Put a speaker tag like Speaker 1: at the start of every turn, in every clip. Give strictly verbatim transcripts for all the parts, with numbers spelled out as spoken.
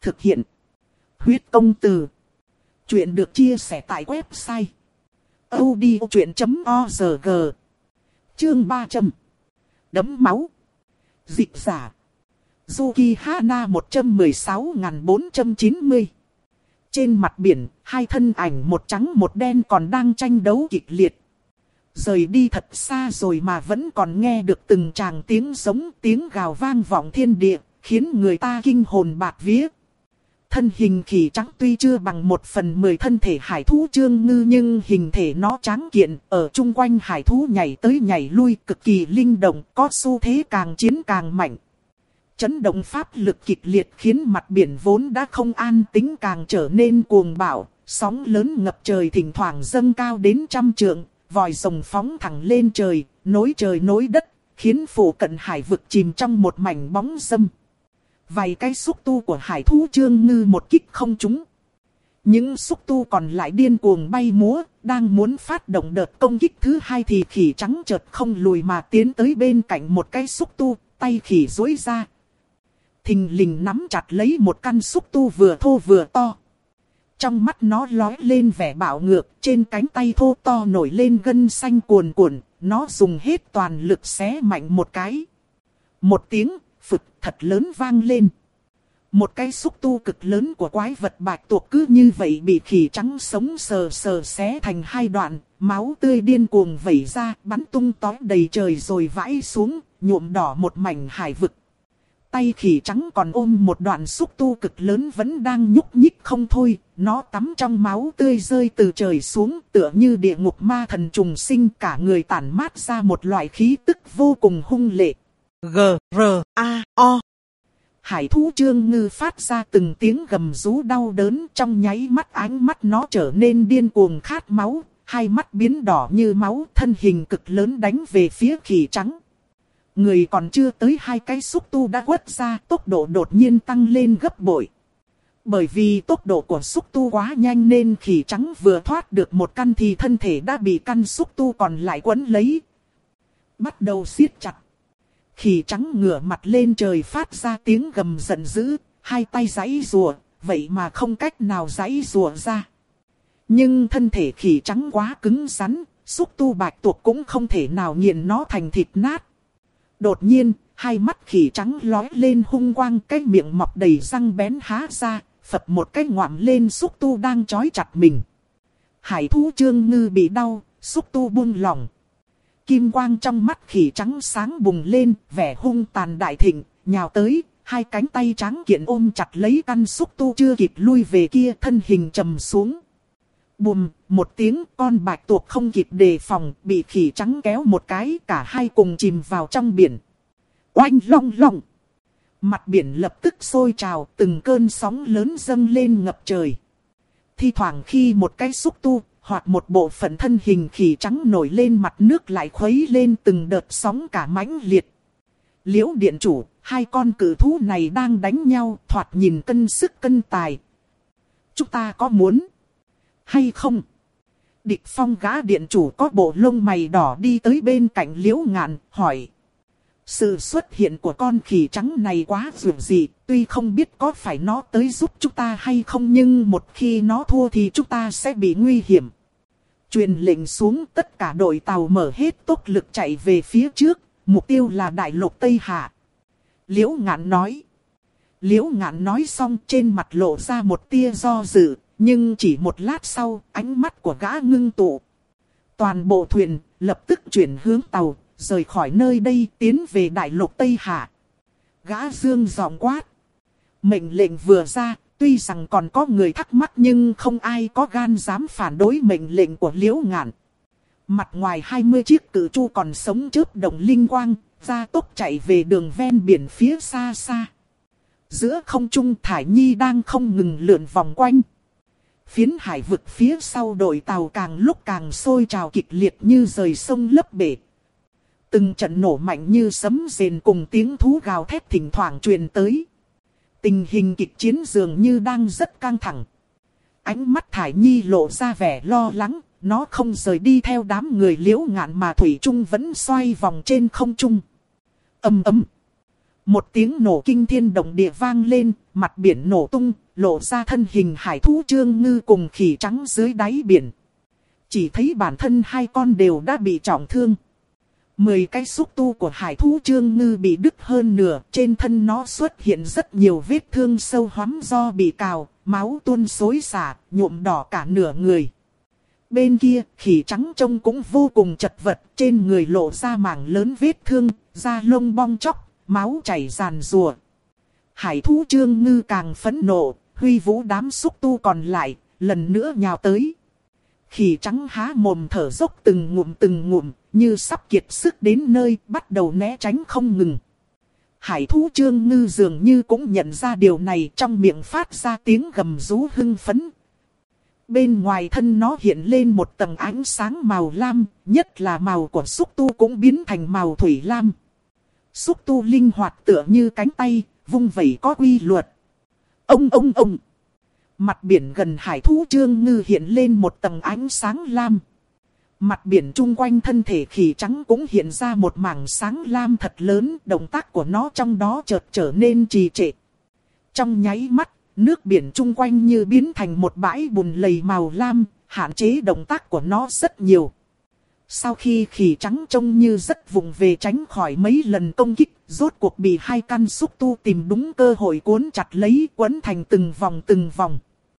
Speaker 1: Thực hiện. Huyết công từ. Chuyện được chia sẻ tại website audiochuyện chấm org. Chương ba trăm. Đấm máu. Dịch giả. Yukihana một trăm mười sáu nghìn bốn trăm chín mươi. Trên mặt biển, hai thân ảnh một trắng một đen còn đang tranh đấu kịch liệt. Rời đi thật xa rồi mà vẫn còn nghe được từng tràng tiếng giống, tiếng gào vang vọng thiên địa, khiến người ta kinh hồn bạt vía. Thân hình khỉ trắng tuy chưa bằng một phần mười thân thể hải thú Trương Ngư, nhưng hình thể nó tráng kiện, ở chung quanh hải thú nhảy tới nhảy lui cực kỳ linh động, có xu thế càng chiến càng mạnh. Chấn động pháp lực kịch liệt khiến mặt biển vốn đã không an tĩnh càng trở nên cuồng bạo, sóng lớn ngập trời thỉnh thoảng dâng cao đến trăm trượng, vòi rồng phóng thẳng lên trời, nối trời nối đất, khiến phủ cận hải vực chìm trong một mảnh bóng râm. Vài cái xúc tu của hải thú Trương Ngư một kích không trúng. Những xúc tu còn lại điên cuồng bay múa, đang muốn phát động đợt công kích thứ hai thì khỉ trắng chợt không lùi mà tiến tới bên cạnh một cái xúc tu, tay khỉ duỗi ra. Thình lình nắm chặt lấy một căn xúc tu vừa thô vừa to. Trong mắt nó lóe lên vẻ bạo ngược, trên cánh tay thô to nổi lên gân xanh cuồn cuộn, nó dùng hết toàn lực xé mạnh một cái. Một tiếng phực thật lớn vang lên. Một cái xúc tu cực lớn của quái vật bạch tuộc cứ như vậy bị khỉ trắng sống sờ sờ xé thành hai đoạn, máu tươi điên cuồng vẩy ra, bắn tung tóe đầy trời rồi vãi xuống, nhuộm đỏ một mảnh hải vực. Tay khỉ trắng còn ôm một đoạn xúc tu cực lớn vẫn đang nhúc nhích không thôi, nó tắm trong máu tươi rơi từ trời xuống tựa như địa ngục ma thần trùng sinh, cả người tản mát ra một loại khí tức vô cùng hung lệ. G, R, A, O. Hải thú Trương Ngư phát ra từng tiếng gầm rú đau đớn, trong nháy mắt ánh mắt nó trở nên điên cuồng khát máu, hai mắt biến đỏ như máu, thân hình cực lớn đánh về phía khỉ trắng. Người còn chưa tới hai cái xúc tu đã quất ra, tốc độ đột nhiên tăng lên gấp bội. Bởi vì tốc độ của xúc tu quá nhanh nên khỉ trắng vừa thoát được một căn thì thân thể đã bị căn xúc tu còn lại quấn lấy. Bắt đầu siết chặt. Khỉ trắng ngửa mặt lên trời phát ra tiếng gầm giận dữ, hai tay giãy giụa, vậy mà không cách nào giãy giụa ra. Nhưng thân thể khỉ trắng quá cứng rắn, xúc tu bạch tuộc cũng không thể nào nghiền nó thành thịt nát. Đột nhiên, hai mắt khỉ trắng lóe lên hung quang, cái miệng mọc đầy răng bén há ra, phập một cái ngoạm lên xúc tu đang trói chặt mình. Hải thú Trương Ngư bị đau, xúc tu buông lỏng. Kim quang trong mắt khỉ trắng sáng bùng lên, vẻ hung tàn đại thịnh, nhào tới, hai cánh tay trắng kiện ôm chặt lấy căn xúc tu chưa kịp lui về kia, thân hình trầm xuống. Bùm, một tiếng, con bạch tuộc không kịp đề phòng, bị khỉ trắng kéo một cái, cả hai cùng chìm vào trong biển. Oanh long long! Mặt biển lập tức sôi trào, từng cơn sóng lớn dâng lên ngập trời. Thi thoảng khi một cái xúc tu, hoặc một bộ phận thân hình khỉ trắng nổi lên, mặt nước lại khuấy lên từng đợt sóng cả mãnh liệt. Liễu điện chủ, hai con cự thú này đang đánh nhau, thoạt nhìn cân sức cân tài. Chúng ta có muốn hay không? Địch Phong gã điện chủ có bộ lông mày đỏ đi tới bên cạnh Liễu Ngạn, hỏi. Sự xuất hiện của con khỉ trắng này quá dường dị, tuy không biết có phải nó tới giúp chúng ta hay không, nhưng một khi nó thua thì chúng ta sẽ bị nguy hiểm. Truyền lệnh xuống, tất cả đội tàu mở hết tốc lực chạy về phía trước, mục tiêu là đại lục Tây Hạ. Liễu Ngạn nói. Liễu Ngạn nói xong, trên mặt lộ ra một tia do dự. Nhưng chỉ một lát sau, ánh mắt của gã ngưng tụ. Toàn bộ thuyền lập tức chuyển hướng tàu, rời khỏi nơi đây tiến về đại lục Tây Hạ. Gã dương giọng quát. Mệnh lệnh vừa ra, tuy rằng còn có người thắc mắc nhưng không ai có gan dám phản đối mệnh lệnh của Liễu Ngạn. Mặt ngoài hai mươi chiếc cự tru còn sống chớp động linh quang, gia tốc chạy về đường ven biển phía xa xa. Giữa không trung Thải Nhi đang không ngừng lượn vòng quanh. Phiến hải vực phía sau đội tàu càng lúc càng sôi trào kịch liệt như rời sông lấp bể. Từng trận nổ mạnh như sấm rền cùng tiếng thú gào thét thỉnh thoảng truyền tới. Tình hình kịch chiến dường như đang rất căng thẳng. Ánh mắt Thải Nhi lộ ra vẻ lo lắng, nó không rời đi theo đám người Liễu Ngạn mà thủy chung vẫn xoay vòng trên không trung. Ầm ầm. Một tiếng nổ kinh thiên động địa vang lên, mặt biển nổ tung, lộ ra thân hình hải thú Trương Ngư cùng khỉ trắng dưới đáy biển. Chỉ thấy bản thân hai con đều đã bị trọng thương. Mười cái xúc tu của hải thú Trương Ngư bị đứt hơn nửa, trên thân nó xuất hiện rất nhiều vết thương sâu hoắm do bị cào, máu tuôn xối xả, nhuộm đỏ cả nửa người. Bên kia, khỉ trắng trông cũng vô cùng chật vật, trên người lộ ra mảng lớn vết thương, da lông bong chóc, máu chảy ràn rùa. Hải thú Trương Ngư càng phẫn nộ, huy vũ đám xúc tu còn lại, lần nữa nhào tới. Khỉ trắng há mồm thở dốc từng ngụm từng ngụm, như sắp kiệt sức đến nơi, bắt đầu né tránh không ngừng. Hải thú Trương Ngư dường như cũng nhận ra điều này, trong miệng phát ra tiếng gầm rú hưng phấn. Bên ngoài thân nó hiện lên một tầng ánh sáng màu lam, nhất là màu của xúc tu cũng biến thành màu thủy lam. Xúc tu linh hoạt tựa như cánh tay, vung vẩy có quy luật. Ông ông ông. Mặt biển gần hải thú Trương Ngư hiện lên một tầng ánh sáng lam. Mặt biển chung quanh thân thể khỉ trắng cũng hiện ra một mảng sáng lam thật lớn, động tác của nó trong đó chợt trở nên trì trệ. Trong nháy mắt, nước biển chung quanh như biến thành một bãi bùn lầy màu lam, hạn chế động tác của nó rất nhiều. Sau khi khỉ trắng trông như rất vùng về tránh khỏi mấy lần công kích, rốt cuộc bị hai căn xúc tu tìm đúng cơ hội cuốn chặt lấy, quấn thành từng vòng từng vòng.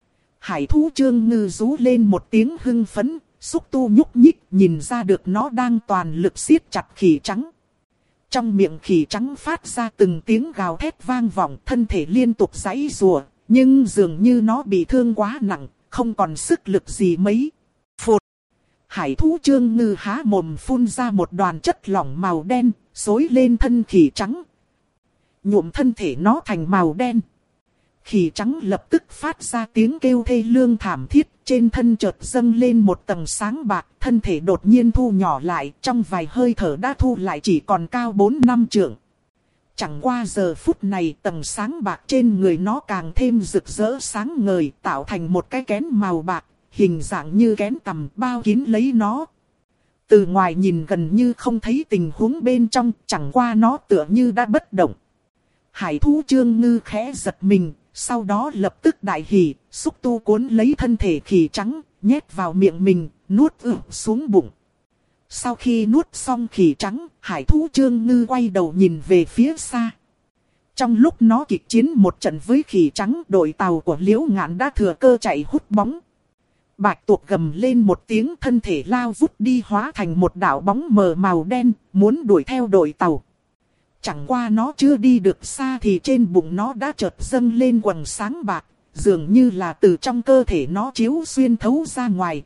Speaker 1: Hải thú Trương Ngư rú lên một tiếng hưng phấn, xúc tu nhúc nhích, nhìn ra được nó đang toàn lực siết chặt khỉ trắng. Trong miệng khỉ trắng phát ra từng tiếng gào thét vang vọng, thân thể liên tục giãy giụa, nhưng dường như nó bị thương quá nặng, không còn sức lực gì mấy. Phụt! Hải thú Trương Ngư há mồm phun ra một đoàn chất lỏng màu đen, xối lên thân khỉ trắng. Nhuộm thân thể nó thành màu đen. Khỉ trắng lập tức phát ra tiếng kêu thê lương thảm thiết, trên thân chợt dâng lên một tầng sáng bạc, thân thể đột nhiên thu nhỏ lại, trong vài hơi thở đã thu lại chỉ còn cao bốn năm trượng. Chẳng qua giờ phút này tầng sáng bạc trên người nó càng thêm rực rỡ sáng ngời, tạo thành một cái kén màu bạc, hình dạng như kén tằm bao kín lấy nó. Từ ngoài nhìn gần như không thấy tình huống bên trong, chẳng qua nó tựa như đã bất động. Hải thú Trương Ngư khẽ giật mình, sau đó lập tức đại hỉ, xúc tu cuốn lấy thân thể khỉ trắng, nhét vào miệng mình, nuốt ử xuống bụng. Sau khi nuốt xong khỉ trắng, hải thú Trương Ngư quay đầu nhìn về phía xa. Trong lúc nó kịch chiến một trận với khỉ trắng, đội tàu của Liễu Ngạn đã thừa cơ chạy hút bóng. Bạch tuộc gầm lên một tiếng, thân thể lao vút đi hóa thành một đạo bóng mờ màu đen, muốn đuổi theo đội tàu. Chẳng qua nó chưa đi được xa thì trên bụng nó đã chợt dâng lên quầng sáng bạc, dường như là từ trong cơ thể nó chiếu xuyên thấu ra ngoài.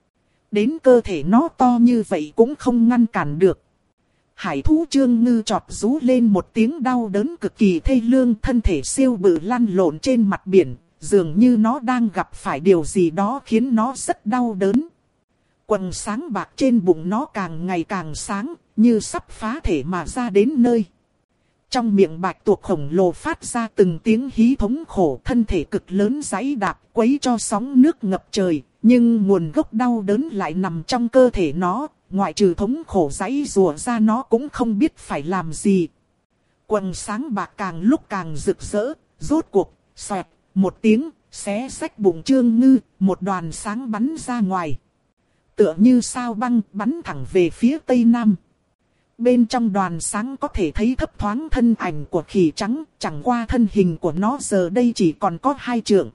Speaker 1: Đến cơ thể nó to như vậy cũng không ngăn cản được. Hải thú Trương Ngư chọt rú lên một tiếng đau đớn cực kỳ thê lương, thân thể siêu bự lăn lộn trên mặt biển, dường như nó đang gặp phải điều gì đó khiến nó rất đau đớn. Quầng sáng bạc trên bụng nó càng ngày càng sáng, như sắp phá thể mà ra đến nơi. Trong miệng bạch tuộc khổng lồ phát ra từng tiếng hí thống khổ, thân thể cực lớn giãy đạp quấy cho sóng nước ngập trời, nhưng nguồn gốc đau đớn lại nằm trong cơ thể nó, ngoại trừ thống khổ giãy rùa ra nó cũng không biết phải làm gì. Quầng sáng bạc càng lúc càng rực rỡ, rốt cuộc, xoẹt, một tiếng, xé xách bụng Trương Ngư, một đoàn sáng bắn ra ngoài. Tựa như sao băng bắn thẳng về phía tây nam. Bên trong đoàn sáng có thể thấy thấp thoáng thân ảnh của khỉ trắng, chẳng qua thân hình của nó giờ đây chỉ còn có hai trượng.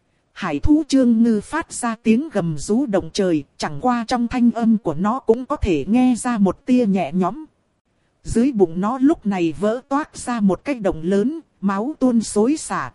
Speaker 1: Hải thú Trương Ngư phát ra tiếng gầm rú động trời, chẳng qua trong thanh âm của nó cũng có thể nghe ra một tia nhẹ nhõm. Dưới bụng nó lúc này vỡ toác ra một cái động lớn, máu tuôn xối xả,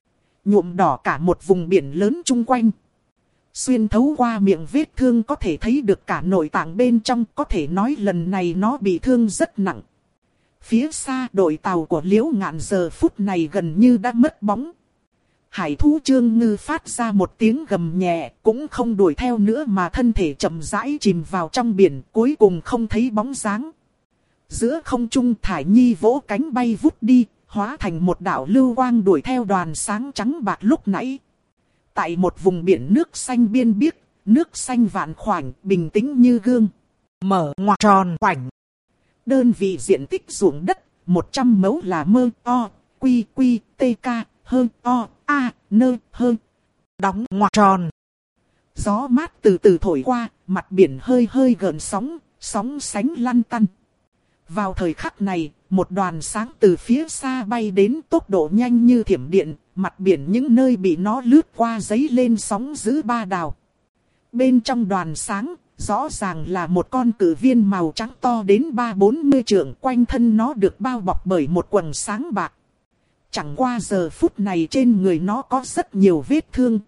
Speaker 1: nhuộm đỏ cả một vùng biển lớn chung quanh. Xuyên thấu qua miệng vết thương có thể thấy được cả nội tạng bên trong, có thể nói lần này nó bị thương rất nặng. Phía xa đội tàu của Liễu Ngạn giờ phút này gần như đã mất bóng. Hải thú Trương Ngư phát ra một tiếng gầm nhẹ, cũng không đuổi theo nữa mà thân thể chậm rãi chìm vào trong biển, cuối cùng không thấy bóng dáng. Giữa không trung Thải Nhi vỗ cánh bay vút đi, hóa thành một đạo lưu quang đuổi theo đoàn sáng trắng bạc lúc nãy. Tại một vùng biển nước xanh biên biếc, nước xanh vạn khoảnh, bình tĩnh như gương. Mở ngoặc tròn khoảnh. Đơn vị diện tích ruộng đất, một trăm mẫu là mơ o, quy quy, tê ca, hơn o, a, nơ, hơn. Đóng ngoặc tròn. Gió mát từ từ thổi qua, mặt biển hơi hơi gợn sóng, sóng sánh lăn tăn. Vào thời khắc này, một đoàn sáng từ phía xa bay đến tốc độ nhanh như thiểm điện, mặt biển những nơi bị nó lướt qua giấy lên sóng dữ ba đào. Bên trong đoàn sáng, rõ ràng là một con cự viên màu trắng to đến ba bốn mươi trượng, quanh thân nó được bao bọc bởi một quầng sáng bạc. Chẳng qua giờ phút này trên người nó có rất nhiều vết thương.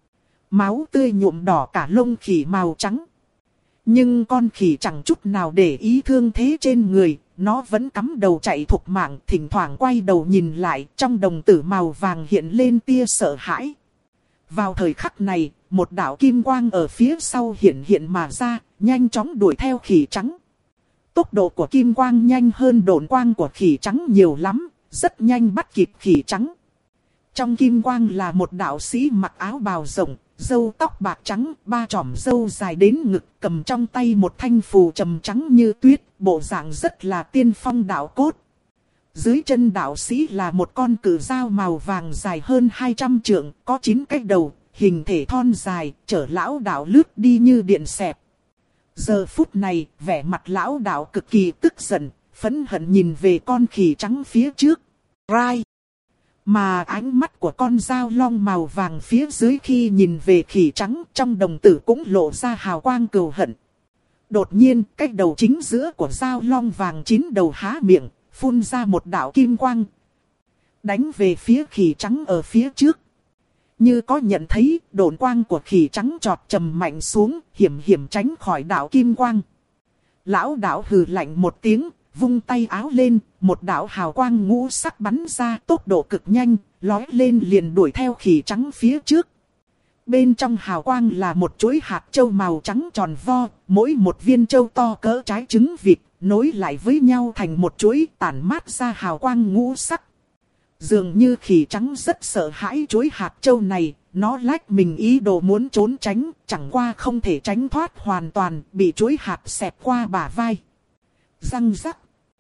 Speaker 1: Máu tươi nhuộm đỏ cả lông khỉ màu trắng. Nhưng con khỉ chẳng chút nào để ý thương thế trên người, nó vẫn cắm đầu chạy thục mạng, thỉnh thoảng quay đầu nhìn lại, trong đồng tử màu vàng hiện lên tia sợ hãi. Vào thời khắc này, một đạo kim quang ở phía sau hiện hiện mà ra, nhanh chóng đuổi theo khỉ trắng. Tốc độ của kim quang nhanh hơn độn quang của khỉ trắng nhiều lắm, rất nhanh bắt kịp khỉ trắng. Trong kim quang là một đạo sĩ mặc áo bào rộng, râu tóc bạc trắng, ba chòm râu dài đến ngực, cầm trong tay một thanh phù trầm trắng như tuyết, bộ dạng rất là tiên phong đạo cốt. Dưới chân đạo sĩ là một con cự dao màu vàng dài hơn hai trăm trượng, có chín cái đầu, hình thể thon dài, chở lão đạo lướt đi như điện xẹt. Giờ phút này, vẻ mặt lão đạo cực kỳ tức giận, phẫn hận nhìn về con khỉ trắng phía trước. Rai! Mà ánh mắt của con dao long màu vàng phía dưới khi nhìn về khỉ trắng trong đồng tử cũng lộ ra hào quang cừu hận. Đột nhiên, cái đầu chính giữa của dao long vàng chín đầu há miệng, phun ra một đạo kim quang. Đánh về phía khỉ trắng ở phía trước. Như có nhận thấy, độn quang của khỉ trắng chọt trầm mạnh xuống, hiểm hiểm tránh khỏi đạo kim quang. Lão đạo hừ lạnh một tiếng, vung tay áo lên, một đạo hào quang ngũ sắc bắn ra tốc độ cực nhanh, lói lên liền đuổi theo khỉ trắng phía trước. Bên trong hào quang là một chuỗi hạt châu màu trắng tròn vo, mỗi một viên châu to cỡ trái trứng vịt, nối lại với nhau thành một chuỗi tản mát ra hào quang ngũ sắc. Dường như khỉ trắng rất sợ hãi chuỗi hạt châu này, nó lách mình ý đồ muốn trốn tránh, chẳng qua không thể tránh thoát hoàn toàn, bị chuỗi hạt xẹt qua bả vai. Răng rắc.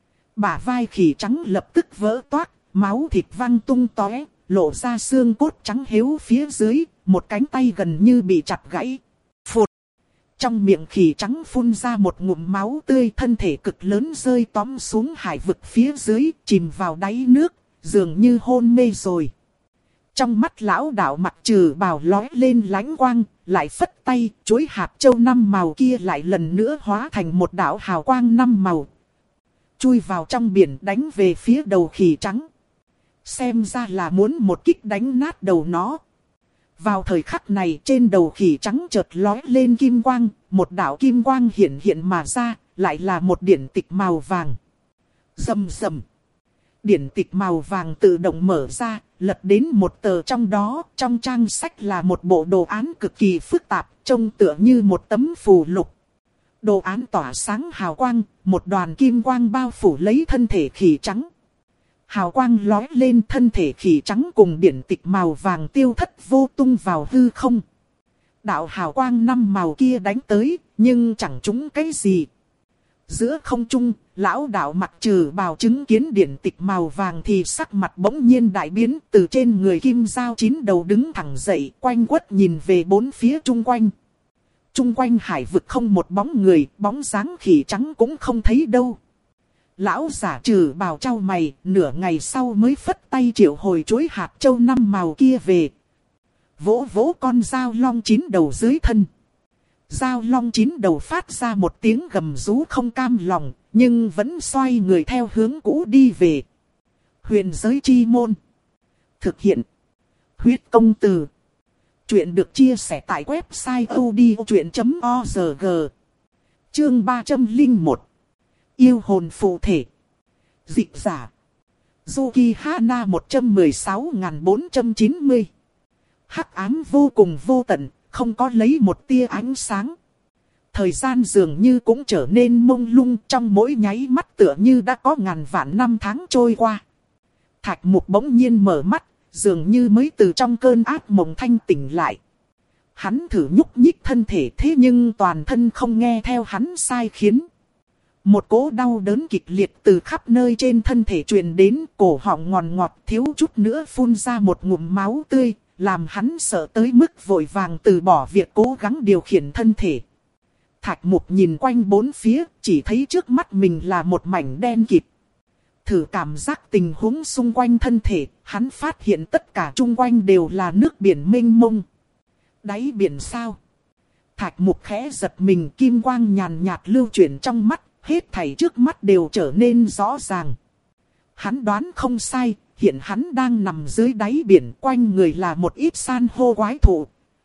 Speaker 1: Bả vai khỉ trắng lập tức vỡ toác, máu thịt văng tung tóe, lộ ra xương cốt trắng héo phía dưới, một cánh tay gần như bị chặt gãy. Phụt. Trong miệng khỉ trắng phun ra một ngụm máu tươi, thân thể cực lớn rơi tóm xuống hải vực phía dưới, chìm vào đáy nước, dường như hôn mê rồi. Trong mắt lão đạo mặt trừ bào lói lên lánh quang, lại phất tay, chuỗi hạt châu năm màu kia lại lần nữa hóa thành một đạo hào quang năm màu. Chui vào trong biển đánh về phía đầu khỉ trắng. Xem ra là muốn một kích đánh nát đầu nó. Vào thời khắc này trên đầu khỉ trắng chợt lói lên kim quang, một đạo kim quang hiện hiện mà ra, lại là một điển tịch màu vàng. Rầm rầm. Điển tịch màu vàng tự động mở ra, lật đến một tờ trong đó, trong trang sách là một bộ đồ án cực kỳ phức tạp, trông tựa như một tấm phù lục. Đồ án tỏa sáng hào quang, một đoàn kim quang bao phủ lấy thân thể khỉ trắng. Hào quang lói lên, thân thể khỉ trắng cùng điển tịch màu vàng tiêu thất vô tung vào hư không. Đạo hào quang năm màu kia đánh tới, nhưng chẳng trúng cái gì. Giữa không trung, lão đạo mặt trừ bào chứng kiến điển tịch màu vàng thì sắc mặt bỗng nhiên đại biến, từ trên người kim dao chín đầu đứng thẳng dậy, quanh quất nhìn về bốn phía chung quanh. Chung quanh hải vực không một bóng người, bóng dáng khỉ trắng cũng không thấy đâu. Lão giả trừ bào trao mày, nửa ngày sau mới phất tay triệu hồi chuỗi hạt châu năm màu kia về. Vỗ vỗ con dao long chín đầu dưới thân. Dao long chín đầu phát ra một tiếng gầm rú không cam lòng, nhưng vẫn xoay người theo hướng cũ đi về. Huyền giới chi môn. Thực hiện. Huyết công từ. Chuyện được chia sẻ tại website odchuyện chấm org. Chương ba trăm lẻ một. Yêu hồn phụ thể. Dịch giả. Yuki Hana một trăm mười sáu nghìn bốn trăm chín mươi. Hắc ám vô cùng vô tận, không có lấy một tia ánh sáng. Thời gian dường như cũng trở nên mông lung, trong mỗi nháy mắt tựa như đã có ngàn vạn năm tháng trôi qua. Thạch Mục bỗng nhiên mở mắt, dường như mới từ trong cơn ác mộng thanh tỉnh lại. Hắn thử nhúc nhích thân thể thế nhưng toàn thân không nghe theo hắn sai khiến. Một cỗ đau đớn kịch liệt từ khắp nơi trên thân thể truyền đến, cổ họng ngọt ngọt thiếu chút nữa phun ra một ngụm máu tươi, làm hắn sợ tới mức vội vàng từ bỏ việc cố gắng điều khiển thân thể. Thạch Mục nhìn quanh bốn phía, chỉ thấy trước mắt mình là một mảnh đen kịt. Thử cảm giác tình huống xung quanh thân thể, hắn phát hiện tất cả chung quanh đều là nước biển mênh mông. Đáy biển sao? Thạch Mục khẽ giật mình, kim quang nhàn nhạt lưu chuyển trong mắt, hết thảy trước mắt đều trở nên rõ ràng. Hắn đoán không sai, hiện hắn đang nằm dưới đáy biển, quanh người là một ít san hô quái thụ.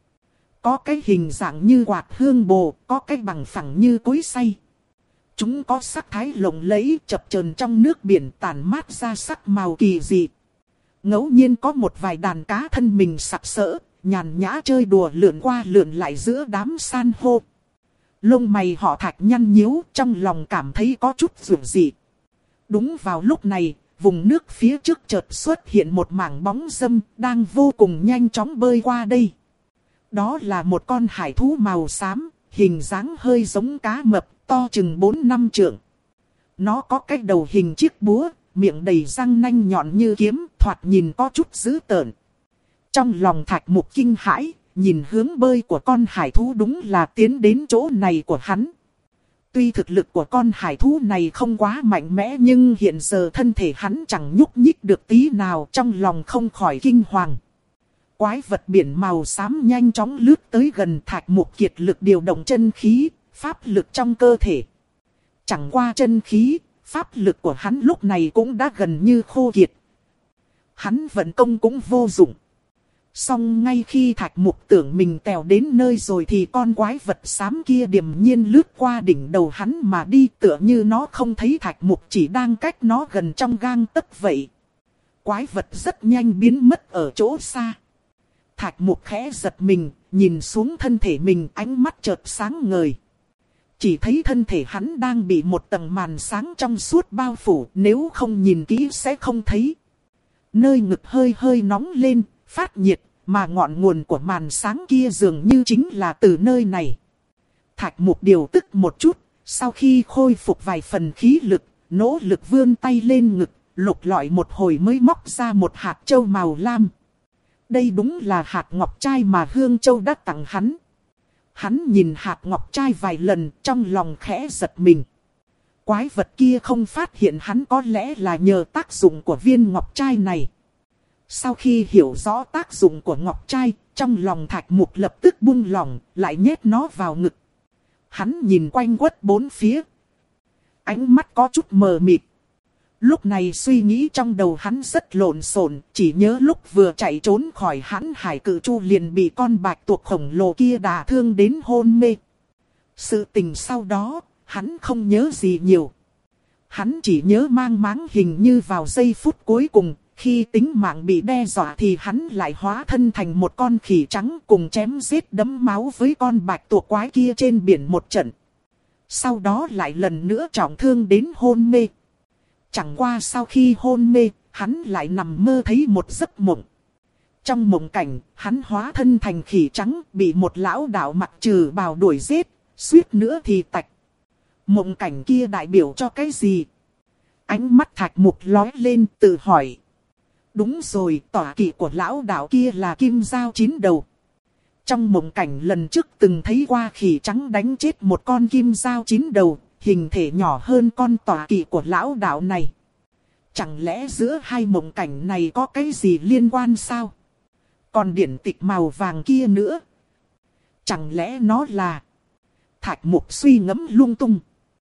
Speaker 1: Có cái hình dạng như quạt hương bồ, có cái bằng phẳng như cối xay. Chúng có sắc thái lộng lẫy, chập chờn trong nước biển, tản mát ra sắc màu kỳ dị. Ngẫu nhiên có một vài đàn cá thân mình sặc sỡ, nhàn nhã chơi đùa lượn qua lượn lại giữa đám san hô. Lông mày họ Thạch nhăn nhíu, trong lòng cảm thấy có chút rủi dị. Đúng vào lúc này, vùng nước phía trước chợt xuất hiện một mảng bóng râm, đang vô cùng nhanh chóng bơi qua đây. Đó là một con hải thú màu xám, hình dáng hơi giống cá mập, to chừng bốn năm trượng. Nó có cái đầu hình chiếc búa, miệng đầy răng nanh nhọn như kiếm, thoạt nhìn có chút dữ tợn. Trong lòng Thạch Mục kinh hãi, nhìn hướng bơi của con hải thú đúng là tiến đến chỗ này của hắn. Tuy thực lực của con hải thú này không quá mạnh mẽ, nhưng hiện giờ thân thể hắn chẳng nhúc nhích được tí nào, trong lòng không khỏi kinh hoàng. Quái vật biển màu xám nhanh chóng lướt tới gần. Thạch Mục kiệt lực điều động chân khí, pháp lực trong cơ thể. Chẳng qua chân khí, pháp lực của hắn lúc này cũng đã gần như khô kiệt. Hắn vận công cũng vô dụng. Song ngay khi Thạch Mục tưởng mình tèo đến nơi rồi thì con quái vật xám kia điềm nhiên lướt qua đỉnh đầu hắn mà đi, tựa như nó không thấy Thạch Mục chỉ đang cách nó gần trong gang tấc vậy. Quái vật rất nhanh biến mất ở chỗ xa. Thạch Mục khẽ giật mình, nhìn xuống thân thể mình, ánh mắt chợt sáng ngời. Chỉ thấy thân thể hắn đang bị một tầng màn sáng trong suốt bao phủ, nếu không nhìn kỹ sẽ không thấy. Nơi ngực hơi hơi nóng lên, phát nhiệt, mà ngọn nguồn của màn sáng kia dường như chính là từ nơi này. Thạch Mục điều tức một chút, sau khi khôi phục vài phần khí lực, nỗ lực vươn tay lên ngực, lục lọi một hồi mới móc ra một hạt châu màu lam. Đây đúng là hạt ngọc trai mà Hương Châu đã tặng hắn. Hắn nhìn hạt ngọc trai vài lần, trong lòng khẽ giật mình. Quái vật kia không phát hiện hắn có lẽ là nhờ tác dụng của viên ngọc trai này. Sau khi hiểu rõ tác dụng của ngọc trai, trong lòng Thạch Mục lập tức buông lỏng, lại nhét nó vào ngực. Hắn nhìn quanh quất bốn phía. Ánh mắt có chút mờ mịt. Lúc này suy nghĩ trong đầu hắn rất lộn xộn, chỉ nhớ lúc vừa chạy trốn khỏi Hãn Hải Cự Chu liền bị con bạch tuộc khổng lồ kia đả thương đến hôn mê. Sự tình sau đó, hắn không nhớ gì nhiều. Hắn chỉ nhớ mang máng hình như vào giây phút cuối cùng, khi tính mạng bị đe dọa thì hắn lại hóa thân thành một con khỉ trắng cùng chém giết đẫm máu với con bạch tuộc quái kia trên biển một trận. Sau đó lại lần nữa trọng thương đến hôn mê. Chẳng qua sau khi hôn mê, hắn lại nằm mơ thấy một giấc mộng. Trong mộng cảnh, hắn hóa thân thành khỉ trắng, bị một lão đạo mặc trừ bào đuổi giết, suýt nữa thì tạch. Mộng cảnh kia đại biểu cho cái gì? Ánh mắt Thạch Mục lóe lên, tự hỏi. Đúng rồi, tọa kỵ của lão đạo kia là kim dao chín đầu. Trong mộng cảnh lần trước từng thấy qua khỉ trắng đánh chết một con kim dao chín đầu, hình thể nhỏ hơn con tọa kỵ của lão đạo này. Chẳng lẽ giữa hai mộng cảnh này có cái gì liên quan sao? Còn điển tịch màu vàng kia nữa. Chẳng lẽ nó là... Thạch Mục suy ngẫm lung tung.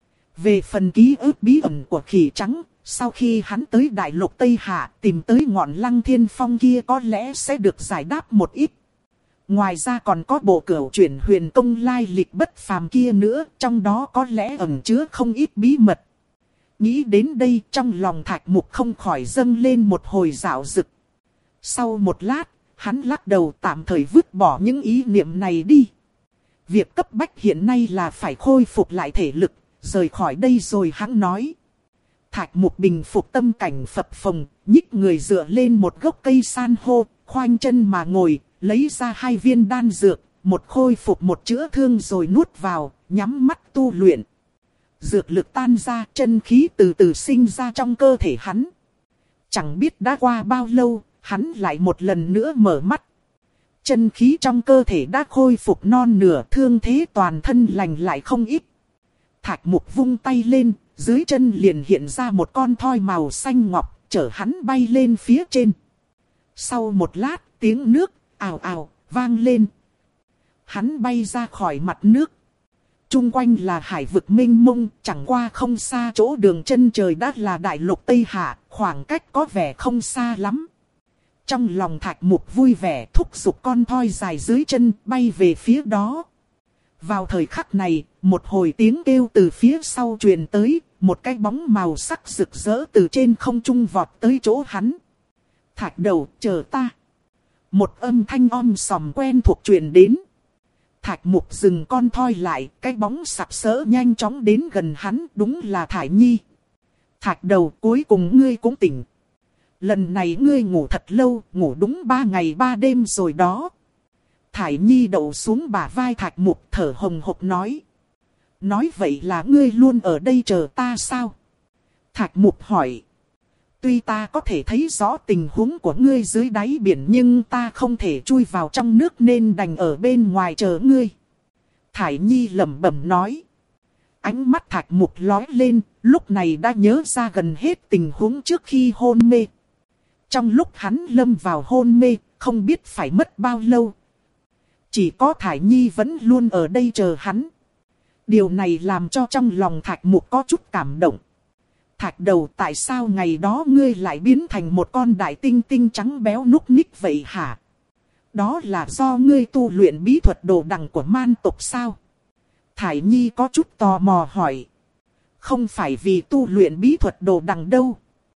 Speaker 1: Về phần ký ức bí ẩn của khỉ trắng, sau khi hắn tới đại lục Tây Hạ tìm tới ngọn Lăng Thiên Phong kia có lẽ sẽ được giải đáp một ít. Ngoài ra còn có bộ cửu chuyển huyền công lai lịch bất phàm kia nữa, trong đó có lẽ ẩn chứa không ít bí mật. Nghĩ đến đây trong lòng Thạch Mục không khỏi dâng lên một hồi dạo dực. Sau một lát, hắn lắc đầu tạm thời vứt bỏ những ý niệm này đi. Việc cấp bách hiện nay là phải khôi phục lại thể lực, rời khỏi đây rồi hắn nói. Thạch Mục bình phục tâm cảnh phập phồng, nhích người dựa lên một gốc cây san hô, khoanh chân mà ngồi, lấy ra hai viên đan dược, một khôi phục một chữa thương rồi nuốt vào, nhắm mắt tu luyện. dược lực tan ra, chân khí từ từ sinh ra trong cơ thể hắn. Chẳng biết đã qua bao lâu, hắn lại một lần nữa mở mắt. Chân khí trong cơ thể đã khôi phục non nửa, thương thế toàn thân lành lại không ít. Thạch Mục vung tay lên, dưới chân liền hiện ra một con thoi màu xanh ngọc, chở hắn bay lên phía trên. Sau một lát, tiếng nước ào ào vang lên. Hắn bay ra khỏi mặt nước. Trung quanh là hải vực mênh mông, chẳng qua không xa chỗ đường chân trời đã là đại lục Tây Hạ, khoảng cách có vẻ không xa lắm. Trong lòng Thạch Mục vui vẻ, thúc giục con thoi dài dưới chân bay về phía đó. Vào thời khắc này, một hồi tiếng kêu từ phía sau truyền tới, một cái bóng màu sắc rực rỡ từ trên không trung vọt tới chỗ hắn. Thạch đầu, chờ ta. Một âm thanh om sòm quen thuộc truyền đến. Thạch Mục dừng con thoi lại, cái bóng sặc sỡ nhanh chóng đến gần hắn, đúng là Thải Nhi. Thạch đầu, cuối cùng ngươi cũng tỉnh. Lần này ngươi ngủ thật lâu, ngủ đúng ba ngày ba đêm rồi đó. Thải Nhi đậu xuống bả vai Thạch Mục, thở hồng hộc nói. Nói vậy là ngươi luôn ở đây chờ ta sao? Thạch Mục hỏi. Tuy ta có thể thấy rõ tình huống của ngươi dưới đáy biển, nhưng ta không thể chui vào trong nước nên đành ở bên ngoài chờ ngươi. Thải Nhi lẩm bẩm nói. Ánh mắt Thạch Mục lóe lên, lúc này đã nhớ ra gần hết tình huống trước khi hôn mê. Trong lúc hắn lâm vào hôn mê, không biết phải mất bao lâu. Chỉ có Thải Nhi vẫn luôn ở đây chờ hắn. Điều này làm cho trong lòng Thạch Mục có chút cảm động. Thạch đầu, tại sao ngày đó ngươi lại biến thành một con đại tinh tinh trắng béo núc ních vậy hả? Đó là do ngươi tu luyện bí thuật đồ đằng của man tộc sao? Thải Nhi có chút tò mò hỏi. Không phải vì tu luyện bí thuật đồ đằng đâu.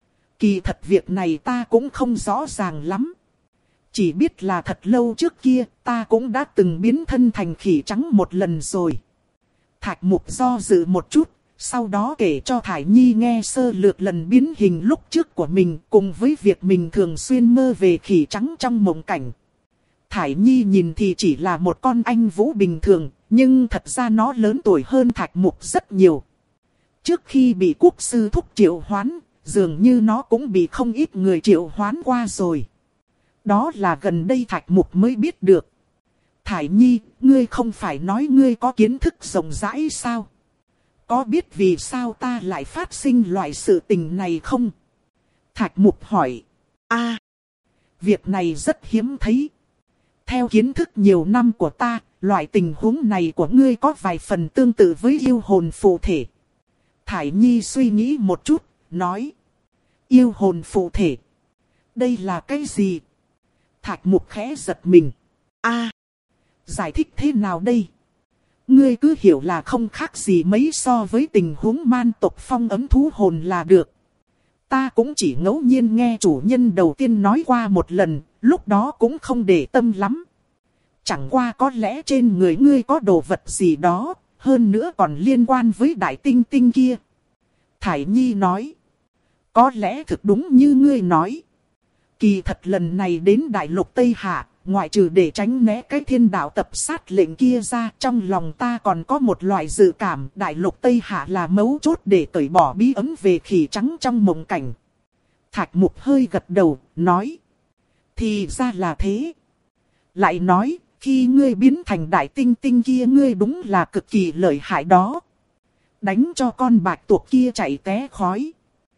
Speaker 1: Kỳ thật việc này ta cũng không rõ ràng lắm. Chỉ biết là thật lâu trước kia ta cũng đã từng biến thân thành khỉ trắng một lần rồi. Thạch Mục do dự một chút, sau đó kể cho Thải Nhi nghe sơ lược lần biến hình lúc trước của mình, cùng với việc mình thường xuyên mơ về khỉ trắng trong mộng cảnh. Thải Nhi nhìn thì chỉ là một con anh vũ bình thường, nhưng thật ra nó lớn tuổi hơn Thạch Mục rất nhiều. Trước khi bị quốc sư thúc triệu hoán, dường như nó cũng bị không ít người triệu hoán qua rồi. Đó là gần đây Thạch Mục mới biết được. Thải Nhi, ngươi không phải nói ngươi có kiến thức rộng rãi sao? Có biết vì sao ta lại phát sinh loại sự tình này không? Thạch Mục hỏi. A, việc này rất hiếm thấy. Theo kiến thức nhiều năm của ta, loại tình huống này của ngươi có vài phần tương tự với yêu hồn phụ thể. Thải Nhi suy nghĩ một chút, nói. Yêu hồn phụ thể. Đây là cái gì? Thạch Mục khẽ giật mình. A, giải thích thế nào đây? Ngươi cứ hiểu là không khác gì mấy so với tình huống man tộc phong ấm thú hồn là được. Ta cũng chỉ ngẫu nhiên nghe chủ nhân đầu tiên nói qua một lần, lúc đó cũng không để tâm lắm. Chẳng qua có lẽ trên người ngươi có đồ vật gì đó, hơn nữa còn liên quan với đại tinh tinh kia. Thải Nhi nói. Có lẽ thực đúng như ngươi nói. Kỳ thật lần này đến đại lục Tây Hạ, ngoại trừ để tránh né cái thiên đạo tập sát lệnh kia ra, trong lòng ta còn có một loại dự cảm đại lục Tây Hạ là mấu chốt để cởi bỏ bí ấn về khỉ trắng trong mộng cảnh. Thạch Mục hơi gật đầu, nói. Thì ra là thế. Lại nói, khi ngươi biến thành đại tinh tinh kia ngươi đúng là cực kỳ lợi hại đó. Đánh cho con bạch tuộc kia chạy té khói.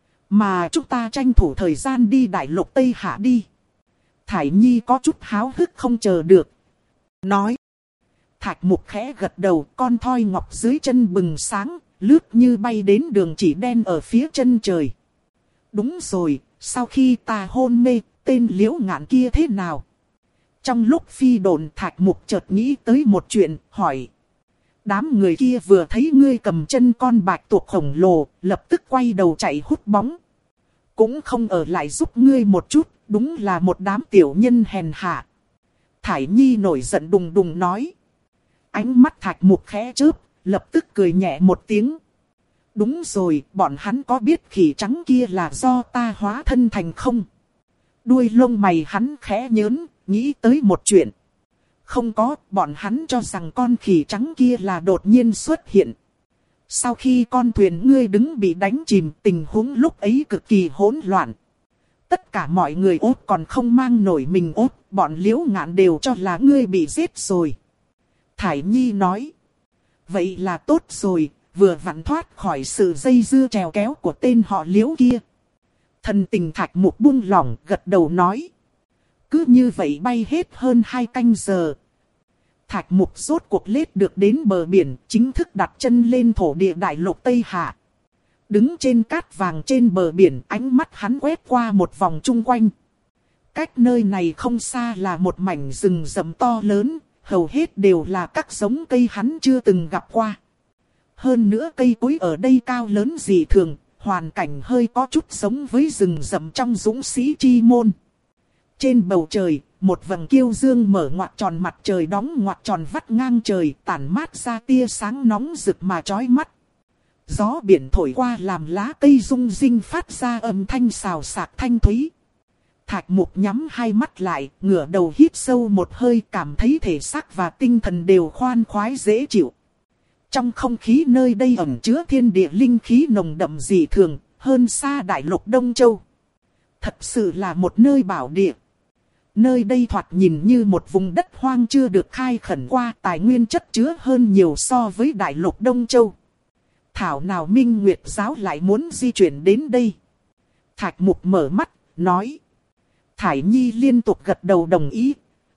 Speaker 1: Mà chúng ta tranh thủ thời gian đi đại lục Tây Hạ đi. Thải Nhi có chút háo hức không chờ được. Nói. Thạch Mục khẽ gật đầu, con thoi ngọc dưới chân bừng sáng, lướt như bay đến đường chỉ đen ở phía chân trời. Đúng rồi, sau khi ta hôn mê, tên Liễu Ngạn kia thế nào? Trong lúc phi độn, Thạch Mục chợt nghĩ tới một chuyện, hỏi. Đám người kia vừa thấy ngươi cầm chân con bạch tuộc khổng lồ, lập tức quay đầu chạy hút bóng. Cũng không ở lại giúp ngươi một chút, đúng là một đám tiểu nhân hèn hạ. Thải Nhi nổi giận đùng đùng nói. Ánh mắt Thạch Mục khẽ chớp, lập tức cười nhẹ một tiếng. Đúng rồi, bọn hắn có biết khỉ trắng kia là do ta hóa thân thành không? Đuôi lông mày hắn khẽ nhớn, nghĩ tới một chuyện. Không có, bọn hắn cho rằng con khỉ trắng kia là đột nhiên xuất hiện. Sau khi con thuyền ngươi đứng bị đánh chìm, tình huống lúc ấy cực kỳ hỗn loạn. Tất cả mọi người ốt còn không mang nổi mình ốt, bọn Liễu Ngạn đều cho là ngươi bị giết rồi. Thải Nhi nói. Vậy là tốt rồi, vừa vặn thoát khỏi sự dây dưa trèo kéo của tên họ Liễu kia. Thần tình Thạch Mục buông lỏng, gật đầu nói. Cứ như vậy bay hết hơn hai canh giờ. Thạch Mục rốt cuộc lết được đến bờ biển, chính thức đặt chân lên thổ địa đại lục Tây Hạ. Đứng trên cát vàng trên bờ biển, ánh mắt hắn quét qua một vòng chung quanh. Cách nơi này không xa là một mảnh rừng rậm to lớn, hầu hết đều là các giống cây hắn chưa từng gặp qua. Hơn nữa cây cối ở đây cao lớn dị thường, hoàn cảnh hơi có chút giống với rừng rậm trong dũng sĩ chi môn. Trên bầu trời, một vầng kiêu dương mở ngoặt tròn, mặt trời đóng ngoặt tròn vắt ngang trời, tản mát ra tia sáng nóng rực mà chói mắt. Gió biển thổi qua làm lá cây rung rinh phát ra âm thanh xào xạc thanh thúy. Thạch Mục nhắm hai mắt lại, ngửa đầu hít sâu một hơi, cảm thấy thể xác và tinh thần đều khoan khoái dễ chịu. Trong không khí nơi đây ẩn chứa thiên địa linh khí nồng đậm dị thường, hơn xa đại lục Đông Châu. Thật sự là một nơi bảo địa. Nơi đây thoạt nhìn như một vùng đất hoang chưa được khai khẩn qua, tài nguyên chất chứa hơn nhiều so với đại lục Đông Châu. Thảo nào Minh Nguyệt giáo lại muốn di chuyển đến đây. Thạch Mục mở mắt, nói. Thải Nhi liên tục gật đầu đồng ý.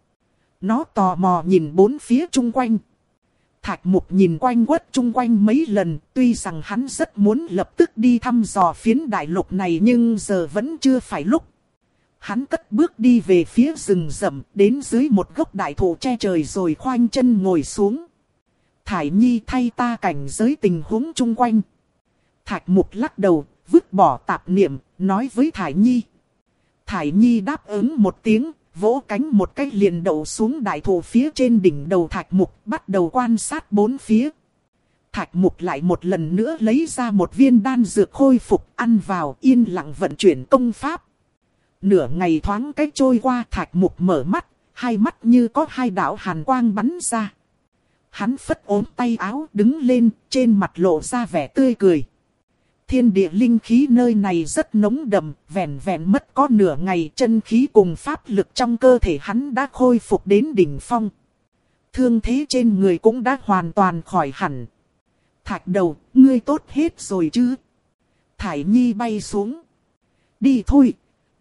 Speaker 1: Nó tò mò nhìn bốn phía chung quanh. Thạch Mục nhìn quanh quất chung quanh mấy lần, tuy rằng hắn rất muốn lập tức đi thăm dò phiến đại lục này nhưng giờ vẫn chưa phải lúc. Hắn cất bước đi về phía rừng rậm, đến dưới một gốc đại thụ che trời rồi khoanh chân ngồi xuống. Thải Nhi thay ta cảnh giới tình huống chung quanh. Thạch Mục lắc đầu, vứt bỏ tạp niệm, nói với Thải Nhi. Thải Nhi đáp ứng một tiếng, vỗ cánh một cái liền đậu xuống đại thụ phía trên đỉnh đầu Thạch Mục, bắt đầu quan sát bốn phía. Thạch Mục lại một lần nữa lấy ra một viên đan dược khôi phục, ăn vào, yên lặng vận chuyển công pháp. Nửa ngày thoáng cách trôi qua, Thạch Mục mở mắt, hai mắt như có hai đạo hàn quang bắn ra. Hắn phất ốm tay áo đứng lên, trên mặt lộ ra vẻ tươi cười. Thiên địa linh khí nơi này rất nồng đậm, vẹn vẹn mất có nửa ngày, chân khí cùng pháp lực trong cơ thể hắn đã khôi phục đến đỉnh phong. Thương thế trên người cũng đã hoàn toàn khỏi hẳn. Thạch Đầu, ngươi tốt hết rồi chứ? Thải Nhi bay xuống. Đi thôi.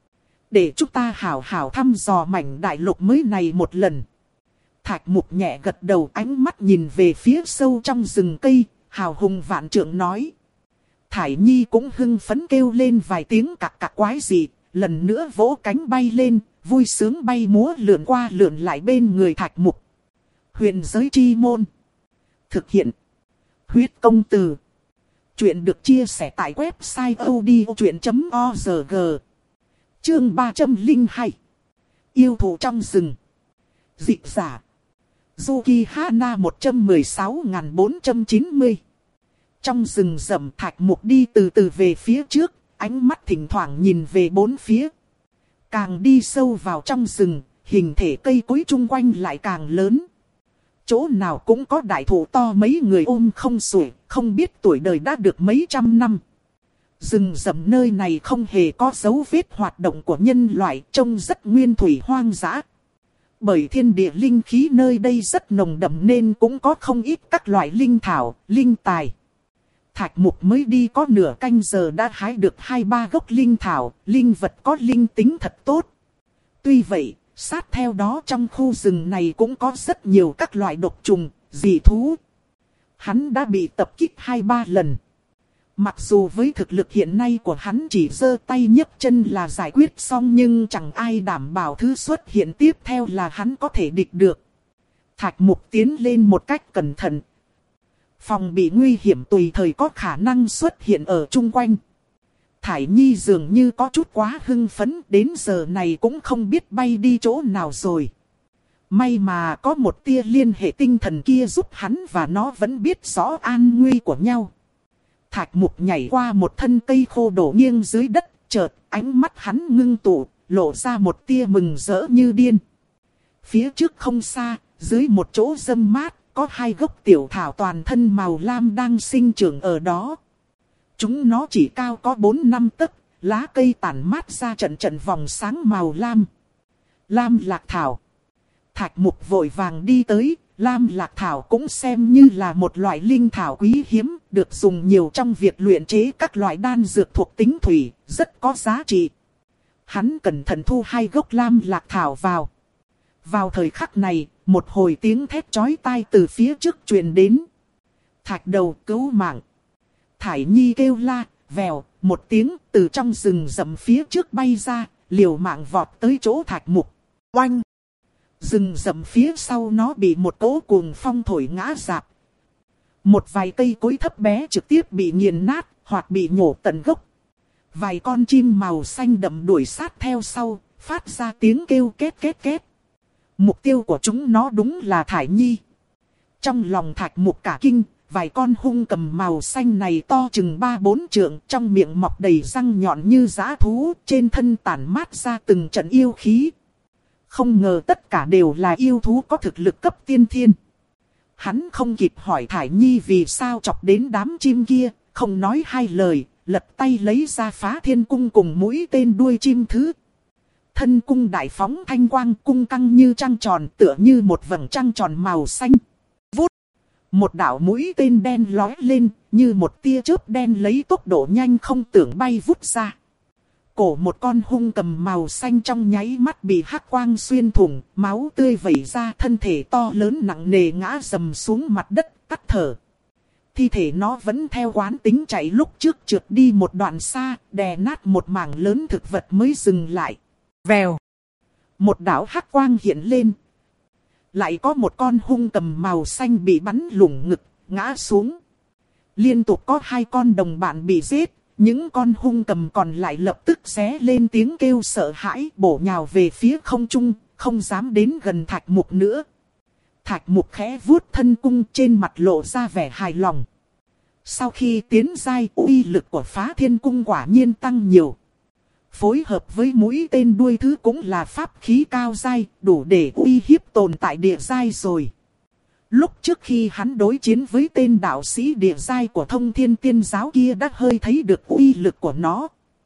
Speaker 1: Để chúng ta hảo hảo thăm dò mảnh đại lục mới này một lần. Thạch Mục nhẹ gật đầu, ánh mắt nhìn về phía sâu trong rừng cây, hào hùng vạn trượng nói. Thải Nhi cũng hưng phấn kêu lên vài tiếng cặc cặc quái dị, lần nữa vỗ cánh bay lên, vui sướng bay múa lượn qua lượn lại bên người Thạch Mục. Huyền giới chi môn. Thực hiện. Huyết công từ. Chuyện được chia sẻ tại website odchuyện chấm org. Chương ba trăm lẻ hai. Yêu thú trong rừng. Dị giả. Zuki Hana một trăm mười sáu nghìn bốn trăm chín mươi. Trong rừng rậm, Thạch Mục đi từ từ về phía trước, ánh mắt thỉnh thoảng nhìn về bốn phía. Càng đi sâu vào trong rừng, hình thể cây cối chung quanh lại càng lớn. Chỗ nào cũng có đại thụ to mấy người ôm không xuể, không biết tuổi đời đã được mấy trăm năm. Rừng rậm nơi này không hề có dấu vết hoạt động của nhân loại, trông rất nguyên thủy hoang dã. Bởi thiên địa linh khí nơi đây rất nồng đậm nên cũng có không ít các loại linh thảo, linh tài. Thạch Mục mới đi có nửa canh giờ đã hái được hai ba gốc linh thảo, linh vật có linh tính thật tốt. Tuy vậy, sát theo đó trong khu rừng này cũng có rất nhiều các loại độc trùng, dị thú. Hắn đã bị tập kích hai ba lần. Mặc dù với thực lực hiện nay của hắn chỉ giơ tay nhấc chân là giải quyết xong nhưng chẳng ai đảm bảo thứ xuất hiện tiếp theo là hắn có thể địch được. Thạch Mục tiến lên một cách cẩn thận. Phòng bị nguy hiểm tùy thời có khả năng xuất hiện ở chung quanh. Thải Nhi dường như có chút quá hưng phấn, đến giờ này cũng không biết bay đi chỗ nào rồi. May mà có một tia liên hệ tinh thần kia giúp hắn và nó vẫn biết rõ an nguy của nhau. Thạch Mục nhảy qua một thân cây khô đổ nghiêng dưới đất, chợt ánh mắt hắn ngưng tụ, lộ ra một tia mừng rỡ như điên. Phía trước không xa, dưới một chỗ râm mát, có hai gốc tiểu thảo toàn thân màu lam đang sinh trưởng ở đó. Chúng nó chỉ cao có bốn năm tấc, lá cây tản mát ra trận trận vòng sáng màu lam. Lam lạc thảo. Thạch Mục vội vàng đi tới, lam lạc thảo cũng xem như là một loại linh thảo quý hiếm, được dùng nhiều trong việc luyện chế các loại đan dược thuộc tính thủy, rất có giá trị. Hắn cẩn thận thu hai gốc lam lạc thảo vào. Vào thời khắc này, một hồi tiếng thét chói tai từ phía trước truyền đến. Thạch đầu cứu mạng. Thải Nhi kêu la, vèo, một tiếng từ trong rừng rậm phía trước bay ra, liều mạng vọt tới chỗ Thạch Mục. Oanh! Rừng rậm phía sau nó bị một cỗ cuồng phong thổi ngã rạp. Một vài cây cối thấp bé trực tiếp bị nghiền nát, hoặc bị nhổ tận gốc. Vài con chim màu xanh đậm đuổi sát theo sau, phát ra tiếng kêu két két két. Mục tiêu của chúng nó đúng là Thải Nhi. Trong lòng Thạch Mục cả kinh, vài con hung cầm màu xanh này to chừng ba bốn trượng, trong miệng mọc đầy răng nhọn như dã thú, trên thân tản mát ra từng trận yêu khí. Không ngờ tất cả đều là yêu thú có thực lực cấp tiên thiên. Hắn không kịp hỏi Thải Nhi vì sao chọc đến đám chim kia, không nói hai lời, lật tay lấy ra Phá Thiên Cung cùng mũi tên đuôi chim thứ. Thân cung đại phóng thanh quang, cung căng như trăng tròn, tựa như một vầng trăng tròn màu xanh. Vút! Một đạo mũi tên đen lói lên, như một tia chớp đen lấy tốc độ nhanh không tưởng bay vút ra. Cổ một con hung cầm màu xanh trong nháy mắt bị hắc quang xuyên thủng, máu tươi vẩy ra, thân thể to lớn nặng nề ngã dầm xuống mặt đất, tắt thở. Thi thể nó vẫn theo quán tính chạy lúc trước trượt đi một đoạn xa, đè nát một mảng lớn thực vật mới dừng lại. Vèo! Một đạo hắc quang hiện lên. Lại có một con hung cầm màu xanh bị bắn lủng ngực, ngã xuống. Liên tục có hai con đồng bạn bị giết. Những con hung cầm còn lại lập tức xé lên tiếng kêu sợ hãi, bổ nhào về phía không trung, không dám đến gần Thạch Mục nữa. Thạch Mục khẽ vuốt thân cung, trên mặt lộ ra vẻ hài lòng. Sau khi tiến giai, uy lực của Phá Thiên Cung quả nhiên tăng nhiều. Phối hợp với mũi tên đuôi thứ cũng là pháp khí cao giai, đủ để uy hiếp tồn tại địa giai rồi. Lúc trước khi hắn đối chiến với tên đạo sĩ địa giai của Thông Thiên Tiên Giáo kia đã hơi thấy được uy lực của nó.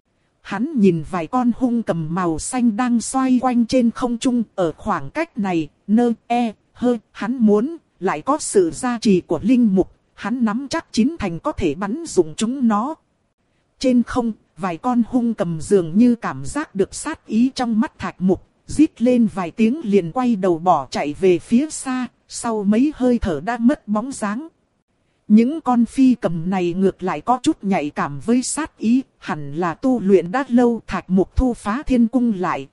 Speaker 1: Hắn nhìn vài con hung cầm màu xanh đang xoay quanh trên không trung, ở khoảng cách này, nơ, e, hơ, hắn muốn, lại có sự gia trì của linh mục, hắn nắm chắc chín thành có thể bắn dụng chúng nó. Trên không, vài con hung cầm dường như cảm giác được sát ý trong mắt Thạch Mục, rít lên vài tiếng liền quay đầu bỏ chạy về phía xa. Sau mấy hơi thở đã mất bóng dáng. Những con phi cầm này ngược lại có chút nhạy cảm với sát ý, hẳn là tu luyện đã lâu. Thạch Mục thu Phá Thiên Cung lại.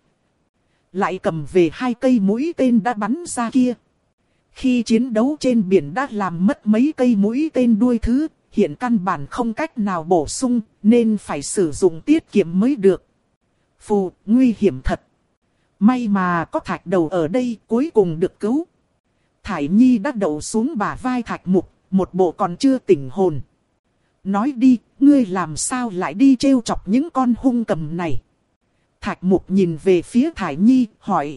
Speaker 1: Lại cầm về hai cây mũi tên đã bắn ra kia. Khi chiến đấu trên biển đã làm mất mấy cây mũi tên đuôi thứ, hiện căn bản không cách nào bổ sung, nên phải sử dụng tiết kiệm mới được. Phù, nguy hiểm thật. May mà có Thạch Đầu ở đây, cuối cùng được cứu. Thải Nhi đã đậu xuống bả vai Thạch Mục, một bộ còn chưa tỉnh hồn. Nói đi, ngươi làm sao lại đi trêu chọc những con hung cầm này? Thạch Mục nhìn về phía Thải Nhi, hỏi.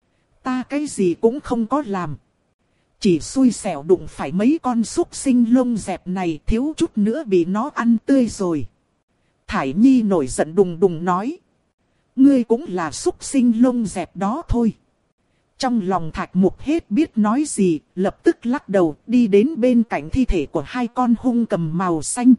Speaker 1: Ta cái gì cũng không có làm. Chỉ xui xẻo đụng phải mấy con súc sinh lông dẹp này, thiếu chút nữa bị nó ăn tươi rồi. Thải Nhi nổi giận đùng đùng nói. Ngươi cũng là súc sinh lông dẹp đó thôi. Trong lòng Thạch Mục hết biết nói gì, lập tức lắc đầu đi đến bên cạnh thi thể của hai con hung cầm màu xanh.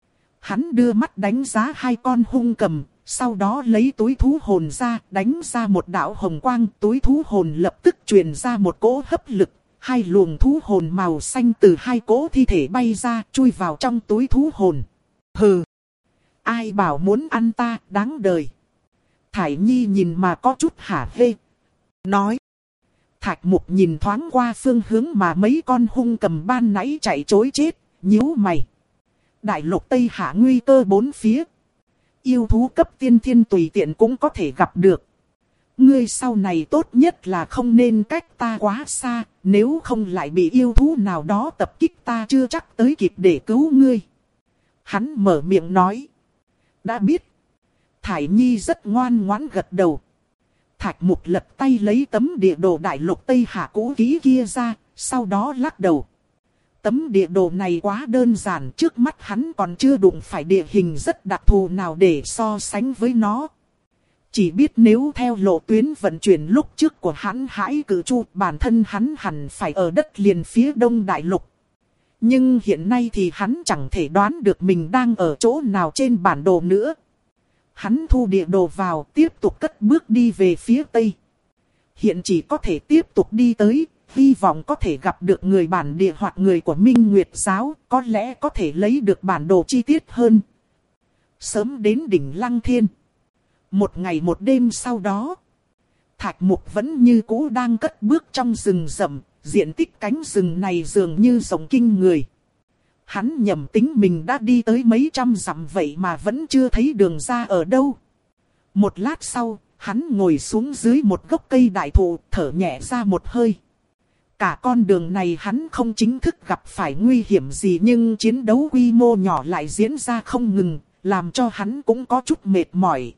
Speaker 1: Hắn đưa mắt đánh giá hai con hung cầm, sau đó lấy túi thú hồn ra, đánh ra một đạo hồng quang. Túi thú hồn lập tức truyền ra một cỗ hấp lực, hai luồng thú hồn màu xanh từ hai cỗ thi thể bay ra, chui vào trong túi thú hồn. Hừ! Ai bảo muốn ăn ta, đáng đời. Thải Nhi nhìn mà có chút hả hê. Nói. Thạch Mục nhìn thoáng qua phương hướng mà mấy con hung cầm ban nãy chạy trối chết, nhíu mày. Đại lục Tây Hạ nguy cơ bốn phía. Yêu thú cấp tiên thiên tùy tiện cũng có thể gặp được. Ngươi sau này tốt nhất là không nên cách ta quá xa, nếu không lại bị yêu thú nào đó tập kích ta chưa chắc tới kịp để cứu ngươi. Hắn mở miệng nói. Đã biết. Thải Nhi rất ngoan ngoãn gật đầu. Thạch Mục lật tay lấy tấm địa đồ đại lục Tây Hạ cũ kỹ kia ra, sau đó lắc đầu. Tấm địa đồ này quá đơn giản, trước mắt hắn còn chưa đụng phải địa hình rất đặc thù nào để so sánh với nó. Chỉ biết nếu theo lộ tuyến vận chuyển lúc trước của hắn Hải Cử Chu, bản thân hắn hẳn phải ở đất liền phía đông đại lục. Nhưng hiện nay thì hắn chẳng thể đoán được mình đang ở chỗ nào trên bản đồ nữa. Hắn thu địa đồ vào, tiếp tục cất bước đi về phía tây. Hiện chỉ có thể tiếp tục đi tới, hy vọng có thể gặp được người bản địa hoặc người của Minh Nguyệt Giáo, có lẽ có thể lấy được bản đồ chi tiết hơn. Sớm đến đỉnh Lăng Thiên. Một ngày một đêm sau đó, Thạch Mục vẫn như cũ đang cất bước trong rừng rậm, diện tích cánh rừng này dường như rộng kinh người. Hắn nhầm tính mình đã đi tới mấy trăm dặm vậy mà vẫn chưa thấy đường ra ở đâu. Một lát sau, hắn ngồi xuống dưới một gốc cây đại thụ, thở nhẹ ra một hơi. Cả con đường này hắn không chính thức gặp phải nguy hiểm gì, nhưng chiến đấu quy mô nhỏ lại diễn ra không ngừng, làm cho hắn cũng có chút mệt mỏi.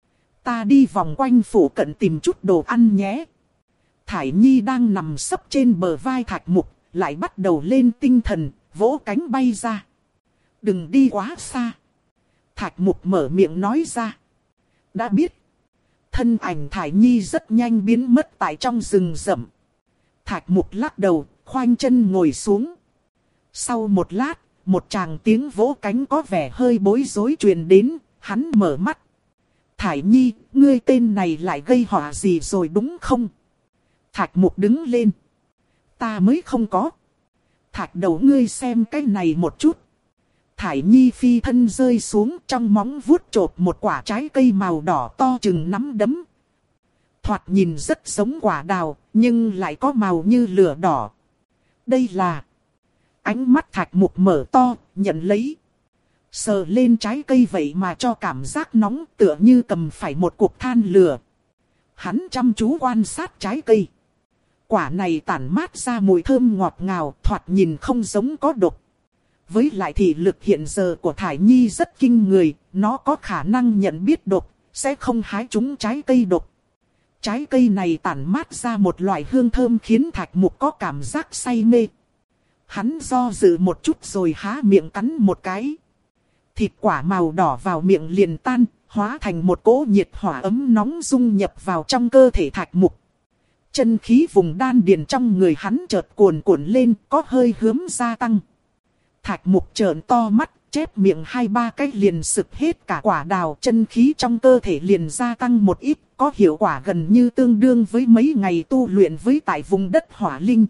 Speaker 1: Ta đi vòng quanh phủ cận tìm chút đồ ăn nhé. Thải Nhi đang nằm sấp trên bờ vai Thạch Mục, lại bắt đầu lên tinh thần, vỗ cánh bay ra. Đừng đi quá xa. Thạch Mục mở miệng nói ra. Đã biết. Thân ảnh Thải Nhi rất nhanh biến mất tại trong rừng rậm. Thạch Mục lắc đầu, khoanh chân ngồi xuống. Sau một lát, một tràng tiếng vỗ cánh có vẻ hơi bối rối truyền đến, hắn mở mắt. Thải Nhi, ngươi tên này lại gây họa gì rồi đúng không? Thạch Mục đứng lên. Ta mới không có. Thạch đầu ngươi xem cái này một chút. Thải Nhi phi thân rơi xuống, trong móng vuốt chộp một quả trái cây màu đỏ to chừng nắm đấm. Thoạt nhìn rất giống quả đào, nhưng lại có màu như lửa đỏ. Đây là... Ánh mắt Thạch Mục mở to, nhận lấy. Sờ lên trái cây vậy mà cho cảm giác nóng, tựa như cầm phải một cục than lửa. Hắn chăm chú quan sát trái cây. Quả này tản mát ra mùi thơm ngọt ngào, thoạt nhìn không giống có độc. Với lại thì lực hiện giờ của Thải Nhi rất kinh người, nó có khả năng nhận biết độc, sẽ không hái trúng trái cây độc. Trái cây này tản mát ra một loại hương thơm khiến Thạch Mục có cảm giác say mê. Hắn do dự một chút rồi há miệng cắn một cái. Thịt quả màu đỏ vào miệng liền tan, hóa thành một cỗ nhiệt hỏa ấm nóng dung nhập vào trong cơ thể Thạch Mục. Chân khí vùng đan điền trong người hắn chợt cuồn cuộn lên, có hơi hướm gia tăng. Thạch Mục trợn to mắt, chép miệng hai ba cái liền sực hết cả quả đào. Chân khí trong cơ thể liền gia tăng một ít, có hiệu quả gần như tương đương với mấy ngày tu luyện với tại vùng đất hỏa linh.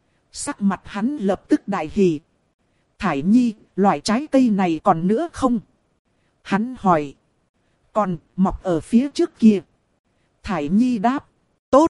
Speaker 1: Sắc mặt hắn lập tức đại hỉ. Thải Nhi, loại trái cây này còn nữa không? Hắn hỏi. Còn, mọc ở phía trước kia. Thải Nhi đáp. Tốt.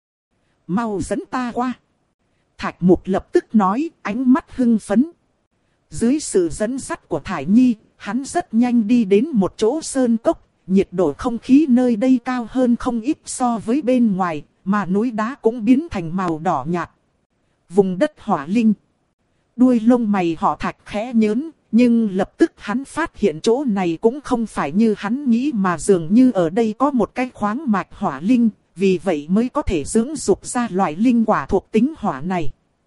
Speaker 1: Mau dẫn ta qua. Thạch Mục lập tức nói, ánh mắt hưng phấn. Dưới sự dẫn dắt của Thải Nhi, hắn rất nhanh đi đến một chỗ sơn cốc. Nhiệt độ không khí nơi đây cao hơn không ít so với bên ngoài, mà núi đá cũng biến thành màu đỏ nhạt. Vùng đất hỏa linh. Đuôi lông mày họ Thạch khẽ nhớn, nhưng lập tức hắn phát hiện chỗ này cũng không phải như hắn nghĩ mà dường như ở đây có một cái khoáng mạch hỏa linh, vì vậy mới có thể dưỡng dục ra loại linh quả thuộc tính hỏa này.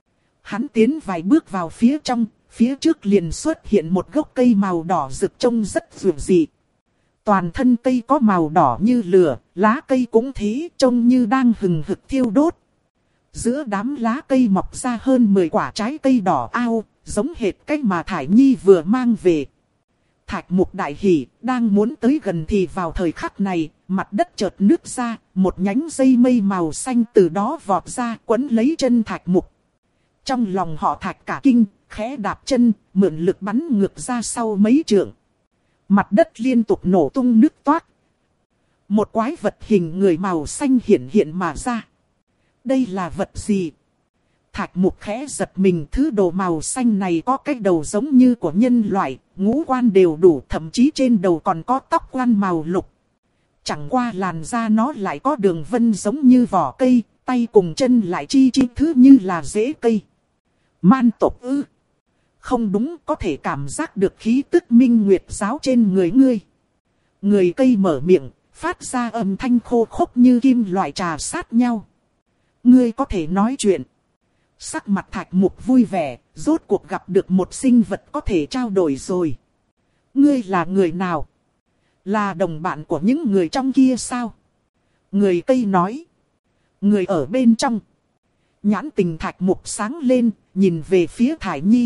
Speaker 1: Hắn tiến vài bước vào phía trong, phía trước liền xuất hiện một gốc cây màu đỏ rực trông rất dịu dị. Toàn thân cây có màu đỏ như lửa, lá cây cũng thế, trông như đang hừng hực thiêu đốt. Giữa đám lá cây mọc ra hơn mười quả trái cây đỏ ao, giống hệt cái mà Thải Nhi vừa mang về. Thạch Mục đại hỉ, đang muốn tới gần thì vào thời khắc này, mặt đất chợt nứt ra, một nhánh dây mây màu xanh từ đó vọt ra quấn lấy chân Thạch Mục. Trong lòng họ Thạch cả kinh, khẽ đạp chân, mượn lực bắn ngược ra sau mấy trượng. Mặt đất liên tục nổ tung nứt toát. Một quái vật hình người màu xanh hiện hiện mà ra. Đây là vật gì? Thạch Mục khẽ giật mình, thứ đồ màu xanh này có cái đầu giống như của nhân loại, ngũ quan đều đủ, thậm chí trên đầu còn có tóc quan màu lục. Chẳng qua làn da nó lại có đường vân giống như vỏ cây, tay cùng chân lại chi chi thứ như là rễ cây. Man tộc ư? Không đúng, có thể cảm giác được khí tức Minh Nguyệt Giáo trên người ngươi. Người cây mở miệng, phát ra âm thanh khô khốc như kim loại trà sát nhau. Ngươi có thể nói chuyện. Sắc mặt Thạch Mục vui vẻ, rốt cuộc gặp được một sinh vật có thể trao đổi rồi. Ngươi là người nào? Là đồng bạn của những người trong kia sao? Người Cây nói. Người ở bên trong. Nhãn tình Thạch Mục sáng lên, nhìn về phía Thải Nhi.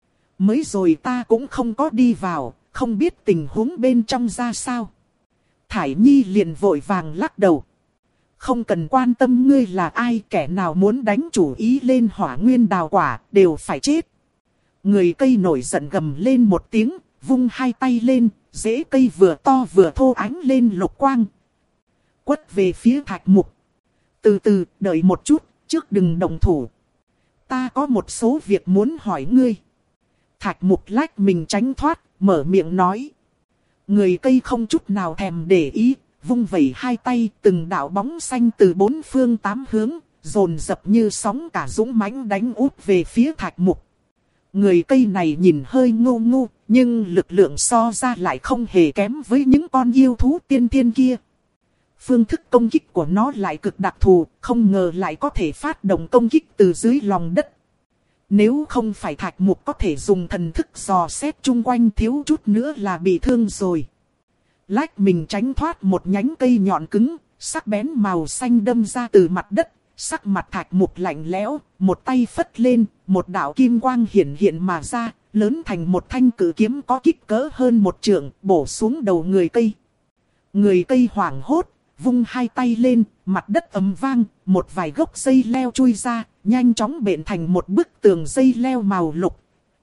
Speaker 1: Mới rồi ta cũng không có đi vào, không biết tình huống bên trong ra sao. Thải Nhi liền vội vàng lắc đầu. Không cần quan tâm ngươi là ai, kẻ nào muốn đánh chủ ý lên hỏa nguyên đào quả, đều phải chết. Người Cây nổi giận gầm lên một tiếng, vung hai tay lên, rễ cây vừa to vừa thô ánh lên lục quang. Quất về phía Thạch Mục. Từ từ, đợi một chút, trước đừng động thủ. Ta có một số việc muốn hỏi ngươi. Thạch Mục lách mình tránh thoát, mở miệng nói. Người Cây không chút nào thèm để ý, vung vẩy hai tay, từng đạo bóng xanh từ bốn phương tám hướng, dồn dập như sóng cả dũng mãnh đánh úp về phía Thạch Mục. Người Cây này nhìn hơi ngu ngu, nhưng lực lượng so ra lại không hề kém với những con yêu thú tiên tiên kia. Phương thức công kích của nó lại cực đặc thù, không ngờ lại có thể phát động công kích từ dưới lòng đất. Nếu không phải Thạch Mục có thể dùng thần thức dò xét chung quanh, thiếu chút nữa là bị thương rồi. Lách mình tránh thoát một nhánh cây nhọn cứng, sắc bén màu xanh đâm ra từ mặt đất. Sắc mặt Thạch Mục lạnh lẽo, một tay phất lên, một đạo kim quang hiển hiện mà ra, lớn thành một thanh cử kiếm có kích cỡ hơn một trượng, bổ xuống đầu người Cây. Người Cây hoảng hốt, vung hai tay lên, mặt đất ầm vang, một vài gốc dây leo chui ra, nhanh chóng bện thành một bức tường dây leo màu lục.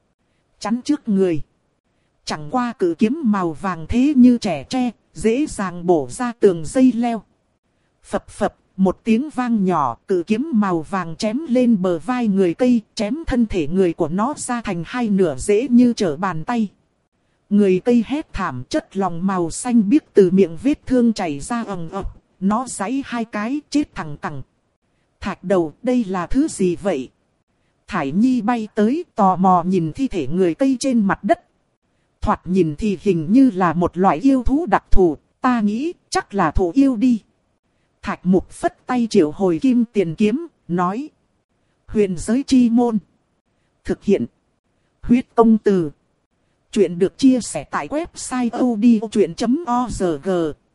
Speaker 1: Chắn trước người. Chẳng qua cử kiếm màu vàng thế như trẻ tre, dễ dàng bổ ra tường dây leo. Phập phập, một tiếng vang nhỏ, cử kiếm màu vàng chém lên bờ vai người Cây, chém thân thể người của nó ra thành hai nửa dễ như trở bàn tay. Người Cây hét thảm, chất lỏng màu xanh biếc từ miệng vết thương chảy ra ầm ầm, nó giãy hai cái chết thẳng cẳng. Thạch Đầu, đây là thứ gì vậy? Thải Nhi bay tới, tò mò nhìn thi thể người Cây trên mặt đất. Thoạt nhìn thì hình như là một loại yêu thú đặc thù, ta nghĩ chắc là thổ yêu đi. Thạch Mục phất tay triệu hồi kim tiền kiếm, nói. Huyền giới chi môn. Thực hiện. Huyết công từ. Chuyện được chia sẻ tại website odchuyện chấm org.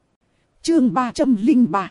Speaker 1: Chương ba trăm lẻ ba.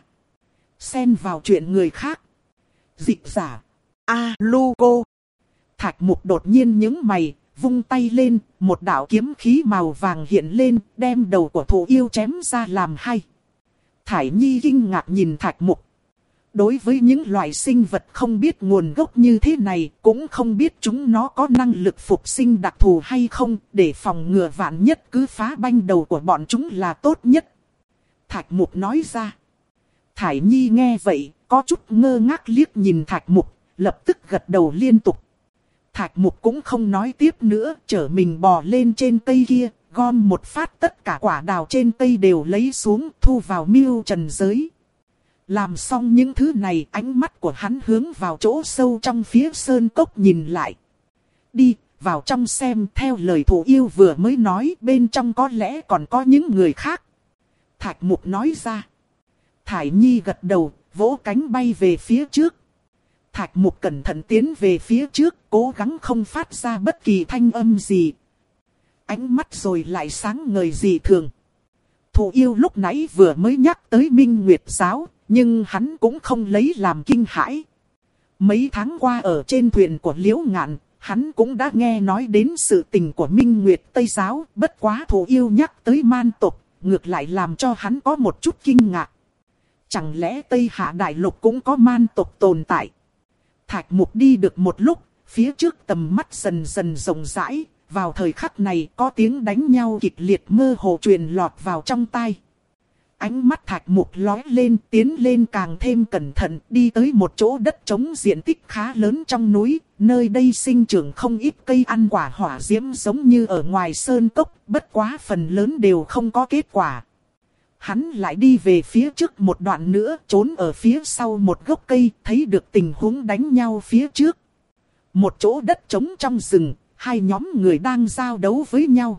Speaker 1: Xen vào chuyện người khác. Dịch giả. A-lu-cô. Thạch Mục đột nhiên nhướng mày, vung tay lên, một đạo kiếm khí màu vàng hiện lên, đem đầu của thổ yêu chém ra làm hai. Thải Nhi kinh ngạc nhìn Thạch Mục. Đối với những loại sinh vật không biết nguồn gốc như thế này, cũng không biết chúng nó có năng lực phục sinh đặc thù hay không, để phòng ngừa vạn nhất cứ phá banh đầu của bọn chúng là tốt nhất. Thạch Mục nói ra. Thải Nhi nghe vậy, có chút ngơ ngác liếc nhìn Thạch Mục, lập tức gật đầu liên tục. Thạch Mục cũng không nói tiếp nữa, chở mình bò lên trên cây kia, gom một phát tất cả quả đào trên cây đều lấy xuống, thu vào miêu trần giới. Làm xong những thứ này, ánh mắt của hắn hướng vào chỗ sâu trong phía sơn cốc nhìn lại. Đi, vào trong xem, theo lời thủ yêu vừa mới nói, bên trong có lẽ còn có những người khác. Thạch Mục nói ra. Thải Nhi gật đầu, vỗ cánh bay về phía trước. Thạch Mục cẩn thận tiến về phía trước, cố gắng không phát ra bất kỳ thanh âm gì. Ánh mắt rồi lại sáng ngời dị thường. Thủ yêu lúc nãy vừa mới nhắc tới Minh Nguyệt Giáo, nhưng hắn cũng không lấy làm kinh hãi. Mấy tháng qua ở trên thuyền của Liễu Ngạn, hắn cũng đã nghe nói đến sự tình của Minh Nguyệt Tây Giáo, bất quá thủ yêu nhắc tới man tộc, ngược lại làm cho hắn có một chút kinh ngạc. Chẳng lẽ Tây Hạ Đại Lục cũng có man tộc tồn tại? Thạch Mục đi được một lúc, phía trước tầm mắt dần dần rộng rãi, vào thời khắc này có tiếng đánh nhau kịch liệt mơ hồ truyền lọt vào trong tai. Ánh mắt Thạch Mục lóe lên, tiến lên càng thêm cẩn thận, đi tới một chỗ đất trống diện tích khá lớn trong núi, nơi đây sinh trưởng không ít cây ăn quả hỏa diễm giống như ở ngoài sơn cốc, bất quá phần lớn đều không có kết quả. Hắn lại đi về phía trước một đoạn nữa, trốn ở phía sau một gốc cây, thấy được tình huống đánh nhau phía trước. Một chỗ đất trống trong rừng, hai nhóm người đang giao đấu với nhau.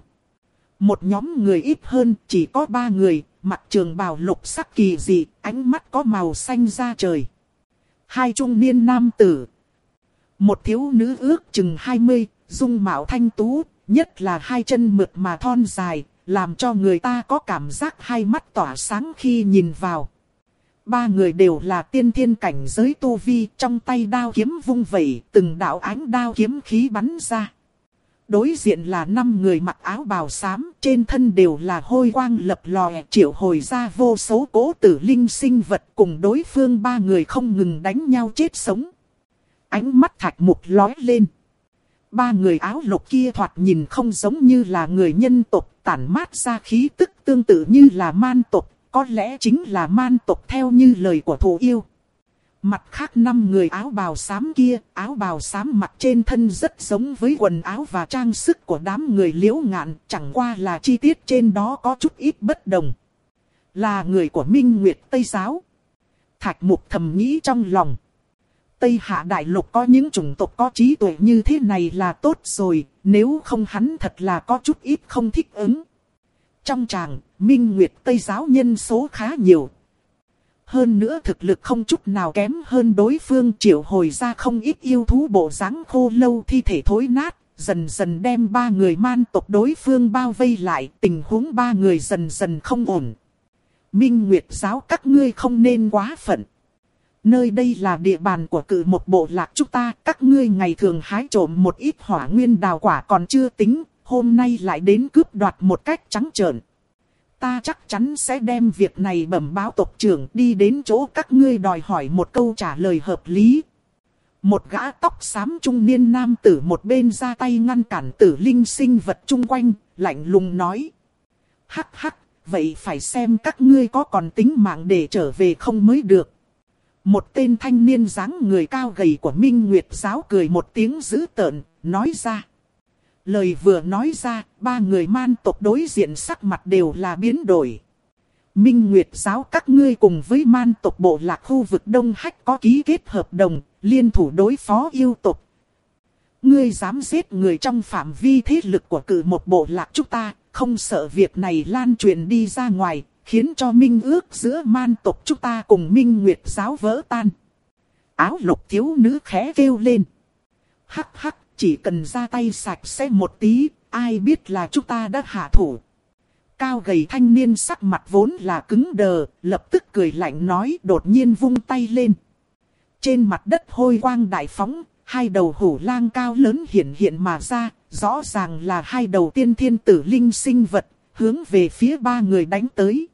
Speaker 1: Một nhóm người ít hơn, chỉ có ba người, mặc trường bào lục sắc kỳ dị, ánh mắt có màu xanh da trời. Hai trung niên nam tử. Một thiếu nữ ước chừng hai mươi, dung mạo thanh tú, nhất là hai chân mượt mà thon dài, làm cho người ta có cảm giác hai mắt tỏa sáng khi nhìn vào. Ba người đều là tiên thiên cảnh giới tu vi, trong tay đao kiếm vung vẩy, từng đạo ánh đao kiếm khí bắn ra. Đối diện là năm người mặc áo bào xám, trên thân đều là hôi quang lập lòe, triệu hồi ra vô số cỗ tử linh sinh vật, cùng đối phương ba người không ngừng đánh nhau chết sống. Ánh mắt Thạch Mục lóe lên. Ba người áo lục kia thoạt nhìn không giống như là người nhân tộc, tản mát ra khí tức tương tự như là man tộc, có lẽ chính là man tộc theo như lời của Thù Yêu. Mặt khác năm người áo bào xám kia, áo bào xám mặc trên thân rất giống với quần áo và trang sức của đám người Liễu Ngạn, chẳng qua là chi tiết trên đó có chút ít bất đồng. Là người của Minh Nguyệt Tây Giáo. Thạch Mục thầm nghĩ trong lòng. Tây Hạ Đại Lục có những chủng tộc có trí tuệ như thế này là tốt rồi, nếu không hắn thật là có chút ít không thích ứng. Trong tràng, Minh Nguyệt Tây Giáo nhân số khá nhiều. Hơn nữa thực lực không chút nào kém hơn đối phương, triệu hồi ra không ít yêu thú bộ dáng khô lâu thi thể thối nát, dần dần đem ba người man tộc đối phương bao vây lại, tình huống ba người dần dần không ổn. Minh Nguyệt Giáo các ngươi không nên quá phận. Nơi đây là địa bàn của Cự Một bộ lạc chúng ta, các ngươi ngày thường hái trộm một ít hỏa nguyên đào quả còn chưa tính, hôm nay lại đến cướp đoạt một cách trắng trợn. Ta chắc chắn sẽ đem việc này bẩm báo tộc trưởng, đi đến chỗ các ngươi đòi hỏi một câu trả lời hợp lý. Một gã tóc xám trung niên nam tử một bên ra tay ngăn cản tử linh sinh vật chung quanh, lạnh lùng nói. Hắc hắc, vậy phải xem các ngươi có còn tính mạng để trở về không mới được. Một tên thanh niên dáng người cao gầy của Minh Nguyệt Giáo cười một tiếng dữ tợn, nói ra. Lời vừa nói ra, ba người man tộc đối diện sắc mặt đều là biến đổi. Minh Nguyệt Giáo các ngươi cùng với man tộc bộ lạc khu vực Đông Hách có ký kết hợp đồng, liên thủ đối phó yêu tộc. Ngươi dám giết người trong phạm vi thế lực của Cự Một bộ lạc chúng ta, không sợ việc này lan truyền đi ra ngoài, khiến cho minh ước giữa man tộc chúng ta cùng Minh Nguyệt Giáo vỡ tan. Áo lục thiếu nữ khẽ kêu lên. Hắc hắc, chỉ cần ra tay sạch sẽ một tí, ai biết là chúng ta đã hạ thủ. Cao gầy thanh niên sắc mặt vốn là cứng đờ, lập tức cười lạnh nói, đột nhiên vung tay lên. Trên mặt đất hôi quang đại phóng, hai đầu hổ lang cao lớn hiện hiện mà ra, rõ ràng là hai đầu tiên thiên tử linh sinh vật, hướng về phía ba người đánh tới.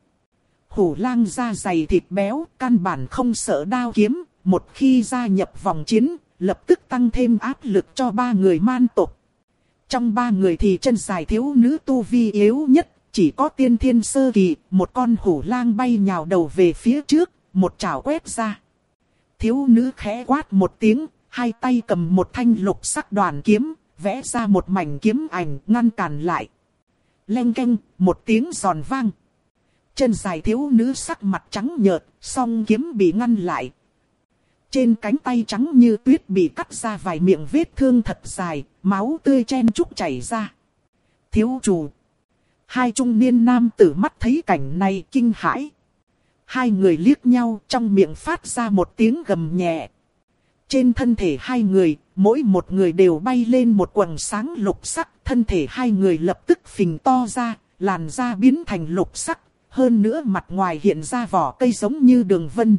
Speaker 1: Hổ lang da dày thịt béo, căn bản không sợ đao kiếm, một khi gia nhập vòng chiến, lập tức tăng thêm áp lực cho ba người man tộc. Trong ba người thì chân dài thiếu nữ tu vi yếu nhất, chỉ có tiên thiên sơ kỳ, một con hổ lang bay nhào đầu về phía trước, một chảo quét ra. Thiếu nữ khẽ quát một tiếng, hai tay cầm một thanh lục sắc đoàn kiếm, vẽ ra một mảnh kiếm ảnh ngăn cản lại. Leng keng, một tiếng giòn vang. Chân dài thiếu nữ sắc mặt trắng nhợt, song kiếm bị ngăn lại. Trên cánh tay trắng như tuyết bị cắt ra vài miệng vết thương thật dài, máu tươi chen chúc chảy ra. Thiếu chủ. Hai trung niên nam tử mắt thấy cảnh này kinh hãi. Hai người liếc nhau, trong miệng phát ra một tiếng gầm nhẹ. Trên thân thể hai người, mỗi một người đều bay lên một quầng sáng lục sắc. Thân thể hai người lập tức phình to ra, làn da biến thành lục sắc. Hơn nữa mặt ngoài hiện ra vỏ cây giống như đường vân.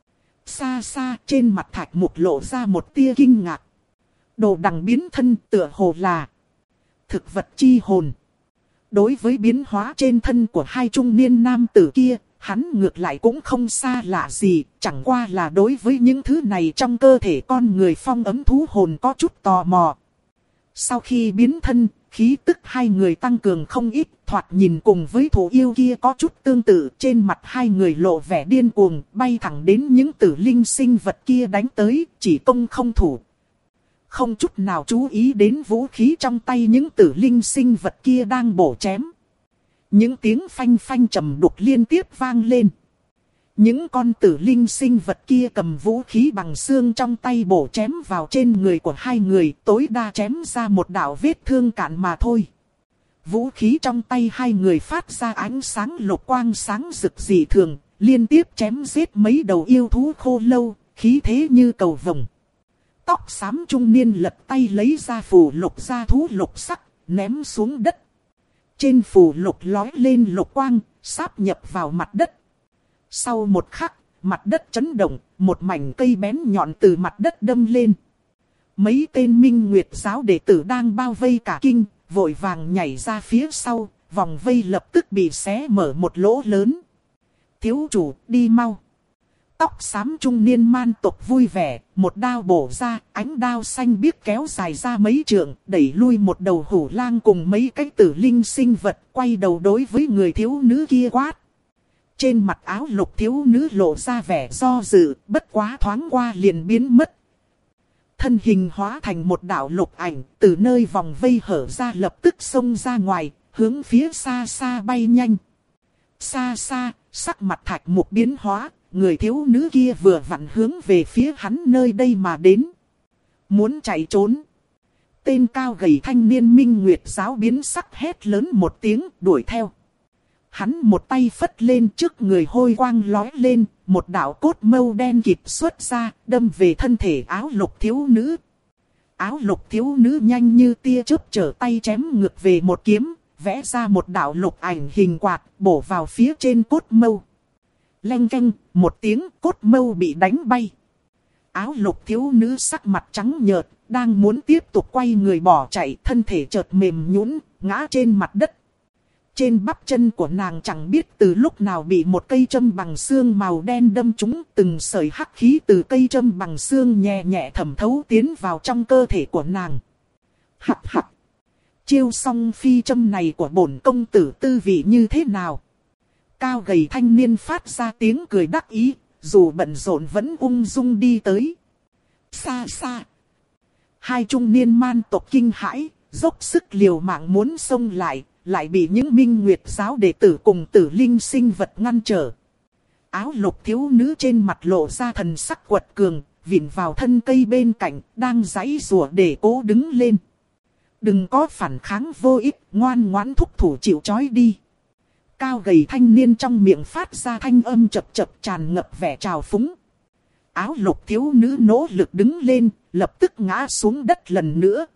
Speaker 1: Xa xa trên mặt Thạch Mục lộ ra một tia kinh ngạc. Đồ đằng biến thân tựa hồ là thực vật chi hồn. Đối với biến hóa trên thân của hai trung niên nam tử kia, hắn ngược lại cũng không xa lạ gì. Chẳng qua là đối với những thứ này trong cơ thể con người phong ấm thú hồn có chút tò mò. Sau khi biến thân, khí tức hai người tăng cường không ít, thoạt nhìn cùng với Thù Yêu kia có chút tương tự. Trên mặt hai người lộ vẻ điên cuồng, bay thẳng đến những tử linh sinh vật kia đánh tới, chỉ công không thủ. Không chút nào chú ý đến vũ khí trong tay những tử linh sinh vật kia đang bổ chém. Những tiếng phanh phanh trầm đục liên tiếp vang lên. Những con tử linh sinh vật kia cầm vũ khí bằng xương trong tay bổ chém vào trên người của hai người, tối đa chém ra một đạo vết thương cạn mà thôi. Vũ khí trong tay hai người phát ra ánh sáng lục quang sáng rực dị thường, liên tiếp chém giết mấy đầu yêu thú khô lâu, khí thế như cầu vồng. Tóc xám trung niên lật tay lấy ra phù lục gia thú lục sắc, ném xuống đất. Trên phù lục lói lên lục quang, sáp nhập vào mặt đất. Sau một khắc, mặt đất chấn động, một mảnh cây bén nhọn từ mặt đất đâm lên. Mấy tên Minh Nguyệt giáo đệ tử đang bao vây cả kinh, vội vàng nhảy ra phía sau, vòng vây lập tức bị xé mở một lỗ lớn. Thiếu chủ, đi mau. Tóc xám trung niên man tộc vui vẻ, một đao bổ ra, ánh đao xanh biếc kéo dài ra mấy trượng, đẩy lui một đầu hổ lang cùng mấy cái tử linh sinh vật, quay đầu đối với người thiếu nữ kia quát. Trên mặt áo lục thiếu nữ lộ ra vẻ do dự, bất quá thoáng qua liền biến mất. Thân hình hóa thành một đạo lục ảnh, từ nơi vòng vây hở ra lập tức xông ra ngoài, hướng phía xa xa bay nhanh. Xa xa, sắc mặt Thạch Mục biến hóa, người thiếu nữ kia vừa vặn hướng về phía hắn nơi đây mà đến. Muốn chạy trốn. Tên cao gầy thanh niên Minh Nguyệt giáo biến sắc hét lớn một tiếng đuổi theo. Hắn một tay phất lên trước người hôi quang lói lên, một đạo cốt mâu đen kịp xuất ra, đâm về thân thể áo lục thiếu nữ. Áo lục thiếu nữ nhanh như tia chớp trở tay chém ngược về một kiếm, vẽ ra một đạo lục ảnh hình quạt, bổ vào phía trên cốt mâu. Leng keng, một tiếng cốt mâu bị đánh bay. Áo lục thiếu nữ sắc mặt trắng nhợt, đang muốn tiếp tục quay người bỏ chạy, thân thể chợt mềm nhũn, ngã trên mặt đất. Trên bắp chân của nàng chẳng biết từ lúc nào bị một cây châm bằng xương màu đen đâm trúng, từng sợi hắc khí từ cây châm bằng xương nhẹ nhẹ thẩm thấu tiến vào trong cơ thể của nàng. Hắc hắc! Chiêu song phi châm này của bổn công tử tư vị như thế nào? Cao gầy thanh niên phát ra tiếng cười đắc ý, dù bận rộn vẫn ung dung đi tới. Xa xa! Hai trung niên man tộc kinh hãi, dốc sức liều mạng muốn xông lại, lại bị những Minh Nguyệt giáo đệ tử cùng tử linh sinh vật ngăn trở. Áo lục thiếu nữ trên mặt lộ ra thần sắc quật cường, vịn vào thân cây bên cạnh, đang giãy giụa để cố đứng lên. Đừng có phản kháng vô ích, ngoan ngoãn thúc thủ chịu trói đi. Cao gầy thanh niên trong miệng phát ra thanh âm chập chập tràn ngập vẻ trào phúng. Áo lục thiếu nữ nỗ lực đứng lên, lập tức ngã xuống đất lần nữa.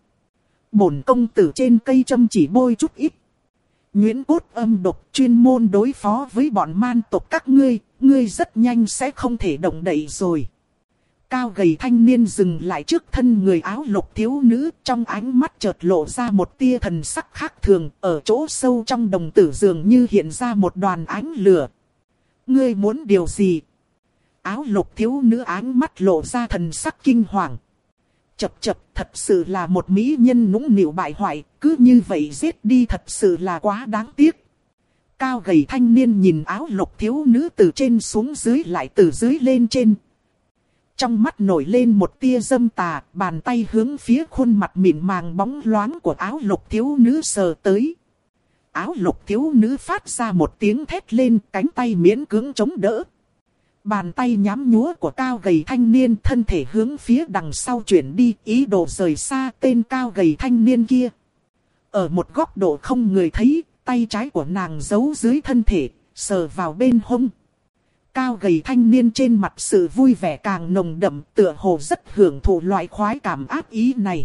Speaker 1: Bổn công tử trên cây châm chỉ bôi chút ít. Nhuyễn cốt âm độc chuyên môn đối phó với bọn man tộc các ngươi, ngươi rất nhanh sẽ không thể động đậy rồi. Cao gầy thanh niên dừng lại trước thân người áo lục thiếu nữ, trong ánh mắt chợt lộ ra một tia thần sắc khác thường, ở chỗ sâu trong đồng tử dường như hiện ra một đoàn ánh lửa. Ngươi muốn điều gì? Áo lục thiếu nữ ánh mắt lộ ra thần sắc kinh hoàng. Chập chập, thật sự là một mỹ nhân nũng nịu bại hoại, cứ như vậy giết đi thật sự là quá đáng tiếc. Cao gầy thanh niên nhìn áo lục thiếu nữ từ trên xuống dưới lại từ dưới lên trên. Trong mắt nổi lên một tia dâm tà, bàn tay hướng phía khuôn mặt mịn màng bóng loáng của áo lục thiếu nữ sờ tới. Áo lục thiếu nữ phát ra một tiếng thét lên, cánh tay miễn cưỡng chống đỡ. Bàn tay nhám nhúa của cao gầy thanh niên thân thể hướng phía đằng sau chuyển đi, ý đồ rời xa tên cao gầy thanh niên kia. Ở một góc độ không người thấy, tay trái của nàng giấu dưới thân thể, sờ vào bên hông. Cao gầy thanh niên trên mặt sự vui vẻ càng nồng đậm, tựa hồ rất hưởng thụ loại khoái cảm ác ý này.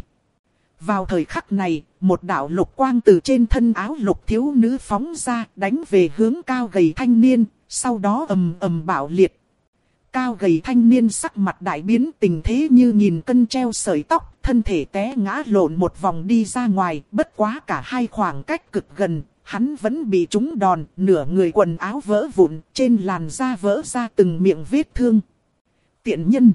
Speaker 1: Vào thời khắc này, một đạo lục quang từ trên thân áo lục thiếu nữ phóng ra, đánh về hướng cao gầy thanh niên, sau đó ầm ầm bạo liệt. Cao gầy thanh niên sắc mặt đại biến, tình thế như nghìn cân treo sợi tóc, thân thể té ngã lộn một vòng đi ra ngoài, bất quá cả hai khoảng cách cực gần, hắn vẫn bị trúng đòn, nửa người quần áo vỡ vụn, trên làn da vỡ ra từng miệng vết thương. Tiện nhân!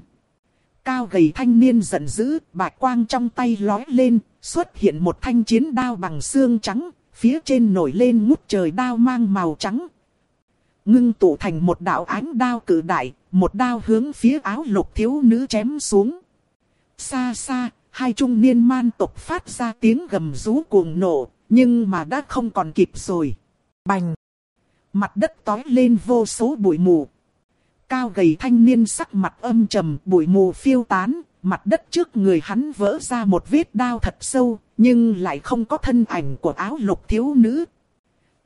Speaker 1: Cao gầy thanh niên giận dữ, bạch quang trong tay lói lên, xuất hiện một thanh chiến đao bằng xương trắng, phía trên nổi lên ngút trời đao mang màu trắng. Ngưng tụ thành một đạo ánh đao cự đại, một đao hướng phía áo lục thiếu nữ chém xuống. Xa xa, hai trung niên man tộc phát ra tiếng gầm rú cuồng nộ, nhưng mà đã không còn kịp rồi. Bành! Mặt đất tói lên vô số bụi mù. Cao gầy thanh niên sắc mặt âm trầm, bụi mù phiêu tán, mặt đất trước người hắn vỡ ra một vết đao thật sâu, nhưng lại không có thân ảnh của áo lục thiếu nữ.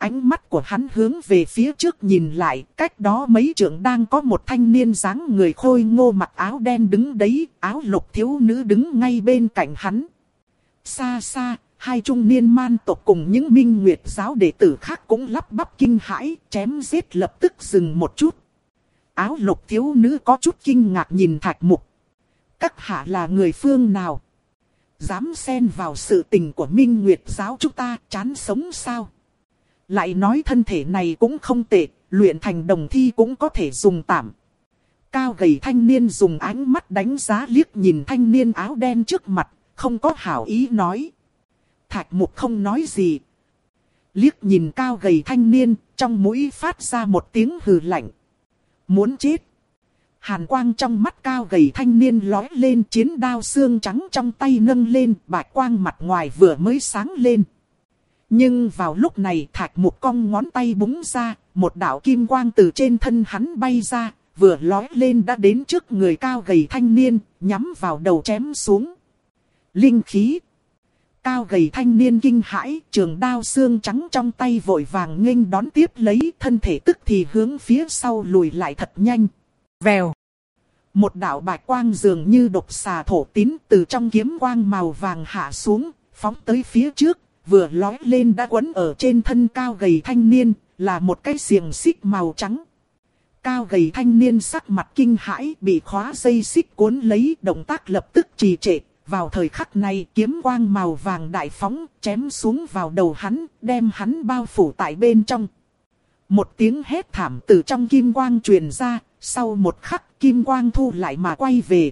Speaker 1: ánh mắt của hắn hướng về phía trước nhìn lại, cách đó mấy trượng đang có một thanh niên dáng người khôi ngô mặc áo đen đứng đấy, áo lục thiếu nữ đứng ngay bên cạnh hắn. Xa xa, hai trung niên man tộc cùng những minh nguyệt giáo đệ tử khác cũng lắp bắp kinh hãi, chém giết lập tức dừng một chút. Áo lục thiếu nữ có chút kinh ngạc nhìn Thạch Mục. Các hạ là người phương nào? Dám xen vào sự tình của minh nguyệt giáo chúng ta, chán sống sao? Lại nói thân thể này cũng không tệ, luyện thành đồng thi cũng có thể dùng tạm. Cao gầy thanh niên dùng ánh mắt đánh giá liếc nhìn thanh niên áo đen trước mặt, không có hảo ý nói. Thạch Mục không nói gì. Liếc nhìn cao gầy thanh niên, trong mũi phát ra một tiếng hừ lạnh. Muốn chết. Hàn quang trong mắt cao gầy thanh niên lói lên, chiến đao xương trắng trong tay nâng lên, bạch quang mặt ngoài vừa mới sáng lên. Nhưng vào lúc này Thạch Mục cong ngón tay búng ra, một đạo kim quang từ trên thân hắn bay ra, vừa lói lên đã đến trước người cao gầy thanh niên, nhắm vào đầu chém xuống. Linh khí. Cao gầy thanh niên kinh hãi, trường đao xương trắng trong tay vội vàng nghênh đón tiếp lấy, thân thể tức thì hướng phía sau lùi lại thật nhanh. Vèo. Một đạo bạch quang dường như độc xà thổ tín từ trong kiếm quang màu vàng hạ xuống, phóng tới phía trước, vừa lói lên đã quấn ở trên thân cao gầy thanh niên, là một cái xiềng xích màu trắng. Cao gầy thanh niên sắc mặt kinh hãi, bị khóa dây xích cuốn lấy, động tác lập tức trì trệ. Vào thời khắc này kiếm quang màu vàng đại phóng, chém xuống vào đầu hắn, đem hắn bao phủ tại bên trong. Một tiếng hét thảm từ trong kim quang truyền ra, sau một khắc kim quang thu lại mà quay về.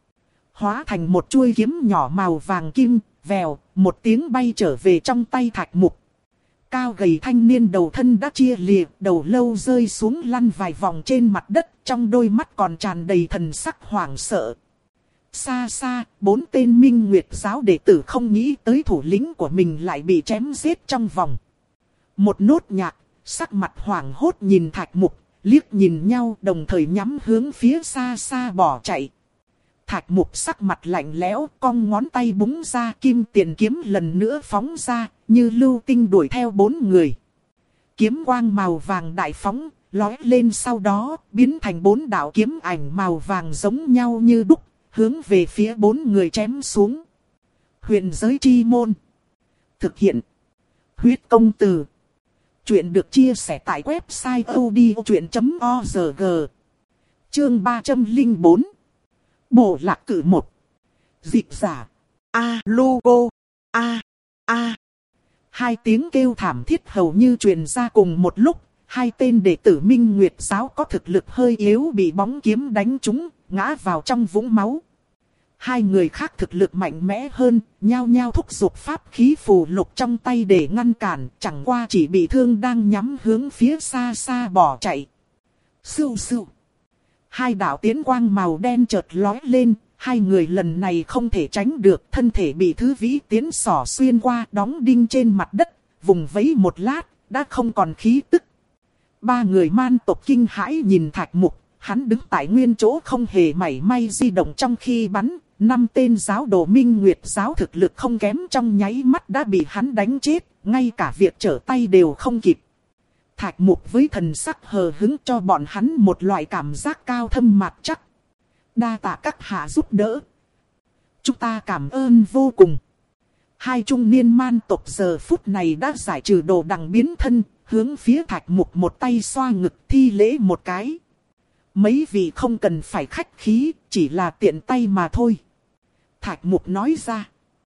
Speaker 1: Hóa thành một chuôi kiếm nhỏ màu vàng kim, vèo, một tiếng bay trở về trong tay Thạch Mục. Cao gầy thanh niên đầu thân đã chia lìa, đầu lâu rơi xuống lăn vài vòng trên mặt đất, trong đôi mắt còn tràn đầy thần sắc hoảng sợ. Xa xa, bốn tên minh nguyệt giáo đệ tử không nghĩ tới thủ lĩnh của mình lại bị chém giết trong vòng. Một nốt nhạc, sắc mặt hoảng hốt nhìn Thạch Mục, liếc nhìn nhau đồng thời nhắm hướng phía xa xa bỏ chạy. Thạch Mục sắc mặt lạnh lẽo, cong ngón tay búng ra, kim tiền kiếm lần nữa phóng ra, như lưu tinh đuổi theo bốn người. Kiếm quang màu vàng đại phóng, lói lên sau đó, biến thành bốn đạo kiếm ảnh màu vàng giống nhau như đúc, hướng về phía bốn người chém xuống. Huyền giới chi môn. Thực hiện. Huyết công từ. Chuyện được chia sẻ tại website odchuyện chấm org. Chương ba trăm lẻ bốn. Bộ lạc cử một. Dịch giả. A logo. A. A. Hai tiếng kêu thảm thiết hầu như truyền ra cùng một lúc. Hai tên đệ tử Minh Nguyệt giáo có thực lực hơi yếu bị bóng kiếm đánh trúng, ngã vào trong vũng máu. Hai người khác thực lực mạnh mẽ hơn, nhao nhao thúc giục pháp khí phù lục trong tay để ngăn cản, chẳng qua chỉ bị thương đang nhắm hướng phía xa xa bỏ chạy. Sưu sưu. Hai đạo tiến quang màu đen chợt lói lên, hai người lần này không thể tránh được, thân thể bị thứ vĩ tiến xỏ xuyên qua, đóng đinh trên mặt đất, vùng vẫy một lát, đã không còn khí tức. Ba người man tộc kinh hãi nhìn Thạch Mục, hắn đứng tại nguyên chỗ không hề mảy may di động trong khi bắn. Năm tên giáo đồ Minh Nguyệt giáo thực lực không kém trong nháy mắt đã bị hắn đánh chết, ngay cả việc trở tay đều không kịp. Thạch Mục với thần sắc hờ hững cho bọn hắn một loại cảm giác cao thâm mạc chắc. Đa tạ các hạ giúp đỡ. Chúng ta cảm ơn vô cùng. Hai trung niên man tộc giờ phút này đã giải trừ đồ đằng biến thân, hướng phía Thạch Mục một tay xoa ngực thi lễ một cái. Mấy vị không cần phải khách khí, chỉ là tiện tay mà thôi. Thạch Mục nói ra.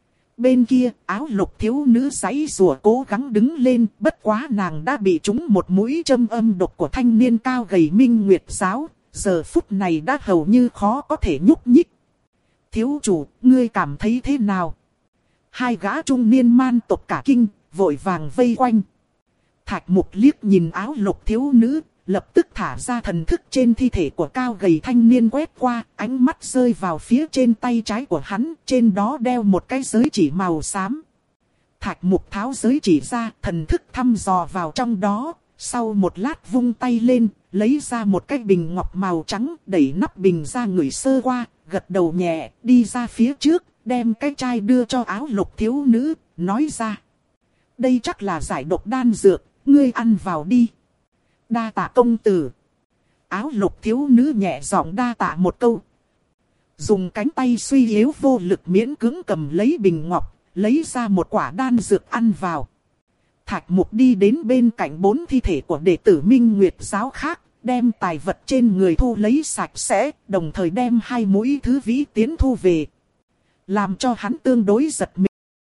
Speaker 1: Bên kia, áo lục thiếu nữ giãy giụa cố gắng đứng lên, bất quá nàng đã bị trúng một mũi châm âm độc của thanh niên cao gầy Minh Nguyệt giáo, giờ phút này đã hầu như khó có thể nhúc nhích. Thiếu chủ, ngươi cảm thấy thế nào? Hai gã trung niên man tộc cả kinh, vội vàng vây quanh. Thạch Mục liếc nhìn áo lục thiếu nữ, lập tức thả ra thần thức trên thi thể của cao gầy thanh niên quét qua, ánh mắt rơi vào phía trên tay trái của hắn, trên đó đeo một cái giới chỉ màu xám. Thạch Mục tháo giới chỉ ra, thần thức thăm dò vào trong đó, sau một lát vung tay lên, lấy ra một cái bình ngọc màu trắng, đẩy nắp bình ra ngửi sơ qua, gật đầu nhẹ, đi ra phía trước, đem cái chai đưa cho áo lục thiếu nữ, nói ra. Đây chắc là giải độc đan dược. ngươi ăn vào đi. Đa tạ công tử. Áo lục thiếu nữ nhẹ giọng đa tạ một câu. Dùng cánh tay suy yếu vô lực miễn cưỡng cầm lấy bình ngọc, lấy ra một quả đan dược ăn vào. Thạch Mục đi đến bên cạnh bốn thi thể của đệ tử Minh Nguyệt giáo khác, đem tài vật trên người thu lấy sạch sẽ, đồng thời đem hai mũi thứ vĩ tiến thu về. Làm cho hắn tương đối giật mình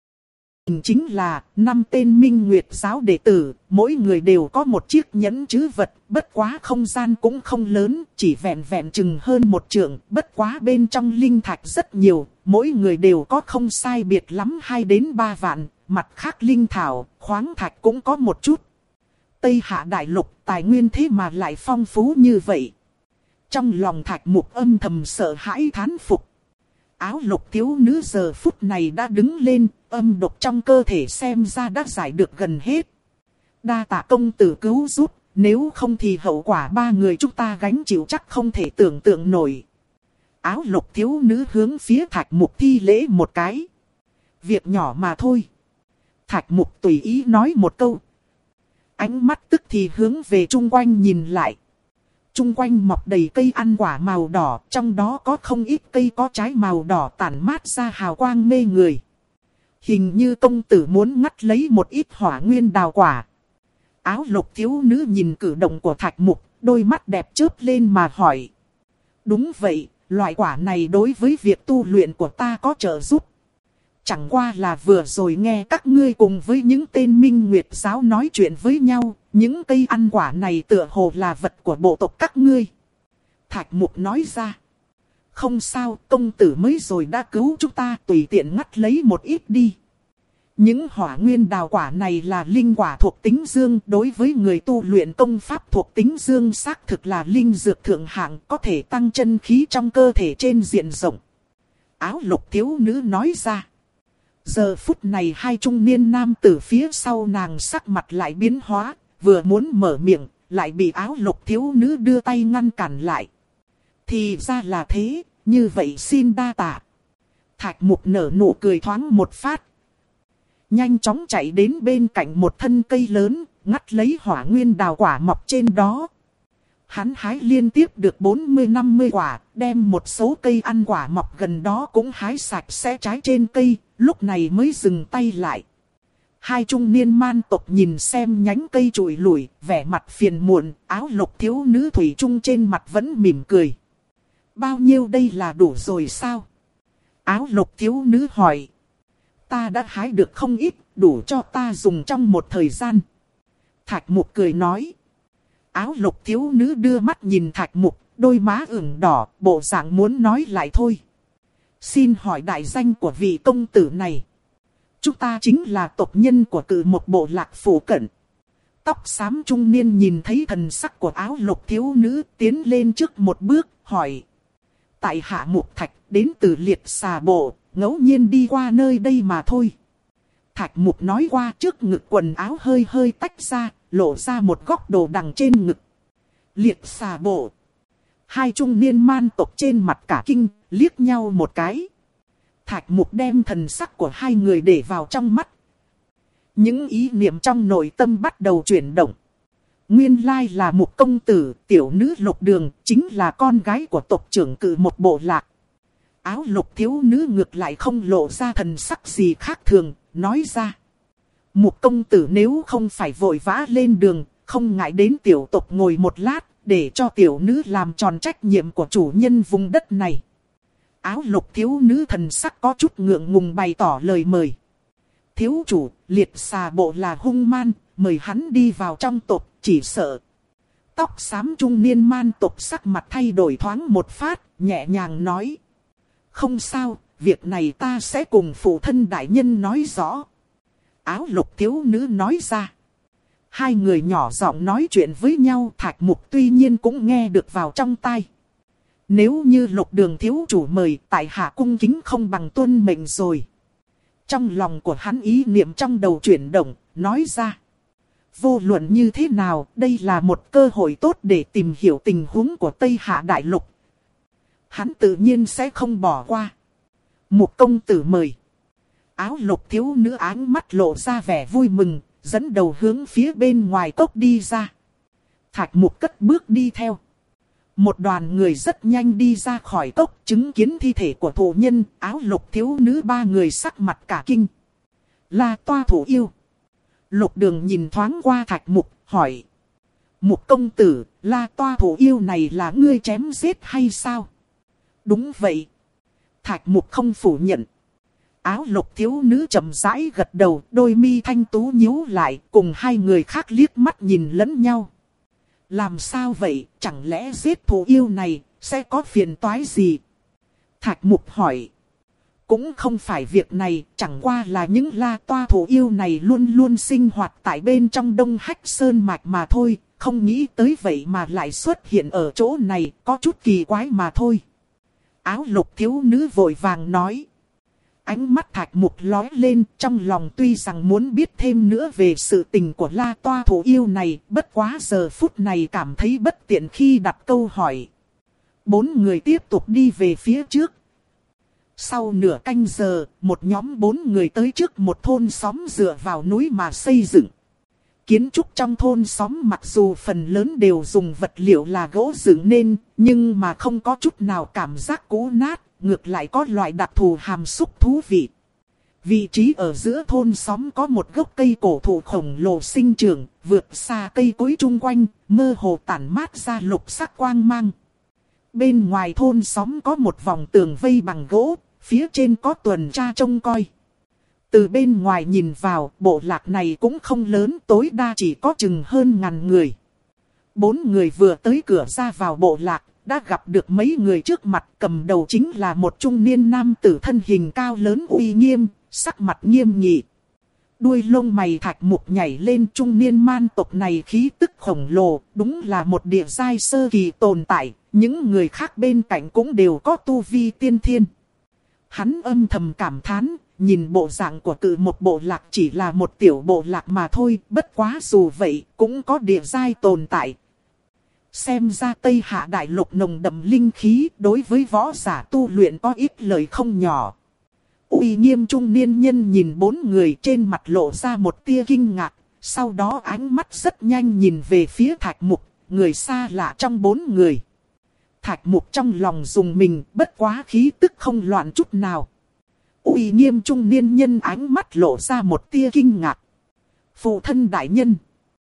Speaker 1: chính là năm tên Minh Nguyệt giáo đệ tử, mỗi người đều có một chiếc nhẫn trữ vật, bất quá không gian cũng không lớn, chỉ vẹn vẹn chừng hơn một trượng, bất quá bên trong linh thạch rất nhiều, mỗi người đều có không sai biệt lắm hai đến ba vạn, mặt khác linh thảo, khoáng thạch cũng có một chút. Tây Hạ Đại Lục tài nguyên thế mà lại phong phú như vậy. Trong lòng Thạch Mục âm thầm sợ hãi thán phục. Áo lục thiếu nữ giờ phút này đã đứng lên, âm độc trong cơ thể xem ra đã giải được gần hết. Đa tạ công tử cứu giúp, nếu không thì hậu quả ba người chúng ta gánh chịu chắc không thể tưởng tượng nổi. Áo lục thiếu nữ hướng phía Thạch Mục thi lễ một cái. Việc nhỏ mà thôi. Thạch Mục tùy ý nói một câu. Ánh mắt tức thì hướng về chung quanh nhìn lại. Chung quanh mọc đầy cây ăn quả màu đỏ, trong đó có không ít cây có trái màu đỏ tản mát ra hào quang mê người. Hình như công tử muốn ngắt lấy một ít hỏa nguyên đào quả. Áo lục thiếu nữ nhìn cử động của Thạch Mục, đôi mắt đẹp chớp lên mà hỏi. Đúng vậy, loại quả này đối với việc tu luyện của ta có trợ giúp. Chẳng qua là vừa rồi nghe các ngươi cùng với những tên Minh Nguyệt giáo nói chuyện với nhau, những cây ăn quả này tựa hồ là vật của bộ tộc các ngươi. Thạch Mục nói ra. Không sao, công tử mới rồi đã cứu chúng ta, tùy tiện ngắt lấy một ít đi. Những hỏa nguyên đào quả này là linh quả thuộc tính dương, đối với người tu luyện công pháp thuộc tính dương xác thực là linh dược thượng hạng, có thể tăng chân khí trong cơ thể trên diện rộng. Áo lục thiếu nữ nói ra. Giờ phút này hai trung niên nam tử phía sau nàng sắc mặt lại biến hóa, vừa muốn mở miệng, lại bị áo lục thiếu nữ đưa tay ngăn cản lại. Thì ra là thế, như vậy xin đa tạ. Thạch Mục nở nụ cười thoáng một phát. Nhanh chóng chạy đến bên cạnh một thân cây lớn, ngắt lấy hỏa nguyên đào quả mọc trên đó. Hắn hái liên tiếp được bốn mươi năm mươi quả, đem một số cây ăn quả mọc gần đó cũng hái sạch sẽ trái trên cây, lúc này mới dừng tay lại. Hai trung niên man tộc nhìn xem nhánh cây trụi lủi, vẻ mặt phiền muộn, áo lục thiếu nữ thủy chung trên mặt vẫn mỉm cười. Bao nhiêu đây là đủ rồi sao? Áo lục thiếu nữ hỏi. Ta đã hái được không ít, đủ cho ta dùng trong một thời gian. Thạch Mục cười nói. Áo lục thiếu nữ đưa mắt nhìn Thạch Mục, đôi má ửng đỏ, bộ dạng muốn nói lại thôi. Xin hỏi đại danh của vị công tử này. Chúng ta chính là tộc nhân của cự một bộ lạc phủ cận. Tóc xám trung niên nhìn thấy thần sắc của áo lục thiếu nữ, tiến lên trước một bước, hỏi. Tại hạ Mục Thạch, đến từ liệt xà bộ, ngẫu nhiên đi qua nơi đây mà thôi. Thạch Mục nói qua, trước ngực quần áo hơi hơi tách ra, lộ ra một góc đồ đằng trên ngực. Liệt xà bộ. Hai trung niên man tộc trên mặt cả kinh, liếc nhau một cái. Thạch Mục đem thần sắc của hai người để vào trong mắt. Những ý niệm trong nội tâm bắt đầu chuyển động. Nguyên lai là Mục công tử, tiểu nữ Lục Đường, chính là con gái của tộc trưởng cự một bộ lạc. Áo lục thiếu nữ ngược lại không lộ ra thần sắc gì khác thường, nói ra. Mục công tử nếu không phải vội vã lên đường, không ngại đến tiểu tộc ngồi một lát, để cho tiểu nữ làm tròn trách nhiệm của chủ nhân vùng đất này. Áo lục thiếu nữ thần sắc có chút ngượng ngùng bày tỏ lời mời. Thiếu chủ, liệt xà bộ là hung man, mời hắn đi vào trong tộc, chỉ sợ. Tóc xám trung niên man tộc sắc mặt thay đổi thoáng một phát, nhẹ nhàng nói. Không sao, việc này ta sẽ cùng phụ thân đại nhân nói rõ. Áo lục thiếu nữ nói ra. Hai người nhỏ giọng nói chuyện với nhau, Thạch Mục tuy nhiên cũng nghe được vào trong tai. Nếu như Lục Đường thiếu chủ mời, tại hạ cung kính không bằng tuân mệnh rồi. Trong lòng của hắn ý niệm trong đầu chuyển động, nói ra. Vô luận như thế nào, đây là một cơ hội tốt để tìm hiểu tình huống của Tây Hạ Đại Lục. Hắn tự nhiên sẽ không bỏ qua. Mục công tử mời. Áo lục thiếu nữ áng mắt lộ ra vẻ vui mừng, dẫn đầu hướng phía bên ngoài cốc đi ra. Thạch Mục cất bước đi theo. Một đoàn người rất nhanh đi ra khỏi cốc, chứng kiến thi thể của thổ nhân, áo lục thiếu nữ ba người sắc mặt cả kinh. La Toa thủ yêu. Lục Đường nhìn thoáng qua Thạch Mục, hỏi. Mục công tử, La Toa thủ yêu này là ngươi chém giết hay sao? Đúng vậy. Thạch Mục không phủ nhận. Áo lục thiếu nữ chậm rãi gật đầu, đôi mi thanh tú nhíu lại, cùng hai người khác liếc mắt nhìn lẫn nhau. Làm sao vậy, chẳng lẽ giết thủ yêu này, sẽ có phiền toái gì? Thạch Mục hỏi. Cũng không phải việc này, chẳng qua là những La Toa thủ yêu này luôn luôn sinh hoạt tại bên trong Đông Hách Sơn Mạch mà thôi, không nghĩ tới vậy mà lại xuất hiện ở chỗ này, có chút kỳ quái mà thôi. Áo lục thiếu nữ vội vàng nói. Ánh mắt Thạch Mục lóe lên, trong lòng tuy rằng muốn biết thêm nữa về sự tình của La Toa thủ yêu này, bất quá giờ phút này cảm thấy bất tiện khi đặt câu hỏi. Bốn người tiếp tục đi về phía trước. Sau nửa canh giờ, một nhóm bốn người tới trước một thôn xóm dựa vào núi mà xây dựng. Kiến trúc trong thôn xóm mặc dù phần lớn đều dùng vật liệu là gỗ dựng nên, nhưng mà không có chút nào cảm giác cũ nát, ngược lại có loại đặc thù hàm xúc thú vị. Vị trí ở giữa thôn xóm có một gốc cây cổ thụ khổng lồ sinh trưởng, vượt xa cây cối chung quanh, mơ hồ tản mát ra lục sắc quang mang. Bên ngoài thôn xóm có một vòng tường vây bằng gỗ, phía trên có tuần tra trông coi. Từ bên ngoài nhìn vào, bộ lạc này cũng không lớn, tối đa chỉ có chừng hơn ngàn người. Bốn người vừa tới cửa ra vào bộ lạc, đã gặp được mấy người trước mặt, cầm đầu chính là một trung niên nam tử thân hình cao lớn uy nghiêm, sắc mặt nghiêm nghị. Đuôi lông mày Thạch Mục nhảy lên, trung niên man tộc này khí tức khổng lồ, đúng là một địa giai sơ kỳ tồn tại, những người khác bên cạnh cũng đều có tu vi tiên thiên. Hắn âm thầm cảm thán, nhìn bộ dạng của cự một bộ lạc chỉ là một tiểu bộ lạc mà thôi, bất quá dù vậy cũng có địa giai tồn tại. Xem ra Tây Hạ Đại Lục nồng đậm linh khí, đối với võ giả tu luyện có ít lời không nhỏ. Uy nghiêm trung niên nhân nhìn bốn người, trên mặt lộ ra một tia kinh ngạc, sau đó ánh mắt rất nhanh nhìn về phía Thạch Mục, người xa lạ trong bốn người. Thạch Mục trong lòng dùng mình, bất quá khí tức không loạn chút nào. Uy nghiêm trung niên nhân ánh mắt lộ ra một tia kinh ngạc. Phụ thân đại nhân.